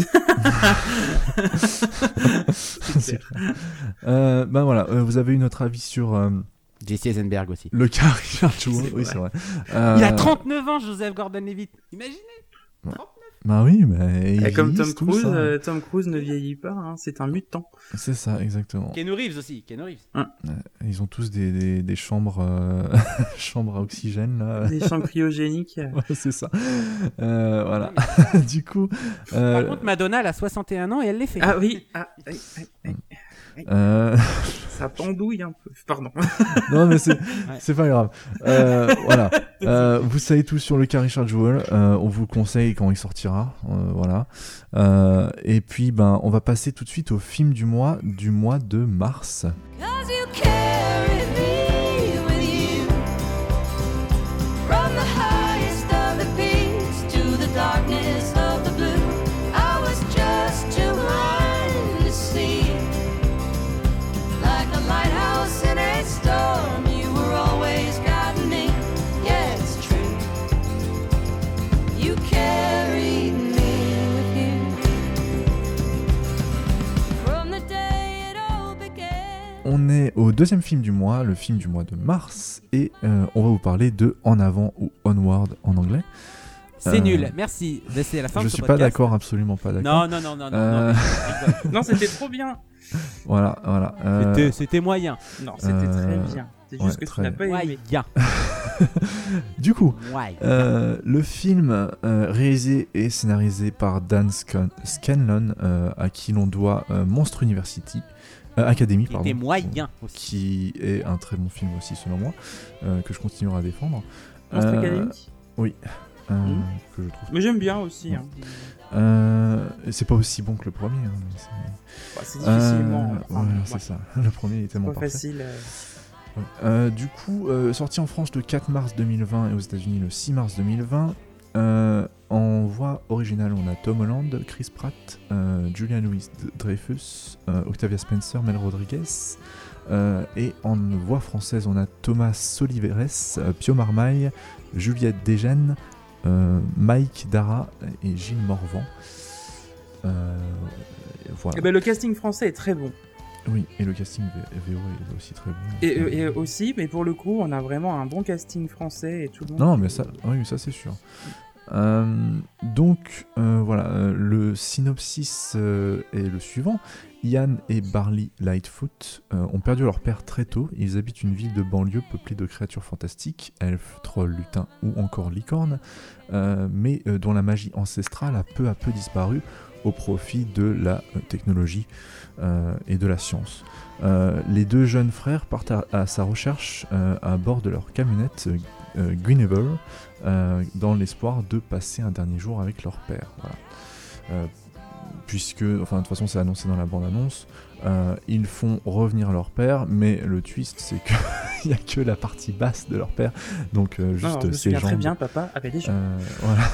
c'est clair. Euh, ben voilà. euh, vous avez eu notre avis sur euh, Jesse Eisenberg aussi. le cas Richard Jewell. C'est Oui, vrai. c'est vrai. Il a Euh, trente-neuf ans, Joseph Gordon-Levitt. Imaginez. Bah oui, mais. Et ils comme Tom vieillissent tous, Cruise, hein. euh, Tom Cruise ne vieillit pas. Hein, c'est un mutant. C'est ça, exactement. Keanu Reeves aussi. Keanu Reeves. Ils ont tous des, des, des chambres, euh, chambres à oxygène là. Des champs cryogéniques. euh. Ouais, c'est ça. Euh, voilà. Non, du coup. Par Euh, contre, Madonna, elle a soixante et un ans et elle les fait. Ah oui. Ah, aïe, aïe, aïe. euh, Ça pendouille un peu. Pardon. non mais c'est c'est pas grave. Euh, voilà. Euh, vous savez tout sur le cas Richard Jewell. Euh, on vous le conseille quand il sortira. Euh, voilà. Euh, et puis ben on va passer tout de suite au film du mois du mois de mars. Cause you carry me with you from the highest of the peaks to the darkness of the blue. I was just too blind to see. Like a lighthouse in a storm, you were always guiding me. Yeah, it's true. You carried me with you from the day it all began. On est au deuxième film du mois, le film du mois de mars, et euh, on va vous parler de En avant ou Onward en anglais. C'est Euh, nul. Merci. C'est la fin Je de ce suis pas podcast. d'accord, absolument pas d'accord. Non, non, non, non, non. Euh, non, mais je rigole. Non, c'était trop bien. Voilà, voilà. euh, C'était- C'était moyen. Non, c'était Euh, très bien. C'est juste ouais, que tu très n'as pas aimé. Moyen. Du coup, Moyen. Euh, le film, euh, réalisé et scénarisé par Dan Scan- Scanlon, euh, à qui l'on doit euh, Monster University, euh, Academy, Il pardon, était moyen aussi. qui est un très bon film aussi selon moi, euh, que je continuerai à défendre. Monster Euh, Academy. euh, Mhm. que je trouve. Mais j'aime bien aussi. Hein. Euh, c'est pas aussi bon que le premier. Hein, mais c'est... Bah, c'est difficilement. Euh, enfin, voilà, ouais, c'est ça. Le premier il est tellement pas parfait. facile. euh. Ouais. Euh, du coup, euh, sorti en France le quatre mars deux mille vingt et aux États-Unis le six mars deux mille vingt. Euh, en voix originale, on a Tom Holland, Chris Pratt, euh, Julia Louis-Dreyfus, euh, Octavia Spencer, Mel Rodriguez. Euh, et en voix française, on a Thomas Oliveres, euh, Pio Marmaille, Juliette Desgènes, euh, Mike Dara et Gilles Morvan. Euh, et voilà. Eh ben, le casting français est très bon. Oui, et le casting V- VO est aussi très bon. Et, euh, et aussi, mais pour le coup, on a vraiment un bon casting français et tout le monde. Non, mais ça, oui, ça c'est sûr. Euh, donc euh, voilà, euh, le synopsis euh, est le suivant. Ian et Barley Lightfoot euh, ont perdu leur père très tôt. Ils habitent une ville de banlieue peuplée de créatures fantastiques, elfes, trolls, lutins ou encore licornes, euh, mais euh, dont la magie ancestrale a peu à peu disparu au profit de la euh, technologie euh, et de la science. Euh, les deux jeunes frères partent à, à sa recherche euh, à bord de leur camionnette euh, euh, Guinevere, euh, dans l'espoir de passer un dernier jour avec leur père. Voilà. Euh, puisque, enfin de toute façon c'est annoncé dans la bande-annonce, euh, ils font revenir leur père, mais le twist c'est qu'il n'y a que la partie basse de leur père, donc euh, Non, juste je me ses souviens jambes. très bien, papa avait des jambes. Euh, voilà.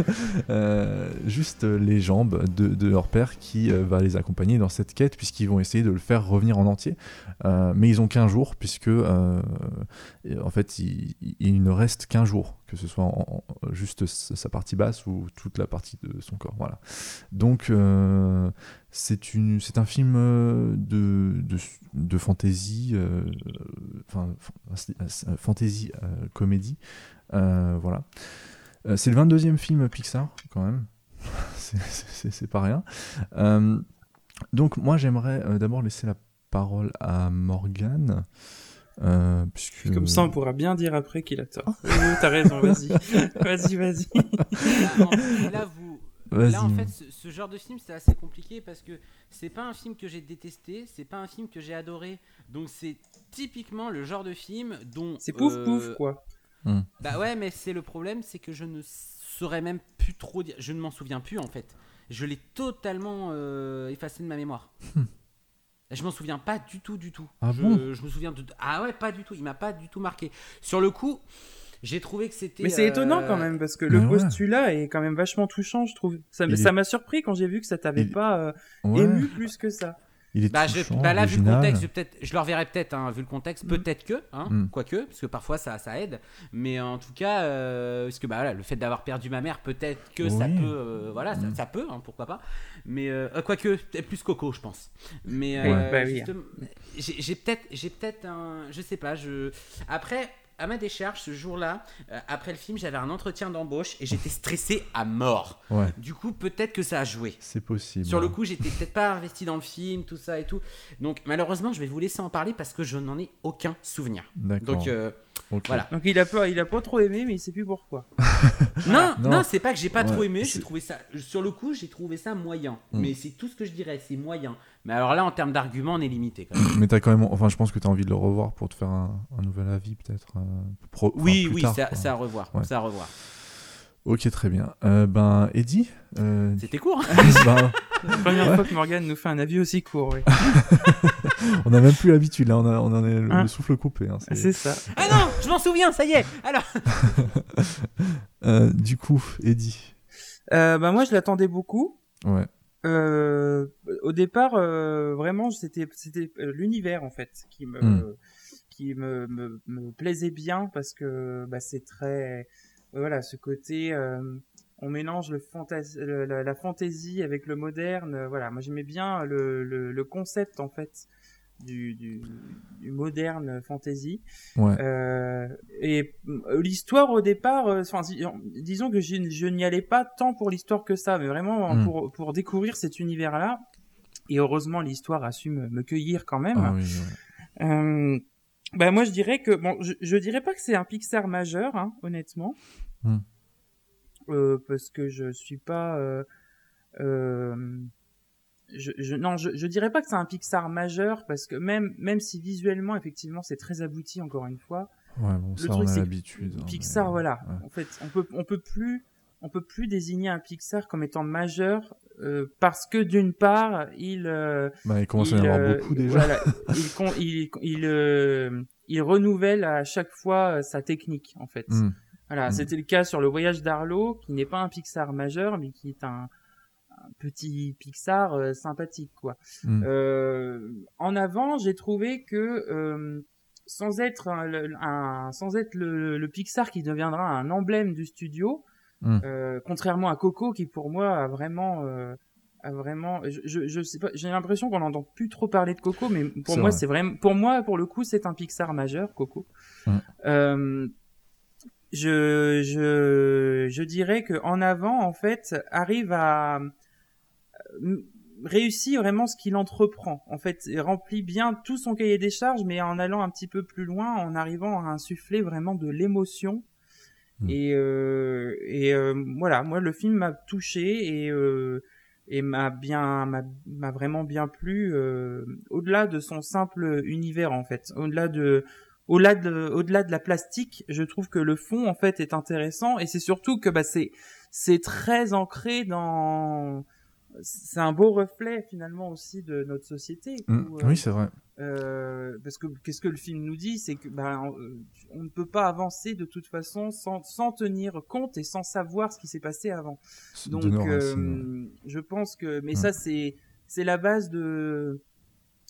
Euh, juste les jambes de, de leur père qui euh, va les accompagner dans cette quête, puisqu'ils vont essayer de le faire revenir en entier. Euh, mais ils ont qu'un jour, puisque euh, en fait il, il ne reste qu'un jour que ce soit en, en- juste sa partie basse ou toute la partie de son corps. Voilà. Donc euh, c'est une, c'est un film euh, de de, de fantasy, euh, enfin euh, fantasy euh, comédie. Euh, voilà. Euh, c'est le vingt-deuxième film Pixar quand même. c'est, c'est, c'est pas rien. Euh, donc moi j'aimerais euh, d'abord laisser la parole à Morgane. Euh, puisque... Comme ça, on pourra bien dire après qu'il a tort. Oui, oui, t'as raison, vas-y. vas-y, vas-y. Là, en, là, vous, Vas-y. là, en fait, ce, ce genre de film, c'est assez compliqué parce que c'est pas un film que j'ai détesté, c'est pas un film que j'ai adoré. Donc, c'est typiquement le genre de film dont. C'est pouf euh, pouf, quoi. Bah ouais, mais c'est le problème, c'est que je ne saurais même plus trop dire. Je ne m'en souviens plus en fait. Je l'ai totalement euh, effacé de ma mémoire. Je m'en souviens pas du tout, du tout. Ah je, bon je me souviens de. Ah ouais, pas du tout. Il m'a pas du tout marqué. Sur le coup, j'ai trouvé que c'était. Mais c'est euh, étonnant quand même, parce que Mais le ouais. postulat est quand même vachement touchant, je trouve. Ça, m- Il ça est- m'a surpris quand j'ai vu que ça t'avait Il- pas euh, Ouais. ému plus que ça. Il est Bah, je, touchant, bah là, vu le original. contexte, je, peut-être, je le reverrai peut-être, hein, vu le contexte, peut-être que, hein, Mm. quoique, parce que parfois ça, ça aide. Mais en tout cas, euh, parce que bah, voilà, le fait d'avoir perdu ma mère, peut-être que ça Oui. peut, euh, voilà, ça, Mm. ça peut, hein, pourquoi pas. Mais euh, euh, quoique, peut-être plus Coco, je pense. Mais Ouais. euh, Bah oui. justement, j'ai, j'ai peut-être, j'ai peut-être un, je sais pas, je. Après. À ma décharge, ce jour-là, euh, après le film, j'avais un entretien d'embauche et j'étais stressé à mort. Ouais, Du coup, peut-être que ça a joué. c'est possible. Sur le coup, j'étais peut-être pas investi dans le film, tout ça et tout. Donc, malheureusement, je vais vous laisser en parler parce que je n'en ai aucun souvenir. D'accord. Donc, euh, Ok. voilà. Donc il a pas, il a pas trop aimé, mais il sait plus pourquoi. non, Non. non, c'est pas que j'ai pas Ouais, trop aimé. c'est- J'ai trouvé ça. Sur le coup, j'ai trouvé ça moyen. Mm. Mais c'est tout ce que je dirais, c'est moyen. Mais alors là, en termes d'arguments, on est limité. Quand même. Mais t'as quand même, enfin, je pense que t'as envie de le revoir pour te faire un, un nouvel avis, peut-être. euh, pro- enfin, Oui, plus oui, tard, c'est à- quoi. c'est à revoir. Ouais. C'est à revoir. Ok, très bien. Euh, ben, Eddie, euh, C'était court. ben, Première Ouais. fois que Morgane nous fait un avis aussi court, oui. on a même plus l'habitude, là, on, a, on en est le, Hein le souffle coupé. Hein, c'est- C'est ça. Ah non, je m'en souviens, ça y est. Alors. Euh, du coup, Eddie. Euh, bah moi je l'attendais beaucoup. Ouais. Euh, au départ, euh, vraiment, c'était c'était euh, l'univers en fait qui me Mm. qui me, me me plaisait bien parce que bah c'est très voilà ce côté euh, on mélange le fantas- le- la, la fantaisie avec le moderne. euh, Voilà, moi j'aimais bien le, le le concept en fait du du, du moderne fantasy. Ouais. Euh, et euh, l'histoire au départ, euh, enfin, dis- disons que je, je n'y allais pas tant pour l'histoire que ça, mais vraiment Mm. pour pour découvrir cet univers-là. Et heureusement, l'histoire a su me, me cueillir quand même. Ah oui, ouais. Euh, bah moi, je dirais que bon, je, je dirais pas que c'est un Pixar majeur, hein, honnêtement, Mm. euh, parce que je suis pas. Euh, euh, je, je, non, je, je dirais pas que c'est un Pixar majeur parce que même même si visuellement, effectivement, c'est très abouti encore une fois. Ouais, bon, Le ça, truc, on a c'est que l'habitude. hein, Pixar, mais- voilà. ouais. En fait, on peut, on peut plus, on peut plus désigner un Pixar comme étant majeur euh, parce que d'une part, il, euh, Bah, il commence à y il, en avoir euh, beaucoup déjà. voilà, il, con- il, il, euh, il renouvelle à chaque fois euh, sa technique, en fait. Mm. Voilà, Mm. c'était le cas sur le Voyage d'Arlo, qui n'est pas un Pixar majeur, mais qui est un, un petit Pixar euh, sympathique, quoi. Mm. Euh, en avant, j'ai trouvé que euh, sans être un, le- un- sans être le, le Pixar qui deviendra un emblème du studio, Mm. euh, contrairement à Coco qui pour moi a vraiment euh, a vraiment je, je, je sais pas, j'ai l'impression qu'on n'entend plus trop parler de Coco, mais pour C'est moi vrai. c'est vraiment pour moi pour le coup c'est un Pixar majeur, Coco. Mm. Euh, je je je dirais que En Avant en fait arrive à euh, réussit vraiment ce qu'il entreprend. En fait, il remplit bien tout son cahier des charges, mais en allant un petit peu plus loin, en arrivant à insuffler vraiment de l'émotion. Mm. Et, euh, et euh, voilà, moi le film m'a touché et euh, et m'a bien m'a, m'a vraiment bien plu euh, au-delà de son simple univers en fait, au-delà de au-delà de au-delà de la plastique, je trouve que le fond en fait est intéressant et c'est surtout que bah c'est c'est très ancré dans c'est un beau reflet finalement aussi de notre société. Mm. où, euh, Oui, c'est vrai. euh, parce que qu'est-ce que le film nous dit, c'est que bah, on, euh, on ne peut pas avancer de toute façon sans, sans tenir compte et sans savoir ce qui s'est passé avant. C'est Donc, de nos euh, racines, ouais. je pense que, mais Mm. ça c'est c'est la base de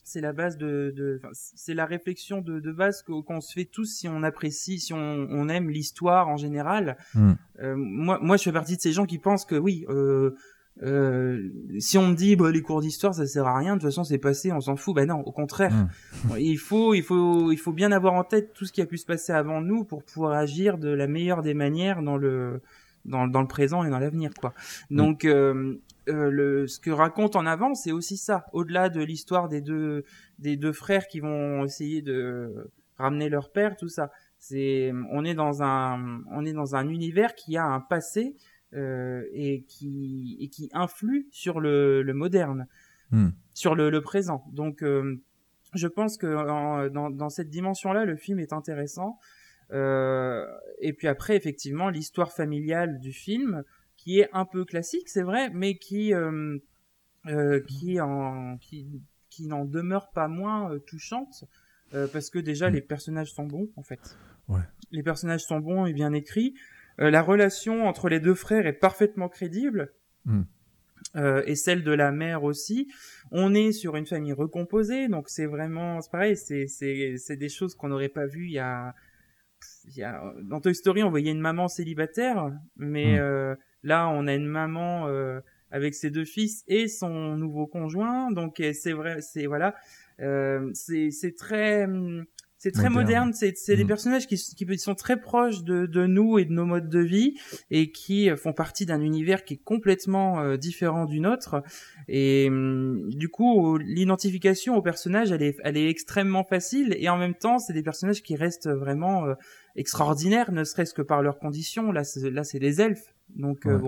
c'est la base de, de c'est la réflexion de, de base qu'on se fait tous si on apprécie, si on, on aime l'histoire en général. Mm. Euh, moi, moi, je fais partie de ces gens qui pensent que oui, euh, euh, si on me dit bah, les cours d'histoire ça sert à rien, de toute façon c'est passé, on s'en fout. Ben non, au contraire, Mm. il faut, il faut, il faut bien avoir en tête tout ce qui a pu se passer avant nous pour pouvoir agir de la meilleure des manières dans le dans, dans le présent et dans l'avenir, quoi. Donc euh, Euh, le, ce que raconte en avant, c'est aussi ça. Au-delà de l'histoire des deux, des deux frères qui vont essayer de ramener leur père, tout ça. C'est, on est dans un, on est dans un univers qui a un passé euh, et qui, et qui influe sur le, le moderne, Mm. sur le, le présent. Donc, euh, je pense que en, dans, dans cette dimension-là, le film est intéressant. Euh, et puis après, effectivement, l'histoire familiale du film, qui est un peu classique, c'est vrai, mais qui euh, euh, qui en qui qui n'en demeure pas moins euh, touchante euh, parce que déjà Mm. les personnages sont bons en fait. Ouais. Les personnages sont bons et bien écrits. Euh, la relation entre les deux frères est parfaitement crédible. Mm. Euh, et celle de la mère aussi. On est sur une famille recomposée, donc c'est vraiment, c'est pareil, c'est c'est c'est des choses qu'on n'aurait pas vues il y a il y a dans Toy Story on voyait une maman célibataire, mais Mm. euh, là on a une maman euh, avec ses deux fils et son nouveau conjoint, donc et c'est vrai, c'est voilà, euh, c'est c'est très c'est très Moderne. moderne, c'est c'est des Mm. personnages qui qui sont très proches de de nous et de nos modes de vie et qui font partie d'un univers qui est complètement euh, différent du nôtre et hum, du coup l'identification aux personnages elle est elle est extrêmement facile et en même temps c'est des personnages qui restent vraiment euh, extraordinaires, ne serait-ce que par leurs conditions. Là c'est, là c'est les elfes, donc euh, Ouais. bon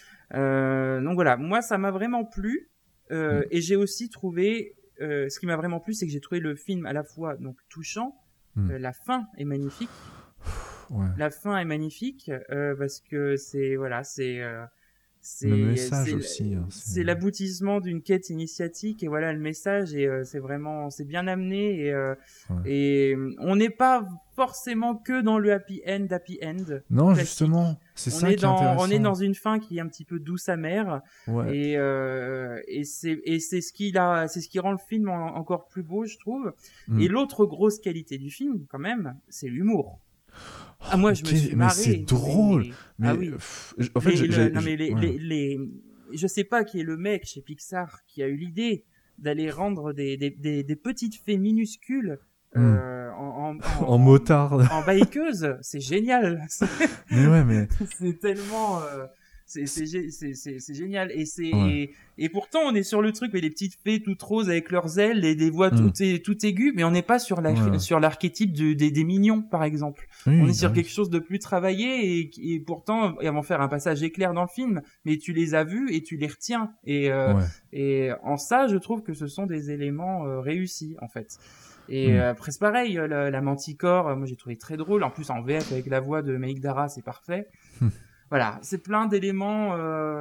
euh, donc voilà, moi ça m'a vraiment plu euh, Mm. et j'ai aussi trouvé euh, ce qui m'a vraiment plu, c'est que j'ai trouvé le film à la fois donc touchant. Mm. Euh, la fin est magnifique. Ouais. La fin est magnifique euh, parce que c'est voilà, c'est euh, c'est Le message c'est, aussi, hein, c'est- c'est l'aboutissement d'une quête initiatique et voilà le message et euh, c'est vraiment c'est bien amené et euh, Ouais. et euh, on n'est pas forcément que dans le happy end happy end. Non, classique. justement, c'est On ça est qui est dans intéressant. on est dans une fin qui est un petit peu douce amère Ouais. et euh, et c'est et c'est ce qui a c'est ce qui rend le film en- encore plus beau, je trouve. Mm. Et l'autre grosse qualité du film quand même, c'est l'humour. Ah moi je me Ok, suis mais marré. c'est drôle. mais- Mais, Ah oui. pff, j- en fait, Les- j'ai- le- j'ai- non mais les, ouais. les, les je sais pas qui est le mec chez Pixar qui a eu l'idée d'aller rendre des des des, des petites fées minuscules Mm. euh, en, en, En motard. en bikeuse, c'est génial. Mais ouais, mais C'est tellement euh, c'est c'est gé- c'est c'est c'est génial et c'est Ouais. et, et pourtant on est sur le truc mais les petites fées toutes roses avec leurs ailes et des voix Mm. toutes é- toutes aiguës, mais on n'est pas sur la Ouais. sur l'archétype du- des des mignons par exemple. oui, On est bah sur oui. quelque chose de plus travaillé et, et pourtant ils vont faire un passage éclair dans le film, mais tu les as vus et tu les retiens et euh, Ouais. et en ça je trouve que ce sont des éléments euh, réussis en fait. Et Mm. euh, après c'est pareil, euh, la, la Manticore, euh, moi j'ai trouvé très drôle. En plus en V F avec la voix de Meik Dara, c'est parfait. Mm. Voilà, c'est plein d'éléments,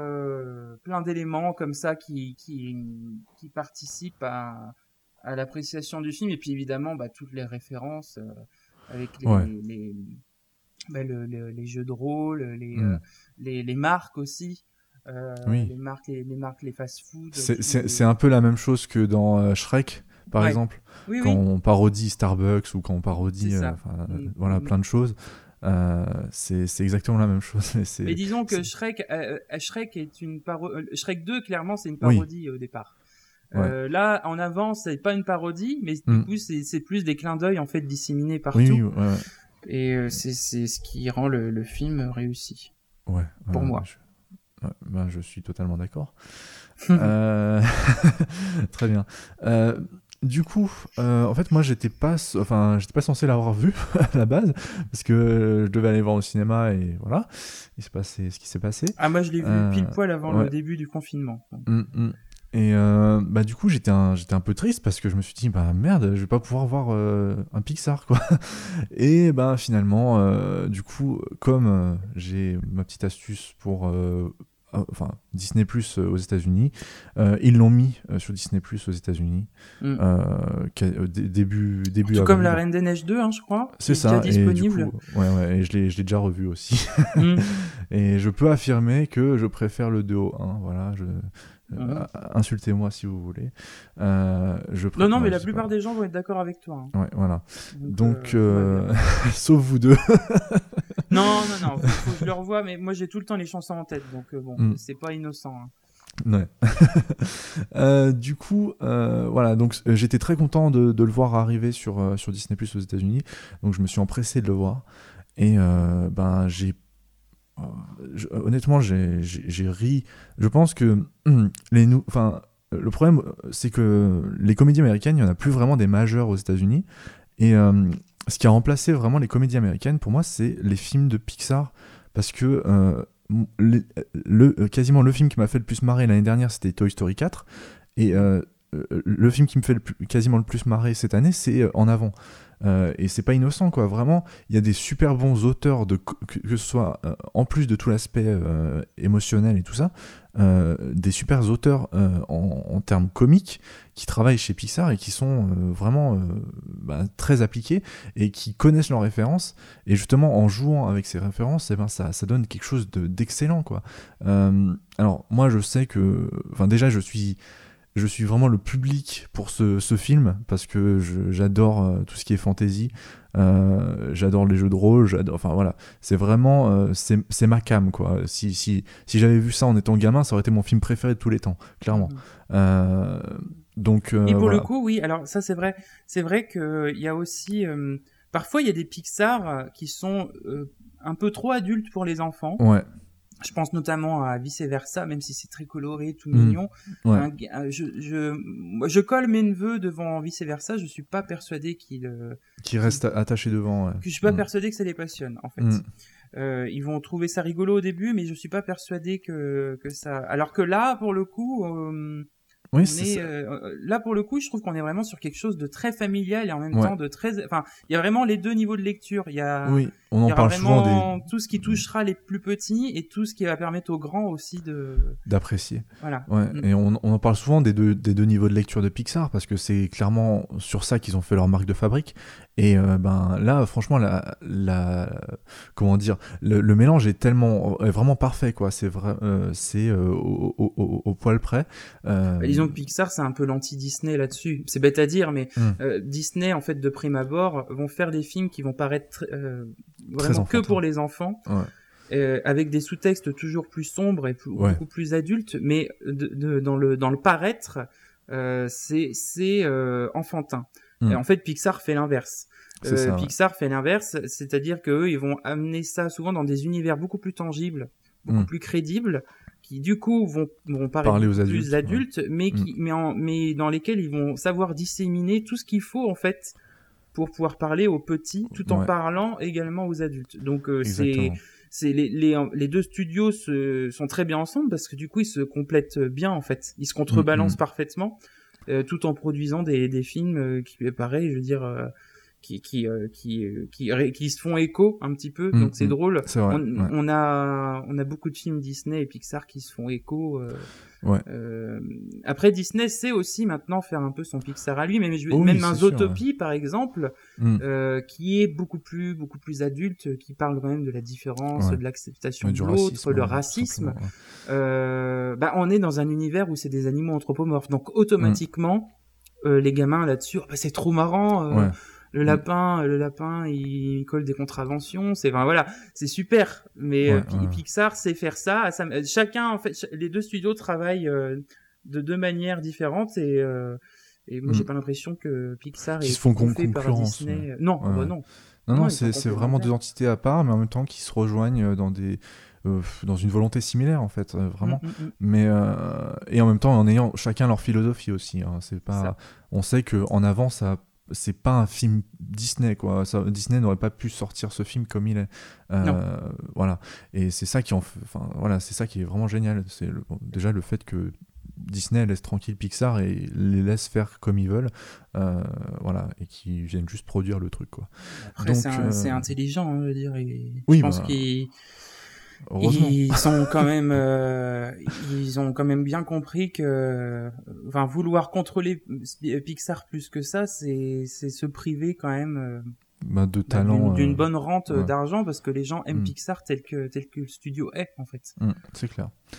euh, plein d'éléments comme ça qui qui qui participent à à l'appréciation du film. Et puis évidemment, bah, toutes les références euh, avec les Ouais. les, bah, le- le- les jeux de rôle, les Mm. euh, les, les marques aussi. Euh, Oui. les marques, les, les marques, les fast-food. C'est- tous C'est les- c'est un peu la même chose que dans euh, Shrek, par Ouais. exemple, Oui, quand oui. on parodie Starbucks ou quand on parodie C'est ça. euh, enfin, euh, Mm. voilà, Mm. plein de choses. Euh, c'est c'est exactement la même chose. Mais, c'est- Mais disons que c'est- Shrek, euh, euh, Shrek est une parodie. Shrek deux, clairement, c'est une Oui. parodie au départ. Euh, là, en avant, c'est pas une parodie, mais Mm. du coup, c'est c'est plus des clins d'œil en fait disséminés partout. Oui, oui, ouais, ouais. Et euh, c'est c'est ce qui rend le, le film réussi. Ouais, Pour ouais, moi. Je... ouais, ben, je suis totalement d'accord. Euh, Très bien. Euh, du coup, euh, en fait, moi, j'étais pas, enfin, j'étais pas censé l'avoir vu à la base parce que je devais aller voir au cinéma et voilà, il s'est passé ce qui s'est passé. Ah, moi, je l'ai vu Euh, pile poil avant ouais. le début du confinement. Mm, mm. Et euh, bah du coup, j'étais un, j'étais un peu triste parce que je me suis dit, bah merde, je vais pas pouvoir voir euh, un Pixar, quoi. Et bah finalement, euh, du coup, comme euh, j'ai ma petite astuce pour, euh, euh, enfin, Disney Plus aux États-Unis, euh, ils l'ont mis euh, sur Disney Plus aux États-Unis, Mm. euh, qu'a- euh, dé- début, début Tout avril. comme La Reine des Neiges deux, hein, je crois. C'est qui est ça, déjà et du disponible. coup, ouais, ouais, et je l'ai, je l'ai déjà revu aussi. Mm. Et je peux affirmer que je préfère le deux au un, voilà, je, Euh, Mhm. Insultez-moi si vous voulez. Euh, je Non, non, ouais, mais je la sais plupart pas. des gens vont être d'accord avec toi. hein. Ouais, voilà. Donc, euh, euh, sauf vous deux. Non, non, non, faut, faut que je le revoie, mais moi j'ai tout le temps les chansons en tête, donc euh, bon, Mm. c'est pas innocent. hein. Ouais. Euh, du coup, euh, voilà, donc euh, j'étais très content de, de le voir arriver sur, euh, sur Disney Plus aux États-Unis, donc je me suis empressé de le voir. Et euh, ben, j'ai. euh, je- honnêtement, j'ai, j'ai, j'ai ri. Je pense que les nou- enfin, le problème, c'est que les comédies américaines, il n'y en a plus vraiment des majeures aux États-Unis. Et euh, ce qui a remplacé vraiment les comédies américaines, pour moi, c'est les films de Pixar. Parce que euh, m- le, le- quasiment le film qui m'a fait le plus marrer l'année dernière, c'était Toy Story quatre. Et euh, euh, le film qui me fait le plus- quasiment le plus marrer cette année, c'est euh, En Avant. Euh, et c'est pas innocent, quoi. Vraiment, il y a des super bons auteurs, de, co- que, que ce soit euh, en plus de tout l'aspect euh, émotionnel et tout ça, euh, des super auteurs euh, en, en termes comiques qui travaillent chez Pixar et qui sont euh, vraiment euh, bah, très appliqués et qui connaissent leurs références. Et justement, en jouant avec ces références, eh ben, ça, ça donne quelque chose de, d'excellent, quoi. Euh, alors, moi, je sais que... Enfin, déjà, je suis... Je suis vraiment le public pour ce, ce film parce que je- j'adore euh, tout ce qui est fantasy, euh, j'adore les jeux de rôle, j'adore, enfin voilà, c'est vraiment euh, c'est, c'est ma cam, quoi. Si, si, si j'avais vu ça en étant gamin, ça aurait été mon film préféré de tous les temps, clairement. Mhm. Euh, donc euh, Et pour voilà. le coup, oui, alors ça c'est vrai, c'est vrai qu'il y a aussi, euh, parfois il y a des Pixar euh, qui sont euh, un peu trop adultes pour les enfants. Ouais, Je pense notamment à Vice Versa, même si c'est très coloré, tout Mm. mignon. ouais, Un g- un- je, je, moi, je colle mes neveux devant Vice Versa, je suis pas persuadé qu'ils, euh, qui reste attaché devant. Ouais. que je suis pas Mm. persuadé que ça les passionne en fait. Mm. Euh, ils vont trouver ça rigolo au début, mais je suis pas persuadé que que ça. Alors que là, pour le coup, euh, Oui, on c'est est ça. euh, là pour le coup, je trouve qu'on est vraiment sur quelque chose de très familial et en même Ouais. temps de très. Enfin, il y a vraiment les deux niveaux de lecture. Il y a Oui, on il en y aura parle souvent vraiment des... tout ce qui touchera les plus petits et tout ce qui va permettre aux grands aussi de. d'apprécier. Voilà. Ouais, Mm. et on, on en parle souvent des deux, des deux niveaux de lecture de Pixar parce que c'est clairement sur ça qu'ils ont fait leur marque de fabrique. Et euh, ben là, franchement, la, la comment dire, le, le mélange est tellement, est vraiment parfait, quoi. C'est vrai, euh, c'est euh, au, au, au, au poil près. Euh, Bah, disons que Pixar, c'est un peu l'anti-Disney là-dessus. C'est bête à dire, mais Mm. euh, Disney, en fait, de prime abord, vont faire des films qui vont paraître euh, vraiment que enfantins. pour les enfants. Ouais. Euh, avec des sous-textes toujours plus sombres et plus, Ouais. beaucoup plus adultes, mais de, de, dans le dans le paraître, euh, c'est c'est euh, enfantin. Mm. Et en fait, Pixar fait l'inverse. C'est Euh, ça, ouais. Pixar fait l'inverse, c'est-à-dire que eux, ils vont amener ça souvent dans des univers beaucoup plus tangibles, beaucoup Mm. plus crédibles, qui du coup vont vont paraître Parler aux beaucoup adultes, plus ouais. adultes, mais qui mais en, mais dans lesquels ils vont savoir disséminer tout ce qu'il faut en fait pour pouvoir parler aux petits, tout en Ouais. parlant également aux adultes. Donc euh, c'est Exactement. c'est les, les, les deux studios se, sont très bien ensemble parce que du coup ils se complètent bien en fait, ils se contrebalancent Mhm. parfaitement, euh, tout en produisant des, des films euh, qui, pareil, je veux dire, euh, qui qui, euh, qui qui qui qui se font écho un petit peu, Mhm. donc c'est drôle. C'est vrai. On, ouais. on a on a beaucoup de films Disney et Pixar qui se font écho. Euh, Ouais. euh, après Disney sait aussi maintenant faire un peu son Pixar à lui, mais je, Oh oui, même c'est un sûr, Zootopie par exemple. Mm. Euh, qui est beaucoup plus beaucoup plus adulte, qui parle quand même de la différence, Ouais. de l'acceptation Ouais, de du l'autre, racisme, le ouais, racisme. tout simplement, ouais. Euh, bah on est dans un univers où c'est des animaux anthropomorphes, donc automatiquement euh, les gamins là-dessus, oh, bah, c'est trop marrant. Euh, Ouais. Le lapin, le lapin, il colle des contraventions. C'est, enfin voilà, c'est super. Mais Ouais, euh, Pi- ouais. Pixar sait faire ça. ça. Chacun, en fait, ch- les deux studios travaillent euh, de deux manières différentes et euh, et moi Mm. j'ai pas l'impression que Pixar Qui est se font con- bouffé par concurrence, Disney. ouais. Non, Ouais. bah non. Non, Non, non, ils sont c'est, c'est vraiment deux complémentaires. entités à part, mais en même temps qui se rejoignent dans des, euh, dans une volonté similaire en fait, euh, vraiment. Mm, mm, mm. Mais euh, et en même temps en ayant chacun leur philosophie aussi. Hein, c'est pas, Ça. on sait que en avant ça, c'est pas un film Disney quoi. Ça, Disney n'aurait pas pu sortir ce film comme il est. Euh, Non. Voilà. Et c'est ça qui en, fait- enfin voilà, c'est ça qui est vraiment génial. C'est le- bon, déjà le fait que Disney laisse tranquille Pixar et les laisse faire comme ils veulent, euh, voilà, et qui viennent juste produire le truc quoi. Après, Donc, c'est, un- euh, c'est intelligent, hein, je veux dire. et Oui, je pense bah, qu'ils Heureusement. ils sont quand même, euh, ils ont quand même bien compris que, enfin, vouloir contrôler Pixar plus que ça, c'est, c'est se priver quand même euh, Bah, de bah, talent. d'une, d'une euh, bonne rente ouais. d'argent parce que les gens aiment Mm. Pixar tel que tel que le studio est en fait. mm, c'est clair.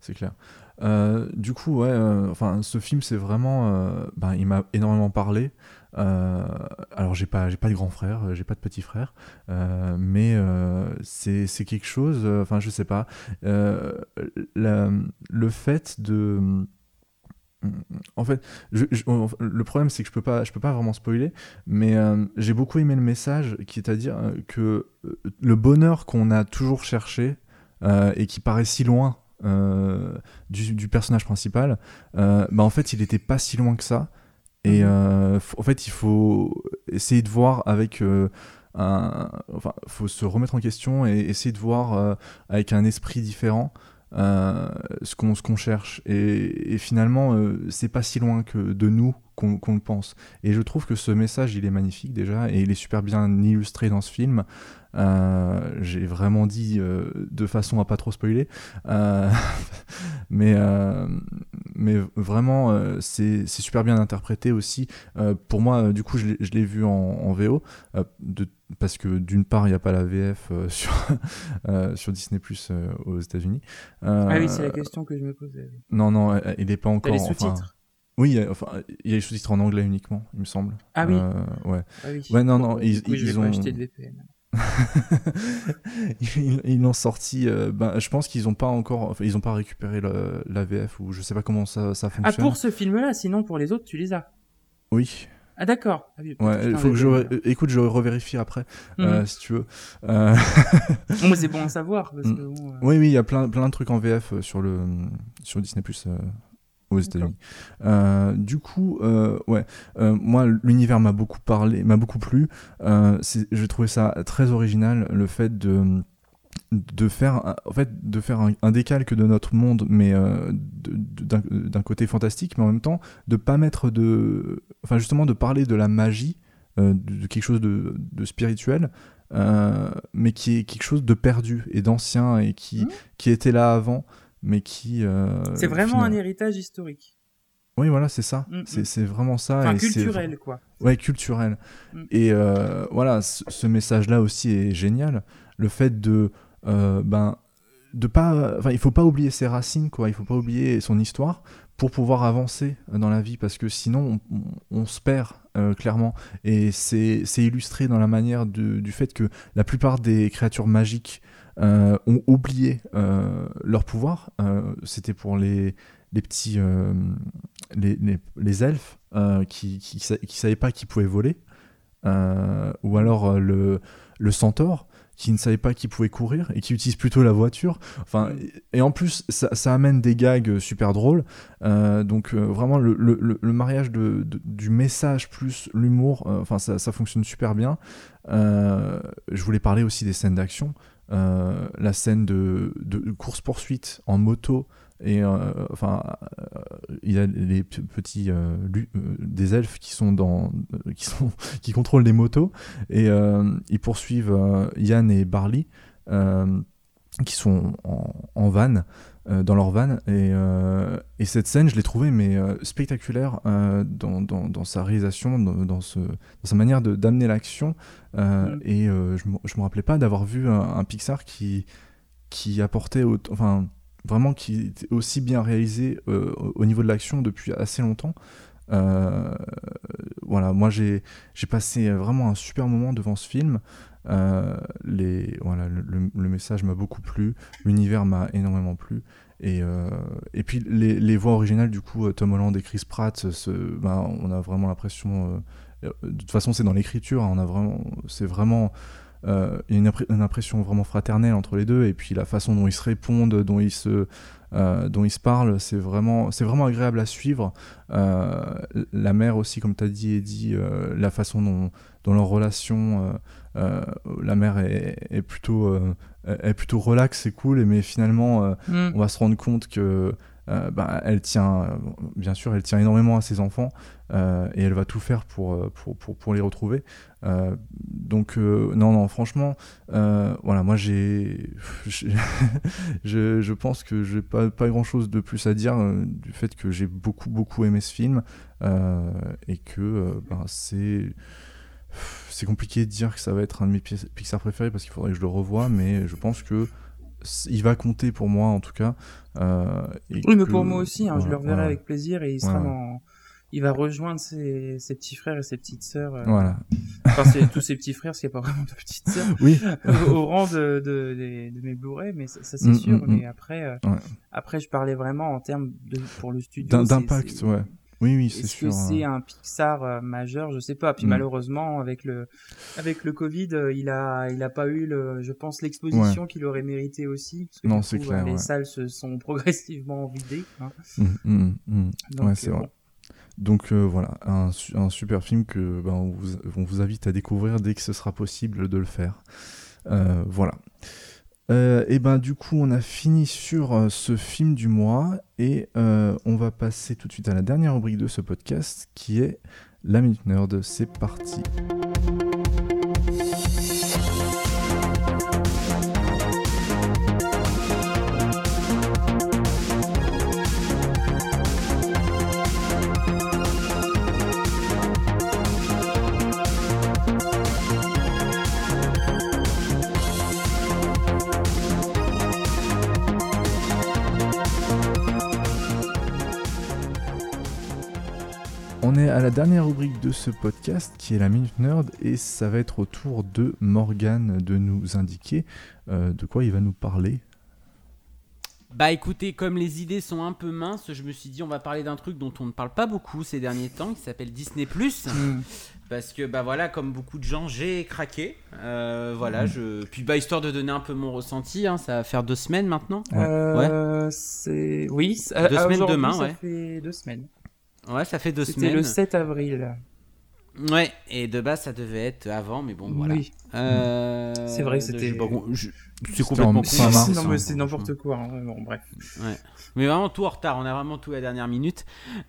c'est clair. Euh, du coup, ouais, euh, enfin, ce film, c'est vraiment, euh, ben, il m'a énormément parlé. Euh, alors, j'ai pas, j'ai pas de grand frère, j'ai pas de petit frère, euh, mais euh, c'est, c'est quelque chose. Enfin, je sais pas. Euh, la- le fait de En fait, je- je- le problème c'est que je peux pas, je peux pas vraiment spoiler, mais euh, j'ai beaucoup aimé le message qui est à dire euh, que euh, le bonheur qu'on a toujours cherché euh, et qui paraît si loin euh, du, du personnage principal, euh, bah en fait il était pas si loin que ça. Et Mhm. euh, f- en fait il faut essayer de voir avec euh, un, enfin, faut se remettre en question et essayer de voir euh, avec un esprit différent euh, ce qu'on ce qu'on cherche. Et, et finalement, euh, c'est pas si loin que de nous qu'on qu'on le pense. Et je trouve que ce message, il est magnifique déjà, et il est super bien illustré dans ce film. Euh, j'ai vraiment dit euh, de façon à pas trop spoiler, euh, mais euh, mais vraiment euh, c'est c'est super bien interprété aussi. Euh, pour moi, euh, du coup, je l'ai je l'ai vu en, en V O euh, de, parce que d'une part, il n'y a pas la V F euh, sur euh, sur Disney Plus euh, aux États-Unis. Ah oui, c'est Euh, la question que je me posais. oui. non, non, euh, il n'est pas T'as les encore. Enfin, sous-titres? oui, il y a- enfin, il y a les sous-titres en anglais uniquement, il me semble. Ah oui. Euh, ouais. Ah oui. Ouais, non, Bon, non, bah, ils, du coup, je vais ils pas ont. acheter de V P N. ils ils l'ont sorti. Euh, ben, je pense qu'ils n'ont pas encore. Enfin, ils n'ont pas récupéré le- la V F ou je sais pas comment ça, ça Ah, fonctionne. pour ce film-là, sinon pour les autres, tu les as. Oui. Ah d'accord. Ah oui, peut-être Ouais, acheter il un faut que je. V P N, Écoute, je revérifie après, alors. euh, Mhm. si tu veux. Euh, Bon, mais c'est bon à savoir parce Mm. que bon, euh, Oui, oui, il y a plein, plein de trucs en V F sur le sur Disney Plus euh, aux États-Unis. Euh, du coup, euh, ouais, euh, moi l'univers m'a beaucoup parlé, m'a beaucoup plu. Euh, c'est- j'ai trouvé ça très original, le fait de de faire un- en fait de faire un, un décalque de notre monde, mais euh, de- de- d'un d'un côté fantastique, mais en même temps de pas mettre de, enfin justement de parler de la magie, euh, de, de quelque chose de, de spirituel. Euh, mais qui est quelque chose de perdu et d'ancien et qui, Mhm. qui était là avant, mais qui. euh, c'est vraiment final- un héritage historique. Oui, voilà, c'est ça. Mhm. C'est, c'est vraiment ça. Enfin, et c'est culturel, quoi. Ouais, culturel. Mm. Et euh, voilà, ce, ce message-là aussi est génial. Le fait de, euh, ben, de pas, enfin, il faut pas oublier ses racines, quoi. Il faut pas oublier son histoire pour pouvoir avancer dans la vie, parce que sinon on, on- on se perd euh, clairement. Et c'est, c'est illustré dans la manière de- du fait que la plupart des créatures magiques euh, ont oublié euh, leur pouvoir. Euh, c'était pour les les petits euh, les, les, les elfes euh, qui, qui, sa- qui savaient pas qu'ils pouvaient voler, euh, ou alors euh, le, le centaure qui ne savait pas qu'il pouvait courir et qui utilise plutôt la voiture. Enfin, et, et en plus, ça, ça amène des gags super drôles. Euh, donc euh, vraiment, le, le, le- le mariage de, de- du message plus l'humour, euh, enfin, ça, ça fonctionne super bien. Euh, je voulais parler aussi des scènes d'action. Euh, la scène de, de course-poursuite en moto. Et euh, enfin, euh, il y a les p- petits euh, lu- euh, des elfes qui sont dans, euh, qui sont, qui contrôlent les motos et euh, ils poursuivent euh, Yann et Barley euh, qui sont en, en van, euh, dans leur van et, euh, et cette scène, je l'ai trouvée mais euh, spectaculaire euh, dans, dans, dans sa réalisation, dans, dans, ce, dans sa manière de, d'amener l'action euh, Mm. et euh, je me je me rappelais pas d'avoir vu un, un Pixar qui qui apportait autant- enfin vraiment qui était aussi bien réalisé euh, au au niveau de l'action depuis assez longtemps. Euh, voilà, moi j'ai j'ai passé vraiment un super moment devant ce film. Euh, les, voilà, le, le- le message m'a beaucoup plu, l'univers m'a énormément plu. Et, euh, et puis les, les voix originales, du coup, euh, Tom Holland et Chris Pratt, ce, ben, on a vraiment l'impression. Euh, de toute façon, c'est dans l'écriture, hein, on a vraiment, c'est vraiment. Euh, il y a une, impré- une impression vraiment fraternelle entre les deux, et puis la façon dont ils se répondent, dont ils se, euh, dont ils se parlent, c'est vraiment, c'est vraiment agréable à suivre. Euh, la mère aussi, comme tu as dit, Eddie, euh, la façon dont, dont leur relation, euh, euh, la mère est, est plutôt, euh, est plutôt relaxe, c'est cool, mais finalement, euh, Mm. on va se rendre compte que euh, bah, elle tient, euh, bien sûr, elle tient énormément à ses enfants euh, et elle va tout faire pour, euh, pour, pour, pour les retrouver. Euh, donc, euh, non, non, franchement, euh, voilà, moi j'ai. j'ai- je, je pense que j'ai pas, pas grand chose de plus à dire euh, du fait que j'ai beaucoup, beaucoup aimé ce film euh, et que euh, ben, c'est. C'est compliqué de dire que ça va être un de mes pi- Pixar préférés parce qu'il faudrait que je le revoie, mais je pense que il va compter pour moi en tout cas. Euh, et Oui, mais que- pour moi aussi, hein, je ouais, le reverrai ouais, avec plaisir et il sera Ouais, ouais. dans. Il va rejoindre ses, ses petits frères et ses petites sœurs. euh, Voilà. Enfin, c'est tous ses petits frères, parce qu'il n'y a pas vraiment de petites sœurs. Oui. au, au rang de, de, de, de mes Blu-ray, mais ça, ça, c'est Mm, sûr. mm, Mais après, euh, Ouais. après, je parlais vraiment en termes de pour le studio. D'un- c'est- D'impact, c'est- ouais. Oui, oui, c'est Est-ce sûr. que c'est hein. un Pixar euh, majeur? Je sais pas. Puis Mm. malheureusement, avec le avec le Covid, euh, il a il a pas eu le, je pense, l'exposition qu'il aurait mérité aussi. Parce que Non, du c'est coup, clair, euh, les ouais. salles se sont progressivement vidées. Hein. Mm, mm, mm. Donc, Ouais, c'est euh, vrai. bon. Donc euh, voilà, un, su- un super film que ben, on, vous, on vous invite à découvrir dès que ce sera possible de le faire. Euh, voilà. Euh, et ben du coup, on a fini sur euh, ce film du mois et euh, on va passer tout de suite à la dernière rubrique de ce podcast qui est la Minute Nerd. C'est parti. On est à la dernière rubrique de ce podcast qui est la Minute Nerd et ça va être au tour de Morgane de nous indiquer euh, de quoi il va nous parler. Bah écoutez, comme les idées sont un peu minces, je me suis dit on va parler d'un truc dont on ne parle pas beaucoup ces derniers temps, qui s'appelle Disney plus. Mm. Parce que bah voilà, comme beaucoup de gens, j'ai craqué. Euh, voilà, je puis bah histoire de donner un peu mon ressenti, hein, ça va faire deux semaines maintenant. Euh, c'est oui. c'est- Deux à- semaines aujourd'hui, demain, ça ouais. fait deux semaines. Ouais, ça fait deux C'était semaines. le sept avril. Ouais, et de base ça devait être avant, mais bon voilà. Oui. Euh, C'est vrai que je- c'était- je- bon, je- C'était C'est complètement en con. fin mars, non mais hein, c'est n'importe quoi. Hein. Bon bref. Ouais. Mais vraiment tout en retard, on a vraiment tout à la dernière minute.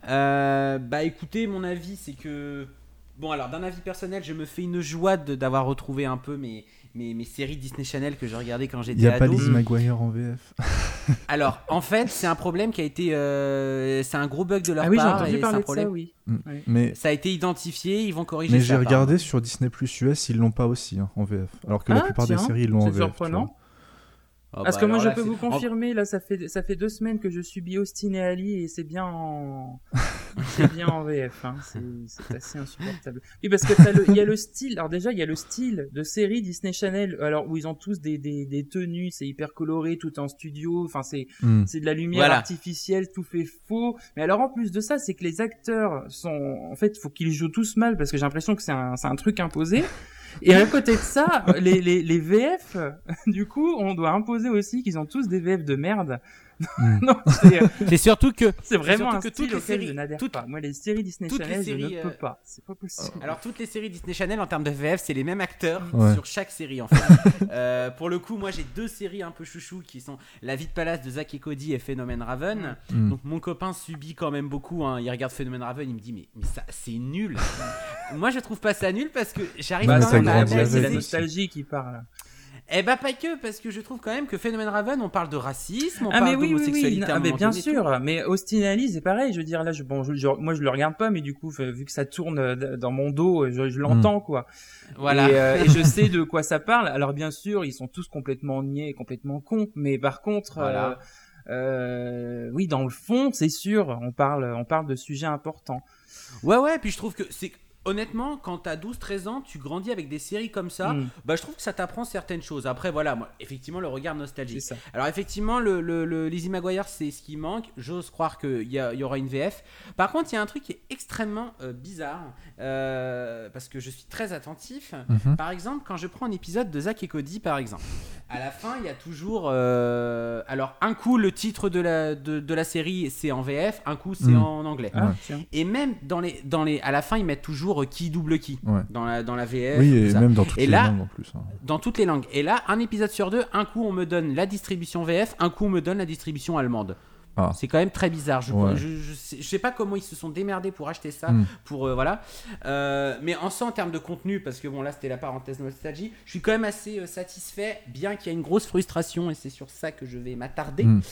Euh, bah écoutez, mon avis c'est que... Bon alors d'un avis personnel, je me fais une joie de- d'avoir retrouvé un peu mes, mes, mes séries Disney Channel que je regardais quand Il j'étais n'y a pas ado. Lizzie McGuire en V F. Alors en fait c'est un problème qui a été... euh, c'est un gros bug de leur Ah oui, j'ai part. entendu et c'est parler un de problème. ça, oui. Mm. Ouais. Mais, Ça a été identifié, ils vont corriger mais ça. j'ai regardé apparemment. sur Disney plus U S, ils l'ont pas aussi hein, en V F. Alors que la Ah, plupart des tiens, séries ils l'ont en c'est V F. tu surprenant. vois. Ah, Parce bah, que moi, alors je là, peux c'est- vous en- confirmer, là, ça fait, ça fait deux semaines que je subis Austin et Ali et c'est bien en, c'est bien en V F, hein. C'est, c'est assez insupportable. Oui, parce que t'as le, il y a le style, alors déjà, il y a le style de série Disney Channel, alors, où ils ont tous des, des, des tenues, c'est hyper coloré, tout en studio, enfin, c'est, Mm. c'est de la lumière Voilà. artificielle, tout fait faux. Mais alors, en plus de ça, c'est que les acteurs sont, en fait, il faut qu'ils jouent tous mal parce que j'ai l'impression que c'est un, c'est un truc imposé. Et à côté de ça, les, les, les V F, du coup, on doit imposer aussi qu'ils ont tous des V F de merde. Mm. non, c'est, C'est surtout que... c'est vraiment surtout un que style toutes les auquel séries- je n'adhère toutes- pas. Moi, les séries Disney toutes les Channel, séries, je ne euh, peux pas. C'est pas possible. Alors toutes les séries Disney Channel en termes de V F c'est les mêmes acteurs Ouais. sur chaque série en fait. Euh, pour le coup moi j'ai deux séries un peu chouchou qui sont La Vie de Palace de Zack et Cody et Phénomène Raven. Mm. Donc mon copain subit quand même beaucoup, hein. Il regarde Phénomène Raven, il me dit mais, mais ça c'est nul. Moi je trouve pas ça nul parce que j'arrive Bah, quand ça même à grandit c'est la avec. analyser. nostalgie qui parle. Eh bah pas que, parce que je trouve quand même que Phénomène Raven on parle de racisme, on Ah parle mais oui, oui, d'homosexualité oui. à un Ah, mais moment bien donné, sûr. Mais Austin et Ali, c'est pareil. Je veux dire là, je, bon, je, je- moi je le regarde pas, mais du coup, vu que ça tourne euh, dans mon dos, je, je l'entends quoi. tout. Voilà. Et, euh, et je sais de quoi ça parle. Alors bien sûr, ils sont tous complètement niais, et complètement cons. Mais par contre, Voilà. euh, euh, oui, dans le fond, c'est sûr, on parle, on parle de sujets importants. Ouais ouais, puis je trouve que c'est... Honnêtement, quand t'as douze treize ans, tu grandis avec des séries comme ça, Mm. bah je trouve que ça t'apprend certaines choses. Après voilà, moi, effectivement le regard C'est nostalgique. ça. Alors effectivement, le, le, le Lizzie McGuire, c'est ce qui manque. J'ose croire qu'il y, a- il y aura une V F. Par contre, il y a un truc qui est extrêmement euh, bizarre, euh, parce que je suis très attentif. Mhm. Par exemple, quand je prends un épisode de Zack et Cody, par exemple, à la fin, il y a toujours... euh, alors, un coup, le titre de la, de, de la série, c'est en V F, un coup, c'est Mm. en anglais. Ah, Ouais. tiens. Et même dans les, dans les, à la fin, ils mettent toujours euh, qui double qui Ouais. dans, la, dans la V F. Oui, tout et ça. même dans toutes Et les là- langues en plus. hein. Dans toutes les langues. Et là, un épisode sur deux, un coup on me donne la distribution V F, un coup on me donne la distribution allemande. Ah. C'est quand même très bizarre. Je, Ouais. je, je, sais, je sais pas comment ils se sont démerdés pour acheter ça. Mm. Pour, euh, voilà. Euh, mais en ça, en termes de contenu, parce que bon, là, c'était la parenthèse nostalgie, je suis quand même assez euh, satisfait, bien qu'il y ait une grosse frustration, et c'est sur ça que je vais m'attarder. Mm.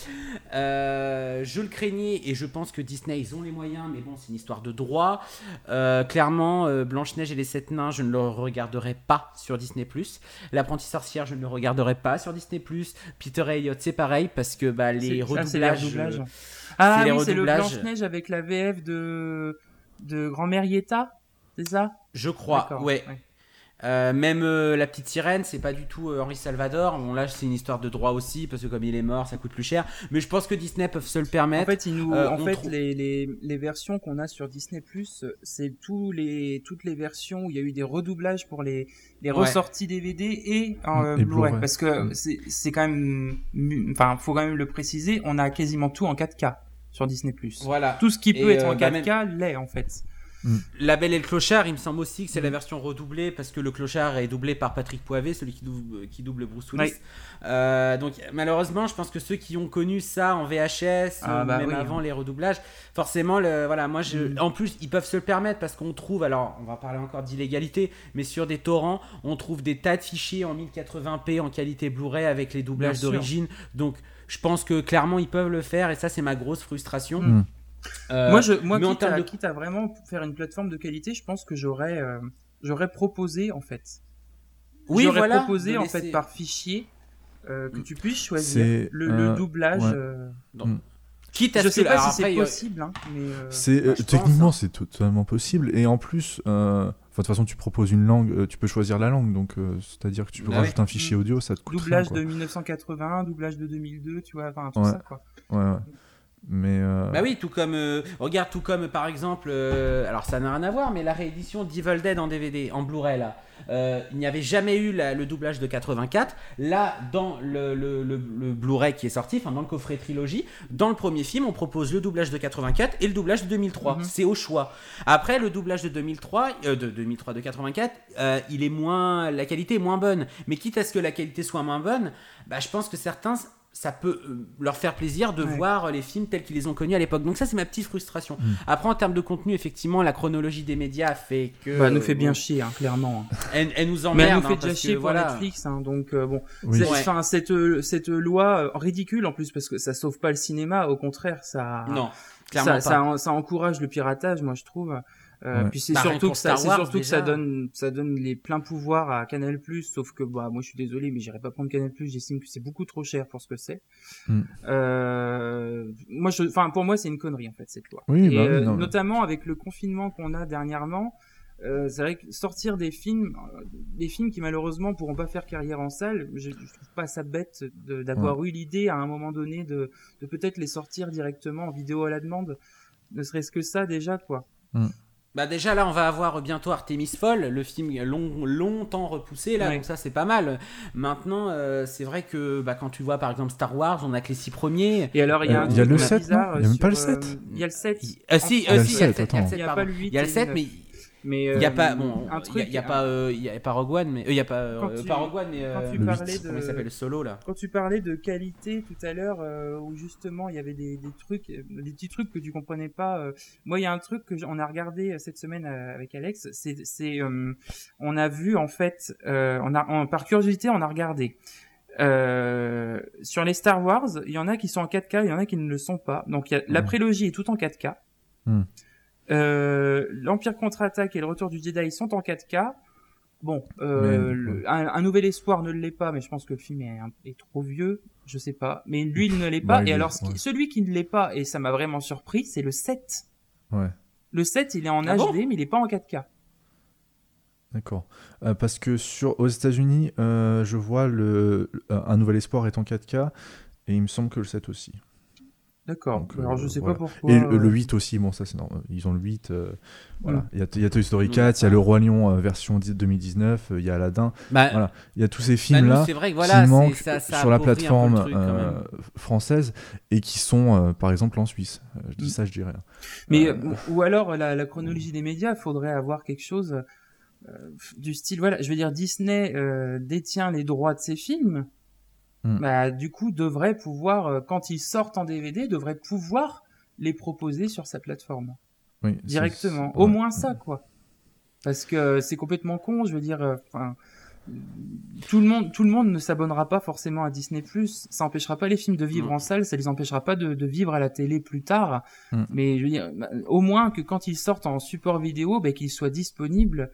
Euh, je le craignais, et je pense que Disney, ils ont les moyens, mais bon, c'est une histoire de droit. Euh, clairement, euh, Blanche-Neige et les Sept Nains, je ne le regarderai pas sur Disney plus. L'Apprenti Sorcière, je ne le regarderai pas sur Disney plus. Peter et Elliot, c'est pareil, parce que bah, les C'est- redoublages. ah, c'est les redoublages. Ah c'est les oui, c'est le redoublages. Blanche-Neige avec la V F de, de Grand-mère Yetta, c'est ça? Je crois, D'accord, ouais. Euh, même euh, la petite sirène, c'est pas du tout euh, Henri Salvador. Bon, là, c'est une histoire de droit aussi, parce que comme il est mort, ça coûte plus cher. Mais je pense que Disney peuvent se le En permettre. fait, ils nous, Euh, en on fait trou- les, les, les versions qu'on a sur Disney+, c'est tous les, toutes les versions où il y a eu des redoublages pour les, les Ouais. ressorties D V D et, en, euh, Et Blu-ray. Blu-ray. Parce que Mm. c'est, c'est quand même, mu- enfin, faut quand même le préciser, on a quasiment tout en quatre K sur Disney+. Voilà. Tout ce qui peut Et, être euh, en bah, quatre K l'est, en fait. La Belle et le Clochard, il me semble aussi que c'est la Mm. version redoublée, parce que le Clochard est doublé par Patrick Poivet, celui qui double, qui double Bruce Willis. Oui. Euh, donc malheureusement, je pense que ceux qui ont connu ça en V H S, Ah, ou bah même oui, avant hein. les redoublages, forcément, le, voilà, moi, je, Mm. en plus, ils peuvent se le permettre parce qu'on trouve, alors, on va parler encore d'illégalité, mais sur des torrents, on trouve des tas de fichiers en mille quatre-vingts p en qualité Blu-ray avec les doublages Bien sûr. d'origine. Donc, je pense que clairement, ils peuvent le faire, et ça, c'est ma grosse frustration. Mm. Euh, moi, je, moi mais en quitte, à, termes de- quitte à vraiment faire une plateforme de qualité, je pense que j'aurais, euh, j'aurais proposé, en fait. Oui, j'aurais voilà, proposé, de en laisser- fait, par fichier, euh, que Mm. tu puisses choisir C'est, le, euh, le doublage. ouais. euh, Quitte à Je ce sais que- pas alors si c'est après, il y a- possible, hein, mais euh, C'est Bah, euh, je pense, techniquement hein. c'est totalement possible et en plus euh, enfin, de toute façon tu proposes une langue, euh, tu peux choisir la langue donc euh, c'est-à-dire que tu peux Bah rajouter ouais. un fichier audio, ça te coûte doublage rien, de mille neuf cent quatre-vingts, doublage de deux mille deux, tu vois, enfin tout Ouais. ça quoi. quoi. Ouais, ouais. Mais euh, Bah oui, tout comme euh, regarde, tout comme par exemple, euh, alors ça n'a rien à voir, mais la réédition d'Evil Dead en D V D, en Blu-ray là, euh, il n'y avait jamais eu la- le doublage de quatre-vingt-quatre. Là, dans le, le, le, le Blu-ray qui est sorti, enfin dans le coffret trilogie, dans le premier film, on propose le doublage de quatre-vingt-quatre et le doublage de deux mille trois. Mhm. C'est au choix. Après, le doublage de deux mille trois, euh, de deux mille trois de quatre-vingt-quatre, euh, il est moins, la qualité est moins bonne. Mais quitte à ce que la qualité soit moins bonne, bah je pense que certains ça peut euh, leur faire plaisir de Ouais. voir les films tels qu'ils les ont connus à l'époque. Donc ça, c'est ma petite frustration. Mm. Après, en termes de contenu, effectivement, la chronologie des médias fait que... Bah, elle nous fait bien euh, chier, hein, clairement. Elle, elle nous Mais emmerde. elle nous fait hein, déjà parce chier que, pour voilà. Netflix, hein, donc euh, bon. oui. C'est- Ouais. Enfin, cette euh, cette loi euh, ridicule en plus parce que ça sauve pas le cinéma, au contraire, ça. Non, clairement ça, pas. ça, en- ça encourage le piratage, moi je trouve. Euh, Ouais. puis c'est Bah, rien surtout pour que ça, Star c'est Wars, surtout que ça déjà. donne, ça donne les pleins pouvoirs à Canal+. Sauf que bah moi je suis désolé, mais j'irai pas prendre Canal+. J'estime que c'est beaucoup trop cher pour ce que c'est. Mm. Euh, moi je, enfin pour moi c'est une connerie en fait cette loi. Oui, Et, bah oui, euh, non, mais- notamment avec le confinement qu'on a dernièrement. Euh, c'est vrai que sortir des films, euh, des films qui malheureusement pourront pas faire carrière en salle, je, je trouve pas ça bête de- d'avoir eu l'idée à un moment donné de, de peut-être les sortir directement en vidéo à la demande, ne serait-ce que ça déjà quoi. Bah déjà là on va avoir bientôt Artemis Fowl, le film long, longtemps repoussé là, Ouais. donc ça c'est pas mal. Maintenant euh, c'est vrai que bah, quand tu vois par exemple Star Wars, on a que les six premiers. Et alors il y a Euh, un il y a truc le qu'on sept, bizarre non Il y a même sur, pas le euh, sept Il y a le sept. Ah si, En euh, Il y a le si, il y a le sept, sept, il y a le attends. sept, Il y a pardon. pas le huit Il y a le et sept le mais mais il y a euh, pas bon, un il y a- truc il y a pas euh, il y a pas Rogue One mais euh, il y a pas euh, Quand tu- pas Rogue One mais quand euh, tu Le parlais huit. de comment il s'appelle, Solo là. Quand tu parlais de qualité tout à l'heure, euh, où justement il y avait des, des trucs, euh, des petits trucs que tu comprenais pas. euh, moi, il y a un truc que j- on a regardé euh, cette semaine euh, avec Alex. C'est, c'est, euh, on a vu en fait, euh, on a, on- par curiosité, on a regardé. Euh, sur les Star Wars, il y en a qui sont en quatre K, il y en a qui ne le sont pas. Donc il y a, la Mhm. prélogie est tout en quatre K. Mhm. Euh, L'Empire contre-attaque et le Retour du Jedi sont en quatre K. Bon, euh, Mais, le- ouais. un, un Nouvel Espoir ne l'est pas, mais je pense que le film est, un- est trop vieux, je sais pas. Mais lui, il ne l'est Bah, pas. il et est- alors, ce qui- ouais. celui qui ne l'est pas, et ça m'a vraiment surpris, c'est le sept. Ouais, Le sept, il est en Ah H D, bon mais il est pas en quatre K. d'accord. Euh, parce que sur aux États-Unis, euh, je vois le euh, Un Nouvel Espoir est en quatre K et il me semble que le sept aussi. D'accord. Donc, Alors, euh, je sais voilà. pas pourquoi. Et le, le euh, huit aussi, bon ça c'est normal. Ils ont le huit. euh, voilà. Mm. Il y a, il y a Toy Story Mm. quatre, il y a Le Roi Lion euh, version dix- deux mille dix-neuf, euh, il y a Aladdin. Bah, Voilà. Il y a tous ces bah, films nous, là c'est vrai que voilà, qui c'est- manquent ça, ça sur la appauvrit un peu le plateforme truc, quand euh, même. française et qui sont euh, par exemple en Suisse. Euh, je dis Mm. ça, je dis rien. Mais Euh, euh, ou alors la, la chronologie des médias, faudrait avoir quelque chose euh, du style. Voilà, je veux dire, Disney euh, détient les droits de ces films. Mm. bah, du coup, devrait pouvoir, euh, quand ils sortent en D V D, devrait pouvoir les proposer sur sa plateforme Oui, c'est- directement. c'est- Au ouais. moins ça, quoi. Parce que c'est complètement con, je veux dire. euh, Enfin, tout le monde, tout le monde ne s'abonnera pas forcément à Disney+. Ça empêchera pas les films de vivre Mm. en salle, ça les empêchera pas de, de vivre à la télé plus tard. Mm. Mais je veux dire, bah, au moins que quand ils sortent en support vidéo, bah, qu'ils soient disponibles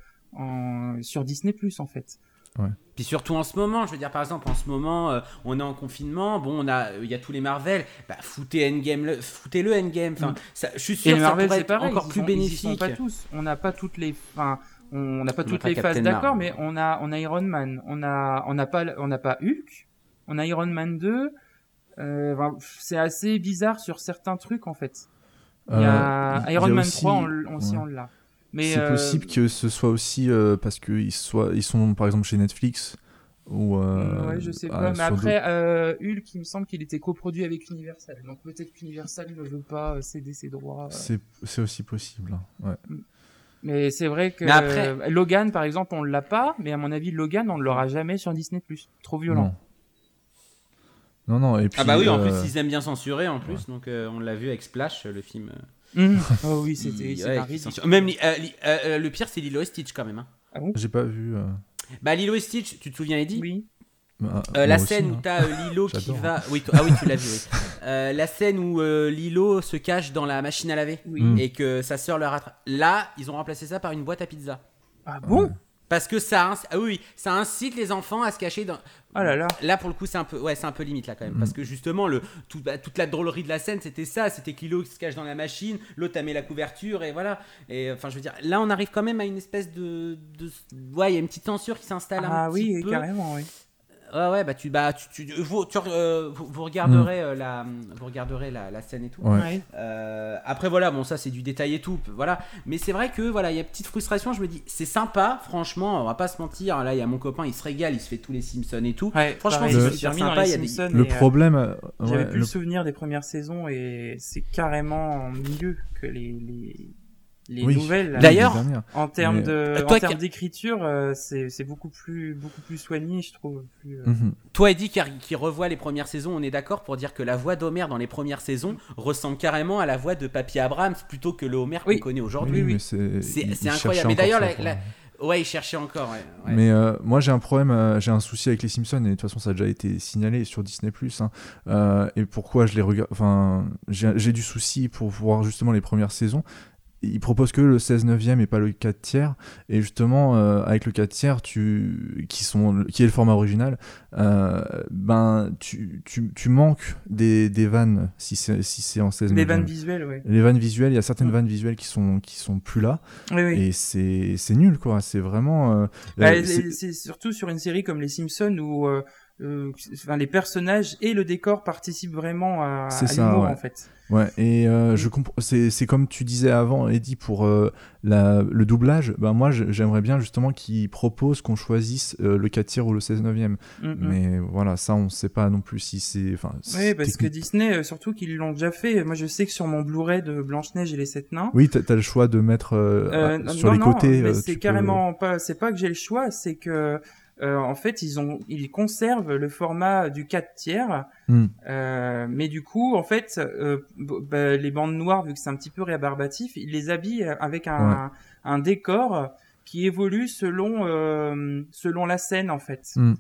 en, sur Disney+, en fait. Puis surtout en ce moment, je veux dire par exemple en ce moment, euh, on est en confinement, bon, on a, il y a tous les Marvel, bah foutez Endgame, le, foutez-le Endgame. Enfin, Mm. ça, je suis Et sûr les que ça Marvel, pourrait c'est être pareil, encore ils plus sont- ils y bénéfique. sont pas tous. On n'a pas toutes les, enfin, on n'a pas On n'a toutes pas les Captain phases d'accord, Marvel. mais on a, on a Iron Man, on a, on n'a pas, on n'a pas Hulk, on a Iron Man deux. Euh, enfin, c'est assez bizarre sur certains trucs en fait. Il y a Euh, il y Iron a Man aussi- trois, on, l- on, aussi ouais. on l'a. Mais C'est euh, possible que ce soit aussi euh, parce qu'ils soient, ils sont par exemple chez Netflix ou. euh, ouais, je sais ah, pas. Mais sur après, euh, Hulk, il me semble qu'il était coproduit avec Universal. Donc peut-être qu'Universal ne veut pas euh, céder ses droits. euh. C'est, c'est aussi possible. hein, Ouais. Mais c'est vrai que Mais après- euh, Logan, par exemple, on l'a pas. Mais à mon avis, Logan, on ne l'aura jamais sur Disney+. Trop violent. Non. Non, non. Et puis, Ah bah oui, en euh, plus ils aiment bien censurer en plus, donc euh, on l'a vu avec Splash, le film. euh, Mmh. Oh oui, c'était il- c'est ouais, un qui ridicule. censure. Même li- euh, li- euh, euh, le pire c'est Lilo et Stitch quand même. Hein. Ah bon? j'ai pas vu. euh, Bah Lilo et Stitch, tu te souviens Eddie Oui. bah, Euh, la moi aussi, scène hein. où t'as euh, Lilo qui J'adore. va. Oui, toi- ah oui, tu l'as vu. Oui. Euh, la scène où euh, Lilo se cache dans la machine à laver Oui. Mm. et que sa sœur le rattrape. Là, ils ont remplacé ça par une boîte à pizza. Ah bon? Parce que ça, inc- ah oui, oui, ça incite les enfants à se cacher dans. Oh là là. Là pour le coup c'est un peu, ouais, c'est un peu limite là quand même, Mm. parce que justement le tout, bah, toute la drôlerie de la scène c'était ça, c'était que Lilo qui se cache dans la machine, l'autre a mis la couverture et voilà. Et enfin je veux dire, là on arrive quand même à une espèce de, de... ouais, il y a une petite censure qui s'installe un Ah petit oui, peu. carrément, oui. Ouais, ouais, bah tu, bah tu, tu- vous, tu- euh, vous, vous regarderez euh, la, vous regarderez la, la scène et tout. Ouais. Ouais. Euh, après voilà, bon ça c'est du détail et tout, voilà. Mais c'est vrai que voilà, il y a une petite frustration. Je me dis, c'est sympa, franchement, on va pas se mentir. Là, il y a mon copain, il se régale, il se fait tous les Simpsons et tout. Ouais, Franchement, pareil, c'est je Le- me suis super remis dans sympa. les Il y a des- Simpsons Le et, euh, problème. euh, j'avais ouais, plus le- le souvenir des premières saisons et c'est carrément mieux que les, les, les Oui. nouvelles. D'ailleurs, les dernières. en termes Mais- de, Euh, en toi termes qui- d'écriture, euh, c'est, c'est beaucoup plus, beaucoup plus soigné, je trouve. Plus, euh, Mhm. Toi, Eddie, qui, qui revoit les premières saisons, on est d'accord pour dire que la voix d'Homer dans les premières saisons ressemble carrément à la voix de Papy Abrams plutôt que le Homer Oui. qu'on connaît aujourd'hui. Oui, mais c'est. C'est- il- c'est il incroyable. cherchait Mais encore d'ailleurs, ça, la- quoi. la- Ouais, il cherchait encore. Ouais, ouais. Mais euh, moi j'ai un problème, euh, j'ai un souci avec les Simpsons et de toute façon ça a déjà été signalé sur Disney Plus. Hein. Euh, et pourquoi je les regarde, enfin j'ai, j'ai du souci pour voir justement les premières saisons. Ils proposent que le seize neuvième et pas le quatre tiers. Et justement euh, avec le quatre tiers, tu, qui sont, qui est le format original, euh, ben tu, tu, tu manques des, des vannes si c'est, si c'est en seize les neuvième. vannes visuelles, ouais. Les vannes visuelles, il y a certaines Mm. vannes visuelles qui sont qui sont plus là. Oui, oui. Et c'est c'est nul quoi. C'est vraiment. euh, Bah, euh, c'est... c'est- c'est surtout sur une série comme les Simpsons où euh, euh, enfin, les personnages et le décor participent vraiment à, C'est à ça, l'humour ouais. en fait. Ouais, et euh, Mm. je comprends. C'est, c'est comme tu disais avant, Eddie, pour euh, la, le doublage. Ben moi, je- j'aimerais bien justement qu'ils proposent qu'on choisisse euh, le quatre tiers ou le seize neuvième. Mm, mm. Mais voilà, ça, on sait pas non plus si c'est. Enfin, Oui, c'est parce que technique. Disney, euh, surtout qu'ils l'ont déjà fait. Moi, je sais que sur mon Blu-ray de Blanche-Neige et les Sept Nains, Oui, t'as, t'as le choix de mettre euh, euh, à- sur non, les non, côtés. mais euh, c'est tu peux- carrément pas. C'est pas que j'ai le choix, c'est que euh, en fait, ils ont, ils conservent le format du quatre tiers. Hmm. Euh, mais du coup, en fait, euh, b- bah, les bandes noires, vu que c'est un petit peu rébarbatif, ils les habillent avec un, Ouais. un, un décor qui évolue selon euh, selon la scène, en fait. Hmm.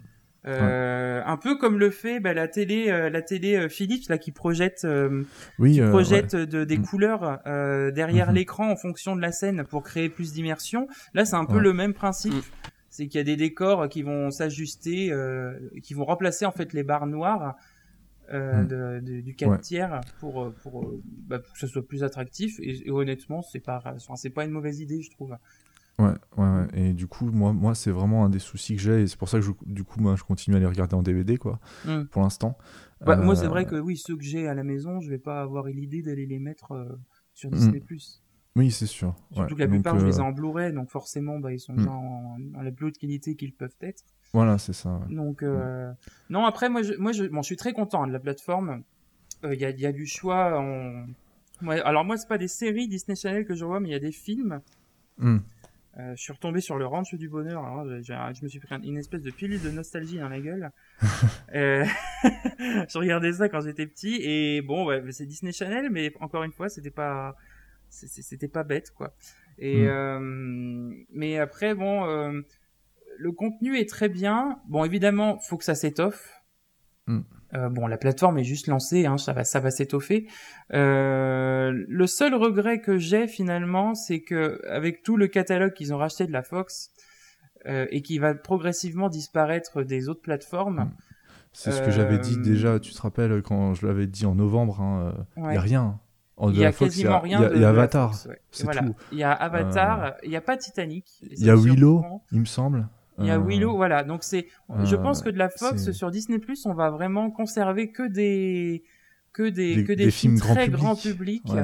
Euh, un peu comme le fait bah, la télé, euh, la télé euh, Philips là qui projette, euh, Oui, qui euh, projette de, des Mm. couleurs euh, derrière Mhm. l'écran en fonction de la scène pour créer plus d'immersion. Là, c'est un peu Ouais. le même principe. Mm. C'est qu'il y a des décors qui vont s'ajuster, euh, qui vont remplacer en fait les barres noires euh, Mm. de, de- du quatre Ouais. tiers pour euh, pour, euh, bah, pour que ce soit plus attractif. Et, et honnêtement, c'est pas, enfin, c'est pas une mauvaise idée, je trouve. Ouais, ouais, ouais. Et du coup, moi, moi c'est vraiment un des soucis que j'ai. Et c'est pour ça que je, du coup, moi, je continue à les regarder en D V D, quoi, Mm. pour l'instant. Bah, Moi, Euh, c'est vrai que oui, ceux que j'ai à la maison, je vais pas avoir l'idée d'aller les mettre euh, sur Mm. Disney+. Oui, c'est sûr. Surtout Ouais. que la Donc, plupart, je les ai euh, en Blu-ray, donc forcément, bah, ils sont Mm. déjà en, en la plus haute qualité qu'ils peuvent être. Voilà, c'est ça. Ouais. Donc, euh... non, après, moi, je, moi, je, bon, je suis très content de la plateforme. Il euh, y, a, y a du choix. En... Ouais, alors, moi, c'est pas des séries Disney Channel que je vois, mais il y a des films. Hmm. Euh, je suis retombé sur le Ranch du Bonheur. Alors, j'ai- j'ai- je me suis pris une espèce de pilule de nostalgie dans la gueule. euh, je regardais ça quand j'étais petit et bon, ouais, c'est Disney Channel, mais encore une fois, c'était pas, c'est- c'est- c'était pas bête, quoi. Et Mm. euh, mais après, bon, euh, le contenu est très bien. Bon, évidemment, faut que ça s'étoffe. Mm. Euh, bon, la plateforme est juste lancée, hein, ça va, ça va s'étoffer. Euh, le seul regret que j'ai finalement, c'est que avec tout le catalogue qu'ils ont racheté de la Fox euh, et qui va progressivement disparaître des autres plateformes, Mm. C'est ce que j'avais dit Euh, déjà, tu te rappelles, quand je l'avais dit en novembre, hein, il ouais. n'y a rien. En il de y la a Fox, il y quasiment a, rien il y a- de, il y a de la Avatar, Fox, ouais. c'est Voilà. tout. Il y a Avatar, il y a pas Titanic. et Il y a ça me Willow, surprend. il me semble. Il y a Euh, Willow, voilà. Donc c'est, je euh, pense que de la Fox c'est- sur Disney Plus, on va vraiment conserver que des, que des, Des- que des, des films, films grand très public. grand public, Ouais.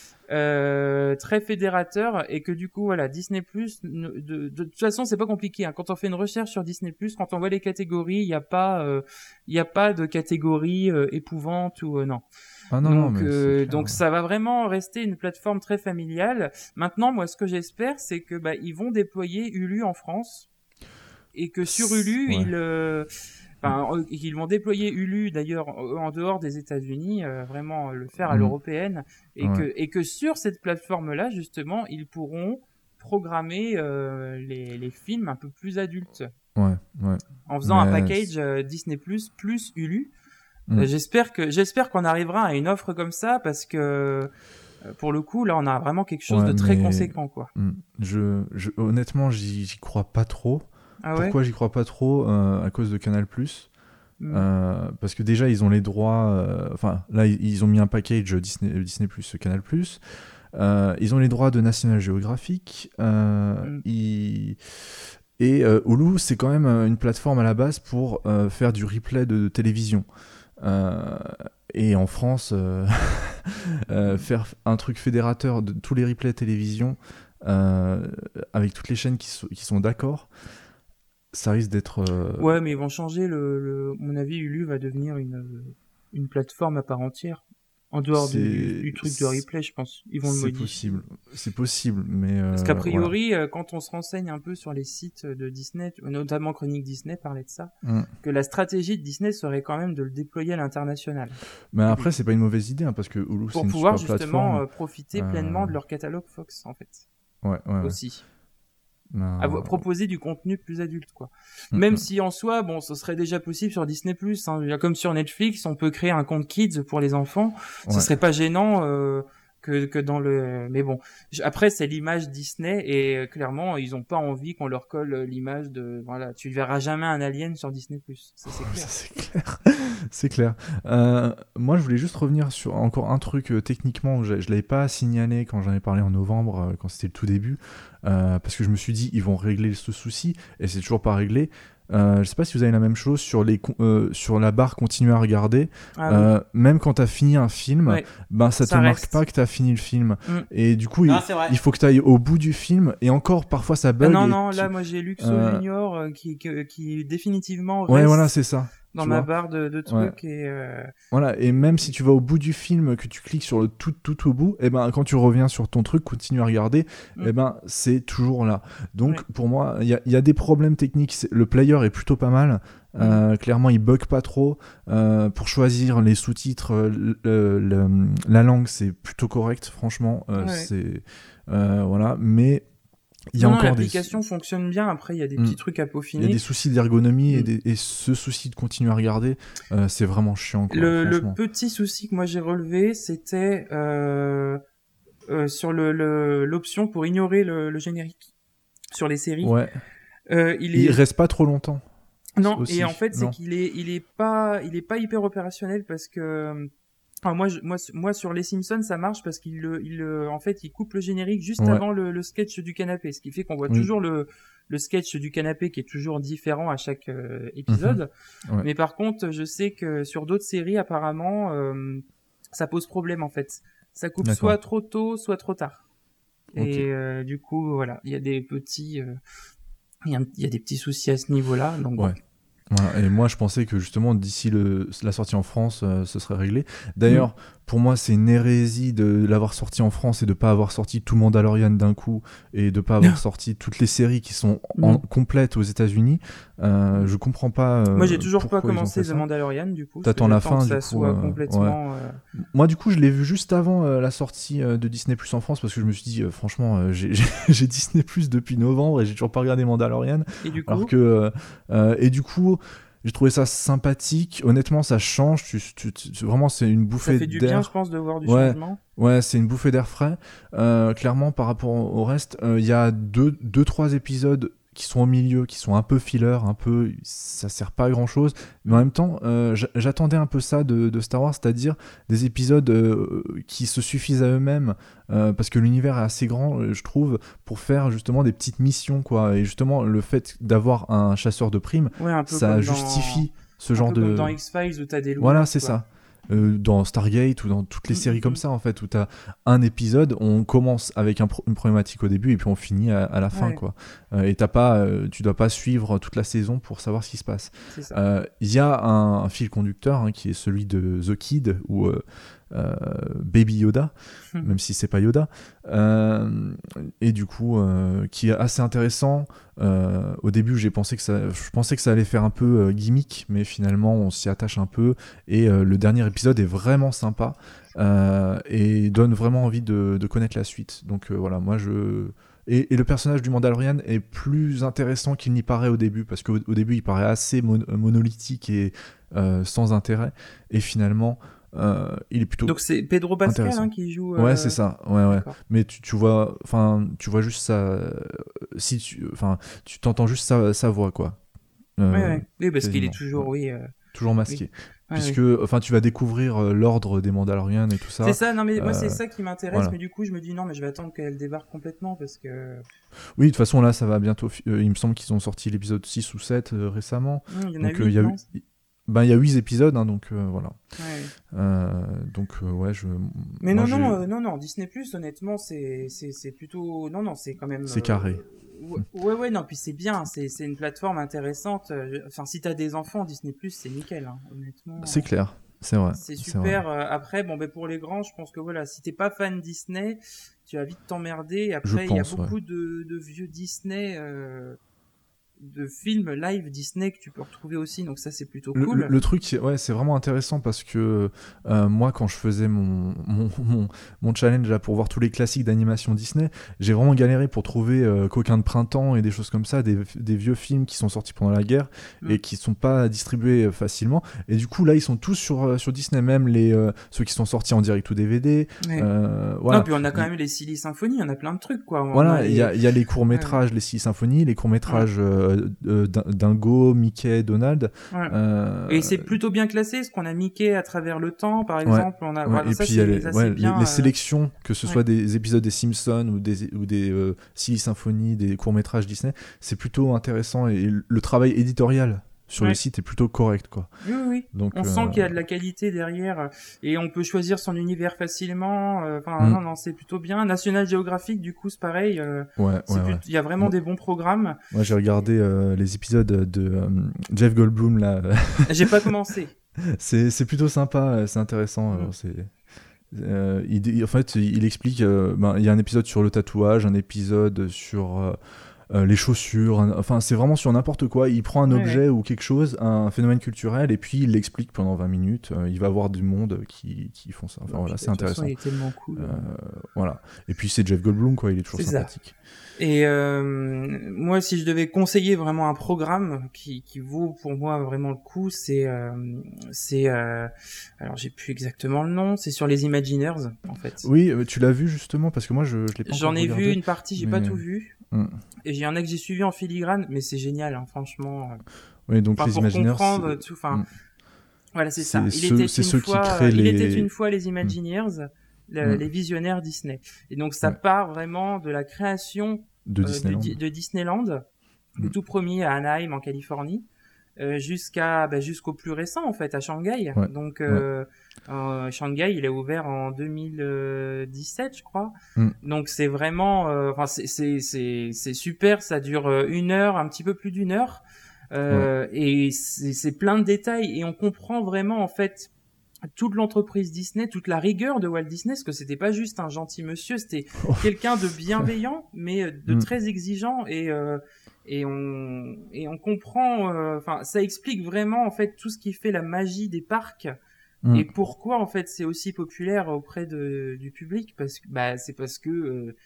euh, très fédérateurs, et que du coup, voilà, Disney Plus, de, de, de toute façon, c'est pas compliqué. Hein. Quand on fait une recherche sur Disney Plus, quand on voit les catégories, il n'y a pas, euh, il y a pas de catégorie euh, épouvante ou euh, non. Ah non, non, donc, mais euh, c'est clair. donc ça va vraiment rester une plateforme très familiale. Maintenant, moi, ce que j'espère, c'est que bah, ils vont déployer Hulu en France et que sur Hulu, Ouais. ils, euh, enfin, euh, ils vont déployer Hulu d'ailleurs en en dehors des États-Unis, euh, vraiment euh, le faire à Mm. l'européenne, et Ouais. que et que sur cette plateforme-là, justement, ils pourront programmer euh, les, les films un peu plus adultes Ouais, ouais. en faisant un Mais package euh, Disney Plus plus Hulu. Mm. Euh, j'espère que j'espère qu'on arrivera à une offre comme ça parce que euh, pour le coup là on a vraiment quelque chose Ouais, de très mais- conséquent, quoi. Mm. Je, je, honnêtement, j'y j'y crois pas trop. Ah ouais. Pourquoi j'y crois pas trop Euh, À cause de Canal+. Mm. Euh, parce que déjà, ils ont les droits... euh, Enfin, là, ils ils ont mis un package Disney, Disney+, Canal+. Euh, ils ont les droits de National Geographic. Euh, Mm. ils- Et euh, Hulu, c'est quand même euh, une plateforme à la base pour euh, faire du replay de, de télévision. Euh, et en France, euh, euh, faire un truc fédérateur de tous les replays télévision, euh, avec toutes les chaînes qui, so- qui sont d'accord, ça risque d'être... euh, Ouais, mais ils vont changer le, le... à mon avis, Hulu va devenir une une plateforme à part entière en dehors du, C'est- du truc de replay, je pense. Ils vont le c'est modifier. possible, c'est possible, mais... euh, Parce qu'a voilà. priori, euh, quand on se renseigne un peu sur les sites de Disney, notamment Chronique Disney parlait de ça, Mm. que la stratégie de Disney serait quand même de le déployer à l'international. Mais après, c'est pas une mauvaise idée, hein, parce que Hulu, c'est Pour une pouvoir super justement plateforme. euh, profiter Euh, pleinement de leur catalogue Fox, en fait. Ouais, ouais, ouais. Aussi. Euh, À proposer du contenu plus adulte, quoi. Mm, Même mm. si en soi, bon, ce serait déjà possible sur Disney+, hein. Comme sur Netflix, on peut créer un compte Kids pour les enfants. Ouais. Ce serait pas gênant euh, que, que dans le... Mais bon, J- après, c'est l'image Disney, et euh, clairement, ils ont pas envie qu'on leur colle euh, l'image de... Voilà, tu verras jamais un alien sur Disney+. Ça, c'est clair. Ça, c'est clair. C'est clair. Euh, moi, je voulais juste revenir sur encore un truc euh, techniquement. Je ne l'avais pas signalé quand j'en ai parlé en novembre, euh, quand c'était le tout début, euh, parce que je me suis dit, ils vont régler ce souci, et c'est toujours pas réglé. Euh, je sais pas si vous avez la même chose sur, les con- euh, sur la barre continuer à regarder. Ah oui. Euh, même quand tu as fini un film, Ouais. ben, ça, Ça te marque reste. pas que tu as fini le film. Mm. Et du coup, il, Ah, c'est vrai. il faut que tu ailles au bout du film, et encore, parfois, ça Ah bug. non, et non, tu- là, moi, j'ai Luxo Euh, Junior euh, qui, qui, qui définitivement Ouais, reste voilà, c'est ça. dans tu ma vois. barre de, de trucs, et... euh, Voilà, et même si tu vas au bout du film, que tu cliques sur le tout tout au bout, et ben quand tu reviens sur ton truc, continue à regarder, Mm. et ben c'est toujours là. Donc Ouais. pour moi, il y, a- il y a des problèmes techniques. c'est- Le player est plutôt pas mal. Euh, clairement, il bug pas trop. Euh, pour choisir les sous-titres, euh, le- le- la langue, c'est plutôt correct. Franchement, euh, Ouais. c'est euh, voilà. Mais il y a non, non, encore des l'application fonctionne bien. Après, il y a des Mm. petits trucs à il y a peaufiner. des soucis d'ergonomie et, Mm. des- et ce souci de continuer à regarder, euh, c'est vraiment chiant. Quoi, Le, le franchement. petit souci que moi j'ai relevé, c'était euh, euh, sur le le- l'option pour ignorer le, le générique sur les séries. Ouais. Euh, il est Il reste pas trop longtemps. non, aussi, et en fait, c'est non. qu'il est il est pas il est pas hyper opérationnel parce que enfin, moi je, moi moi sur les Simpsons ça marche parce qu'il le il le- en fait il coupe le générique juste Ouais. avant le, le sketch du canapé, ce qui fait qu'on voit Oui. toujours le le sketch du canapé qui est toujours différent à chaque euh, épisode. Ouais. Mais par contre, je sais que sur d'autres séries apparemment euh, ça pose problème en fait. Ça coupe D'accord. soit trop tôt, soit trop tard. Ok. Et euh, du coup, voilà, il y a des petits, euh, il y, a un- il y a des petits soucis à ce niveau-là. Donc bon. Ouais. Voilà, et moi je pensais que justement d'ici le, la sortie en France, euh, ce serait réglé. D'ailleurs, mmh. pour moi c'est une hérésie de l'avoir sorti en France et de pas avoir sorti tout le Mandalorian d'un coup et de pas avoir sorti toutes les séries qui sont en, mmh. complètes aux États-Unis. Euh, je comprends pas. Euh, moi j'ai toujours pas commencé The Mandalorian du coup. T'attends la fin que du ça coup. Soit euh, complètement, ouais. euh... Moi du coup je l'ai vu juste avant euh, la sortie euh, de Disney Plus en France parce que je me suis dit euh, franchement euh, j'ai, j'ai Disney Plus depuis novembre et j'ai toujours pas regardé Mandalorian. Et du coup. Alors que euh, euh, et du coup. J'ai trouvé ça sympathique. Honnêtement, ça change. Tu, tu, tu, vraiment, c'est une bouffée d'air. Ça fait du bien, je pense, de voir du ouais, changement. Ouais, c'est une bouffée d'air frais. Euh, clairement, par rapport au reste, il euh, y a deux, deux, trois épisodes qui sont au milieu, qui sont un peu filler, un peu, ça sert pas à grand chose. Mais en même temps, euh, j'attendais un peu ça de, de Star Wars, c'est-à-dire des épisodes euh, qui se suffisent à eux-mêmes, euh, parce que l'univers est assez grand, je trouve, pour faire justement des petites missions, quoi. Et justement, le fait d'avoir un chasseur de primes, ouais, un peu ça comme justifie dans... ce un genre peu de. Comme dans X-Files où t'as des loups. Voilà, c'est quoi. ça. Euh, dans Stargate ou dans toutes les mmh, séries mmh. comme ça en fait où t'as un épisode, on commence avec un pro- une problématique au début et puis on finit à, à la fin ouais. quoi. Euh, et t'as pas, euh, tu dois pas suivre toute la saison pour savoir ce qui se passe. Il euh, y a un, un fil conducteur hein, qui est celui de The Kid ou euh, euh, Baby Yoda, mmh. même si c'est pas Yoda, euh, et du coup euh, qui est assez intéressant. Euh, au début, j'ai pensé que ça, je pensais que ça allait faire un peu euh, gimmick, mais finalement, on s'y attache un peu. Et euh, le dernier épisode est vraiment sympa euh, et donne vraiment envie de, de connaître la suite. Donc euh, voilà, moi je. Et, et le personnage du Mandalorian est plus intéressant qu'il n'y paraît au début, parce qu'au au début, il paraît assez mon- monolithique et euh, sans intérêt. Et finalement. Euh, il est plutôt donc c'est Pedro Pascal hein, qui joue euh... ouais c'est ça ouais ouais D'accord. Mais tu, tu vois enfin tu vois juste ça si tu enfin tu t'entends juste sa, sa voix quoi euh, ouais, ouais. Oui parce quasiment. Qu'il est toujours ouais. oui euh... toujours masqué oui. Ouais, puisque oui. enfin tu vas découvrir euh, l'ordre des Mandaloriens et tout ça c'est ça non mais moi euh, c'est ça qui m'intéresse voilà. Mais du coup je me dis non mais je vais attendre qu'elle débarque complètement parce que oui de toute façon là ça va bientôt euh, il me semble qu'ils ont sorti l'épisode six ou sept euh, récemment mmh, il y en a donc huit, il y a non eu Ben, il y a huit épisodes, hein, donc euh, voilà. Ouais. Euh, donc, euh, ouais, je. Mais moi, non, non, euh, non, non, Disney Plus, honnêtement, c'est, c'est, c'est plutôt. Non, non, c'est quand même. C'est carré. Euh... Ouais, ouais, non, puis c'est bien, c'est, c'est une plateforme intéressante. Enfin, si t'as des enfants, Disney Plus, c'est nickel, hein, honnêtement. C'est clair, c'est vrai. C'est super. C'est Après, bon, ben, pour les grands, je pense que voilà, si t'es pas fan Disney, tu vas vite t'emmerder. Après, il y a beaucoup ouais. de, de vieux Disney. Euh... de films live Disney que tu peux retrouver aussi, donc ça c'est plutôt cool. Le, le, le truc, ouais, c'est vraiment intéressant parce que euh, moi quand je faisais mon, mon, mon, mon challenge là, pour voir tous les classiques d'animation Disney, j'ai vraiment galéré pour trouver euh, Coquin de printemps et des choses comme ça, des, des vieux films qui sont sortis pendant la guerre mmh. et qui sont pas distribués facilement. Et du coup là ils sont tous sur, sur Disney, même les, euh, ceux qui sont sortis en direct ou D V D. Ouais. Euh, voilà. Non, puis on a quand même les Silly Symphony, on a plein de trucs quoi. On voilà, il les... y, a, y a les courts-métrages, ouais. les Silly Symphony, les courts-métrages. Ouais. Euh, Euh, Dingo, Mickey, Donald. Ouais. Euh, et c'est plutôt bien classé, parce qu'on a Mickey à travers le temps, par exemple. Ouais. On a, ouais. voilà, et ça, puis il y a les, ouais, bien, les, les euh... sélections, que ce ouais. soit des épisodes des Simpsons ou des, ou des euh, Silly Symphony, des courts-métrages Disney, c'est plutôt intéressant. Et le travail éditorial sur ouais. le site est plutôt correct, quoi. Oui, oui. Donc, on euh... sent qu'il y a de la qualité derrière et on peut choisir son univers facilement. Enfin, mm. non, non, c'est plutôt bien. National Geographic, du coup, c'est pareil. Euh, ouais, c'est ouais, plus... ouais. Il y a vraiment ouais. des bons programmes. Moi, j'ai regardé euh, les épisodes de euh, Jeff Goldblum, là. J'ai pas commencé. c'est, c'est plutôt sympa, c'est intéressant. Mm. Alors, c'est... Euh, il, en fait, il explique. Euh, ben, il y a un épisode sur le tatouage, un épisode sur. Euh, Euh, les chaussures, un... enfin c'est vraiment sur n'importe quoi. Il prend un ouais, objet ouais. ou quelque chose, un phénomène culturel, et puis il l'explique pendant vingt minutes. Euh, il va voir du monde qui, qui font ça. Enfin, ouais, voilà, c'est intéressant. Façon, il est tellement cool. Euh, voilà. Et puis c'est Jeff Goldblum, quoi. Il est toujours c'est sympathique. Ça. Et euh, moi, si je devais conseiller vraiment un programme qui, qui vaut pour moi vraiment le coup, c'est euh, c'est euh, alors j'ai plus exactement le nom. C'est sur les Imagineers, en fait. Oui, tu l'as vu justement parce que moi je, je l'ai pas. J'en ai regardé, vu une partie, j'ai mais... pas tout vu. Mm. Et il y en a que j'ai suivi en filigrane, mais c'est génial, hein, franchement. Oui, donc enfin, les pour Imagineers. comprendre tout, enfin, mm. voilà, c'est, c'est ça. Il ceux, était c'est une ceux fois, qui créent il les... était une fois les Imagineers, mm. le, mm. les visionnaires Disney. Et donc ça ouais. part vraiment de la création de euh, Disneyland, de, de Disneyland mm. le tout premier à Anaheim en Californie. Euh, jusqu'à bah, jusqu'au plus récent en fait à Shanghai. Ouais. Donc euh, ouais. euh, Shanghai il est ouvert en deux mille dix-sept je crois. Mm. Donc c'est vraiment enfin euh, c'est c'est c'est c'est super, ça dure une heure, un petit peu plus d'une heure. Euh, et c'est, c'est plein de détails et on comprend vraiment en fait toute l'entreprise Disney, toute la rigueur de Walt Disney, parce que c'était pas juste un gentil monsieur, c'était Oh. quelqu'un de bienveillant, mais de Mm. très exigeant et euh, et on et on comprend, enfin ça explique vraiment en fait tout ce qui fait la magie des parcs. Mm. Et pourquoi en fait c'est aussi populaire auprès de, du public, parce que bah c'est parce que euh,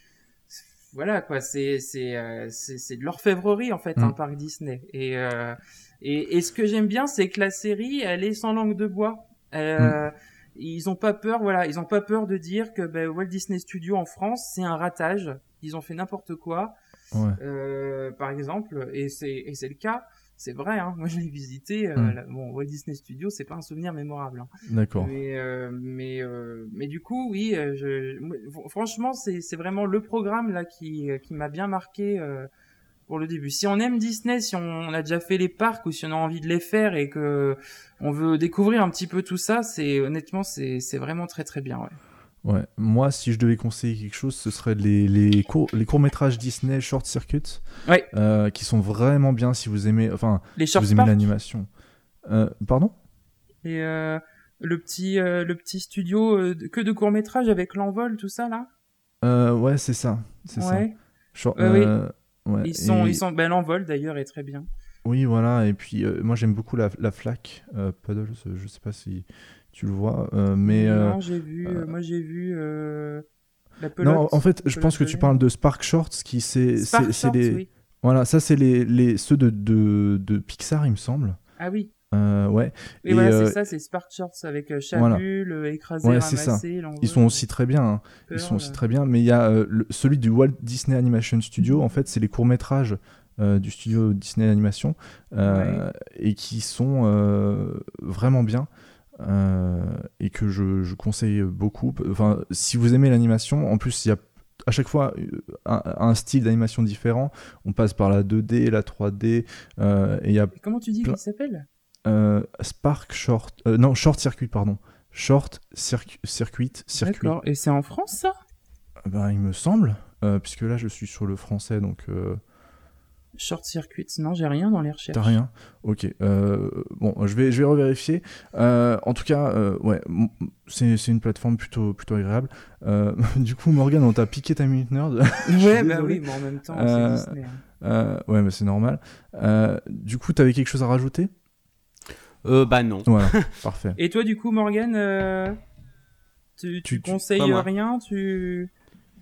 voilà quoi, c'est c'est euh, c'est c'est de l'orfèvrerie en fait Mm. un parc Disney. Et euh, et et ce que j'aime bien, c'est que la série elle est sans langue de bois. Euh, Ils ont pas peur, voilà, ils ont pas peur de dire que bah, Walt Disney Studios en France c'est un ratage. Ils ont fait n'importe quoi, Ouais. euh, par exemple, et c'est et c'est le cas. C'est vrai, hein. Moi je l'ai visité. Euh, Mm. la- bon, Walt Disney Studios, c'est pas un souvenir mémorable. Hein. D'accord. Mais euh, mais euh, mais du coup, oui, euh, je, moi, fr- franchement, c'est c'est vraiment le programme là qui qui m'a bien marqué euh, pour le début. Si on aime Disney, si on, on a déjà fait les parcs ou si on a envie de les faire et que on veut découvrir un petit peu tout ça, c'est honnêtement c'est c'est vraiment très très bien. Ouais. Ouais. Moi, si je devais conseiller quelque chose, ce serait les, les, courts, les courts-métrages Disney Short Circuit, Ouais. euh, qui sont vraiment bien si vous aimez, enfin, Les si short vous aimez parks l'animation. Euh, pardon et euh, le petit euh, le petit studio euh, de- que de court métrage avec l'envol, tout ça là. euh, Ouais, c'est ça. C'est ça. Ouais. Short- Ouais, oui. euh, ouais, Ils sont et- ils sont ben l'envol d'ailleurs est très bien. Oui, voilà. Et puis, euh, moi, j'aime beaucoup la, la flaque euh, Puddles. Je sais pas si tu le vois, euh, mais. euh, non, j'ai vu euh, euh, moi j'ai vu euh, la pelote. non, en fait, la je pense que pelote tu de parles laine. de Spark Shorts, qui c'est c'est Spark c'est Shorts, les oui. voilà, ça c'est les, les ceux de, de de Pixar, il me semble. Ah oui. Euh, ouais. Et, Et, voilà, euh, c'est ça, c'est Spark Shorts avec euh, voilà. Chabule, euh, écrasé, Ouais, c'est ça. ramassé, l'envol, Ils sont aussi très bien. hein. Ils Pearl, sont aussi euh. très bien. Mais il y a euh, le- celui du Walt Disney Animation Studio. En fait, c'est les courts métrages euh, du studio Disney Animation euh, et qui sont euh, vraiment bien. Euh, et que je, je conseille beaucoup. Enfin, si vous aimez l'animation, en plus, il y a à chaque fois euh, un, un style d'animation différent. On passe par la deux D, la trois D, euh, et il y a Et comment tu dis plein- qu'il s'appelle? euh, Spark Short, euh, non Short Circuit, pardon, Short Circuit, Circuit, Circuit. D'accord. Et c'est en France ça? Euh, Ben, il me semble, euh, puisque là je suis sur le français, donc euh, Short Circuit, non, j'ai rien dans les recherches. t'as rien. Ok. Euh, bon, je vais, je vais revérifier. Euh, en tout cas, euh, ouais, m- c'est, c'est une plateforme plutôt, plutôt agréable. Euh, du coup, Morgane, on t'a piqué ta minute nerd. Je suis Ouais, bah désolé. oui, mais en même temps, Euh, c'est Disney. hein. Euh, ouais, mais c'est normal. Euh, du coup, t'avais quelque chose à rajouter? Euh, bah non. Voilà, parfait. Et toi, du coup, Morgane, euh, tu, tu, Tu- tu- conseilles pas moi. rien, tu...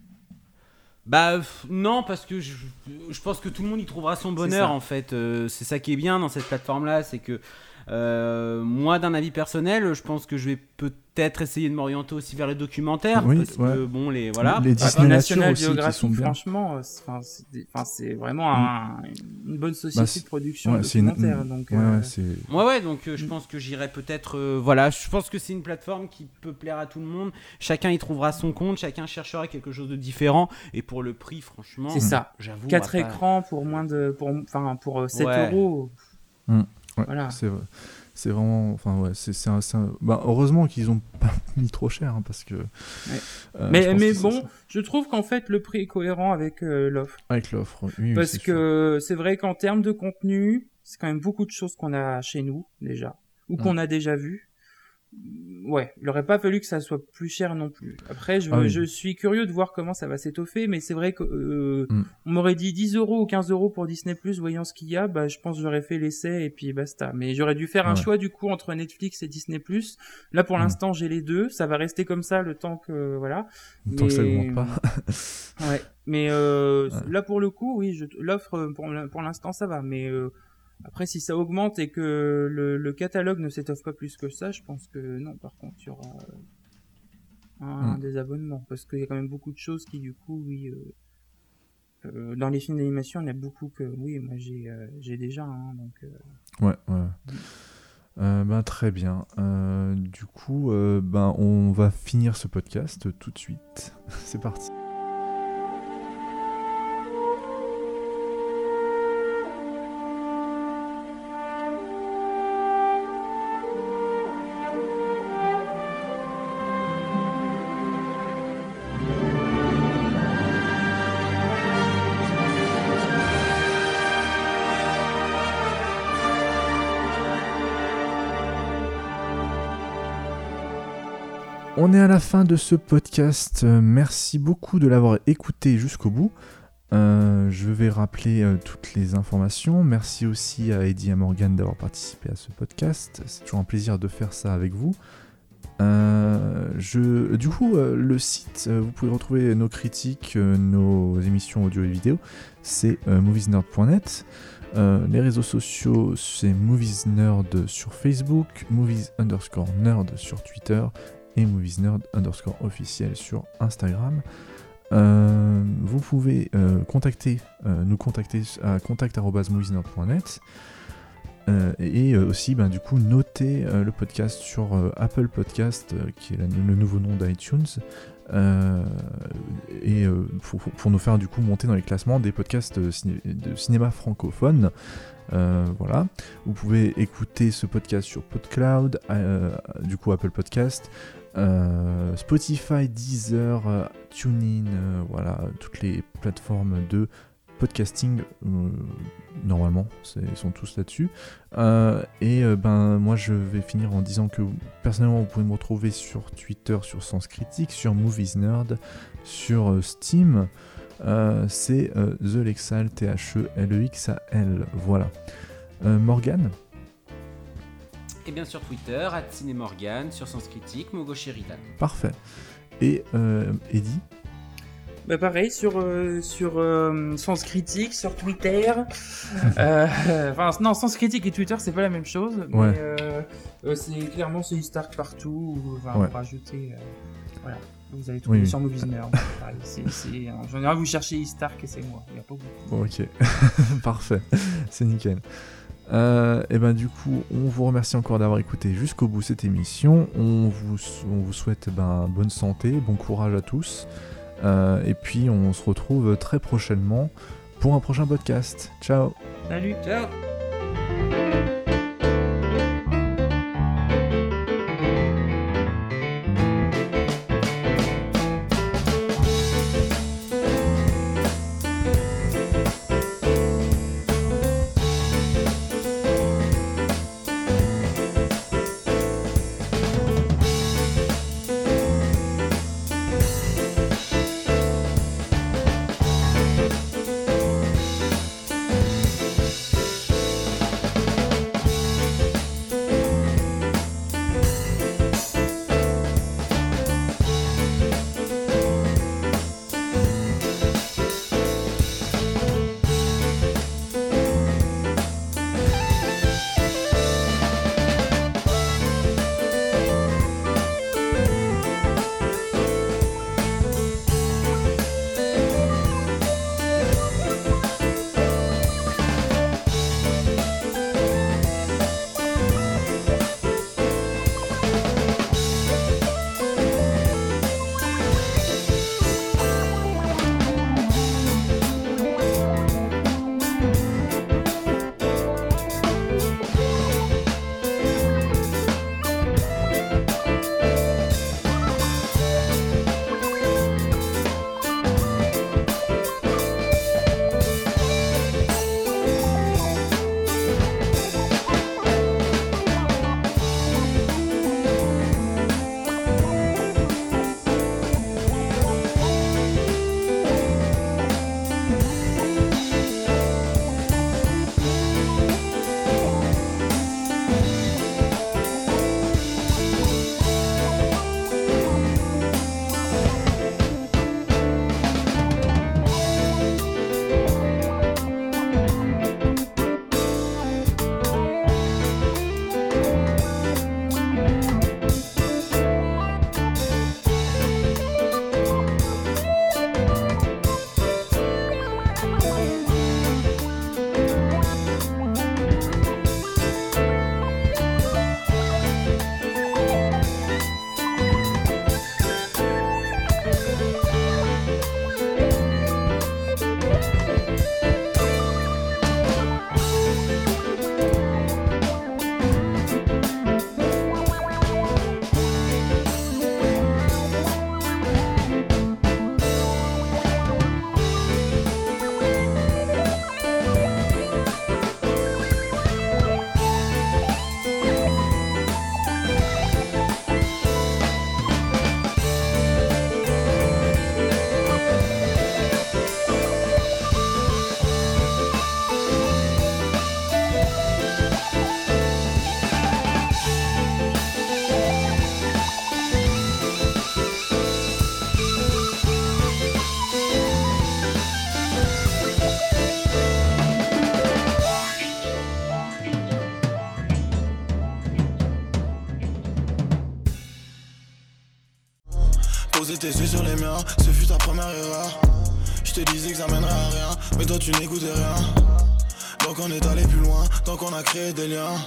Bah pff, non, parce que je, je pense que tout le monde y trouvera son bonheur ça. en fait. Euh, c'est ça qui est bien dans cette plateforme là, c'est que euh, moi d'un avis personnel, je pense que je vais peut-être essayer de m'orienter aussi vers les documentaires. Oui, parce que ouais. bon, les voilà. Les Ah, Disney puis Nature National aussi, qui Geographic, sont bien. franchement, euh, c'est, enfin, c'est, des- enfin, c'est vraiment un- une bonne société Bah, c'est- de production Ouais, c'est une- documentaire. Donc, ouais, euh, ouais, c'est... Ouais ouais, donc euh, je pense que j'irai peut-être euh, voilà, je pense que c'est une plateforme qui peut plaire à tout le monde. Chacun y trouvera son compte, chacun cherchera quelque chose de différent et pour le prix franchement, c'est ça. j'avoue on Quatre va pas- écrans pour moins de, pour, enfin, pour euh, sept Ouais. euros. Ouais, Voilà. c'est, c'est vraiment... Enfin, ouais, c'est, c'est un... c'est un- bah, heureusement qu'ils ont pas mis trop cher, hein, parce que... euh, je Mais, pense mais que c'est bon, ça. je trouve qu'en fait, le prix est cohérent avec euh, l'offre. Avec l'offre, oui, oui, Parce c'est sûr. que c'est vrai qu'en termes de contenu, c'est quand même beaucoup de choses qu'on a chez nous, déjà. Ou qu'on Mm. a déjà vu. Ouais, il aurait pas fallu que ça soit plus cher non plus. Après, je, Ah oui. je suis curieux de voir comment ça va s'étoffer, mais c'est vrai que euh, Mm. on m'aurait dit dix euros ou quinze euros pour Disney Plus, voyant ce qu'il y a, bah je pense que j'aurais fait l'essai et puis basta. Mais j'aurais dû faire un Ouais. choix du coup entre Netflix et Disney Plus. Là pour Mm. l'instant j'ai les deux, ça va rester comme ça le temps que voilà. Tant que ça Mais- augmente pas. Ouais, mais euh, Ouais. là pour le coup, oui, je, l'offre pour, pour l'instant ça va, mais euh, après si ça augmente et que le, le catalogue ne s'étoffe pas plus que ça, je pense que non. Par contre, il y aura euh, un Mm. désabonnement parce qu'il y a quand même beaucoup de choses qui du coup, oui, euh, euh, dans les films d'animation, il y en a beaucoup que oui, moi j'ai euh, j'ai déjà, hein, donc. euh, Ouais, ouais. Euh, ben, très bien. Euh, du coup, euh, ben, on va finir ce podcast tout de suite. C'est parti. On est à la fin de ce podcast. Euh, merci beaucoup de l'avoir écouté jusqu'au bout. Euh, je vais rappeler euh, toutes les informations. Merci aussi à Eddie et à Morgane d'avoir participé à ce podcast. C'est toujours un plaisir de faire ça avec vous. Euh, je, du coup, euh, le site, euh, vous pouvez retrouver nos critiques, euh, nos émissions audio et vidéo, c'est euh, moviesnerd point net. Euh, les réseaux sociaux, c'est moviesnerd sur Facebook, movies underscore nerd sur Twitter et moviesnerd underscore officiel sur Instagram. Euh, vous pouvez euh, contacter, euh, nous contacter à contact arobase moviesnerd point net. Euh, et euh, aussi, ben, du coup, notez euh, le podcast sur euh, Apple Podcast, euh, qui est la, le nouveau nom d'iTunes, euh, et euh, pour, pour nous faire du coup monter dans les classements des podcasts de, ciné- de cinéma francophone. Euh, voilà. Vous pouvez écouter ce podcast sur PodCloud, euh, du coup Apple Podcast, euh, Spotify, Deezer, euh, TuneIn, euh, voilà, toutes les plateformes de podcasting, euh, normalement, c'est, ils sont tous là-dessus. Euh, et euh, ben moi je vais finir en disant que personnellement vous pouvez me retrouver sur Twitter, sur Sens Critique, sur Moviesnerd, sur euh, Steam. Euh, c'est euh, The Lexal, T H E L E X A L. Voilà. Euh, Morgane. Et bien sur Twitter, arobase cinémorgane, sur Sens Critique, Mogo Sheridan. Parfait. Et euh, Eddie. Bah pareil, sur, euh, sur euh, Sens Critique, sur Twitter. euh, enfin, non, Sens Critique et Twitter, c'est pas la même chose. Ouais. Mais euh, euh, c'est clairement, c'est Stark partout. Enfin, Ouais. on va rajouter. Euh, voilà. Vous allez trouver Oui, oui. sur Moviesnerd. Pareil, c'est, c'est, en général, vous cherchez Stark et c'est moi. Il n'y a pas beaucoup. Bon, ok. Parfait. C'est nickel. Euh, et ben du coup, on vous remercie encore d'avoir écouté jusqu'au bout cette émission. On vous, on vous souhaite ben, bonne santé, bon courage à tous. Euh, et puis on se retrouve très prochainement pour un prochain podcast. Ciao. Salut. Ciao. Poser tes yeux sur les miens, ce fut ta première erreur. Je te disais que ça mènerait à rien, mais toi tu n'écoutais rien. Donc on est allé plus loin, donc on a créé des liens.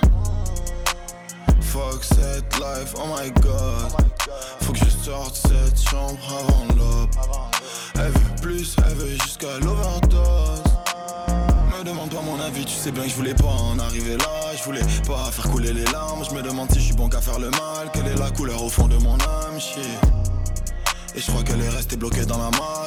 Fuck cette life, oh my god. Faut que je sorte cette chambre avant l'aube. Elle veut plus, elle veut jusqu'à l'overdose. Me demande pas mon avis, tu sais bien que je voulais pas en arriver là. Je voulais pas faire couler les larmes. Je me demande si je suis bon qu'à faire le mal. Quelle est la couleur au fond de mon âme, shit. Et je crois qu'elle est restée bloquée dans la malle.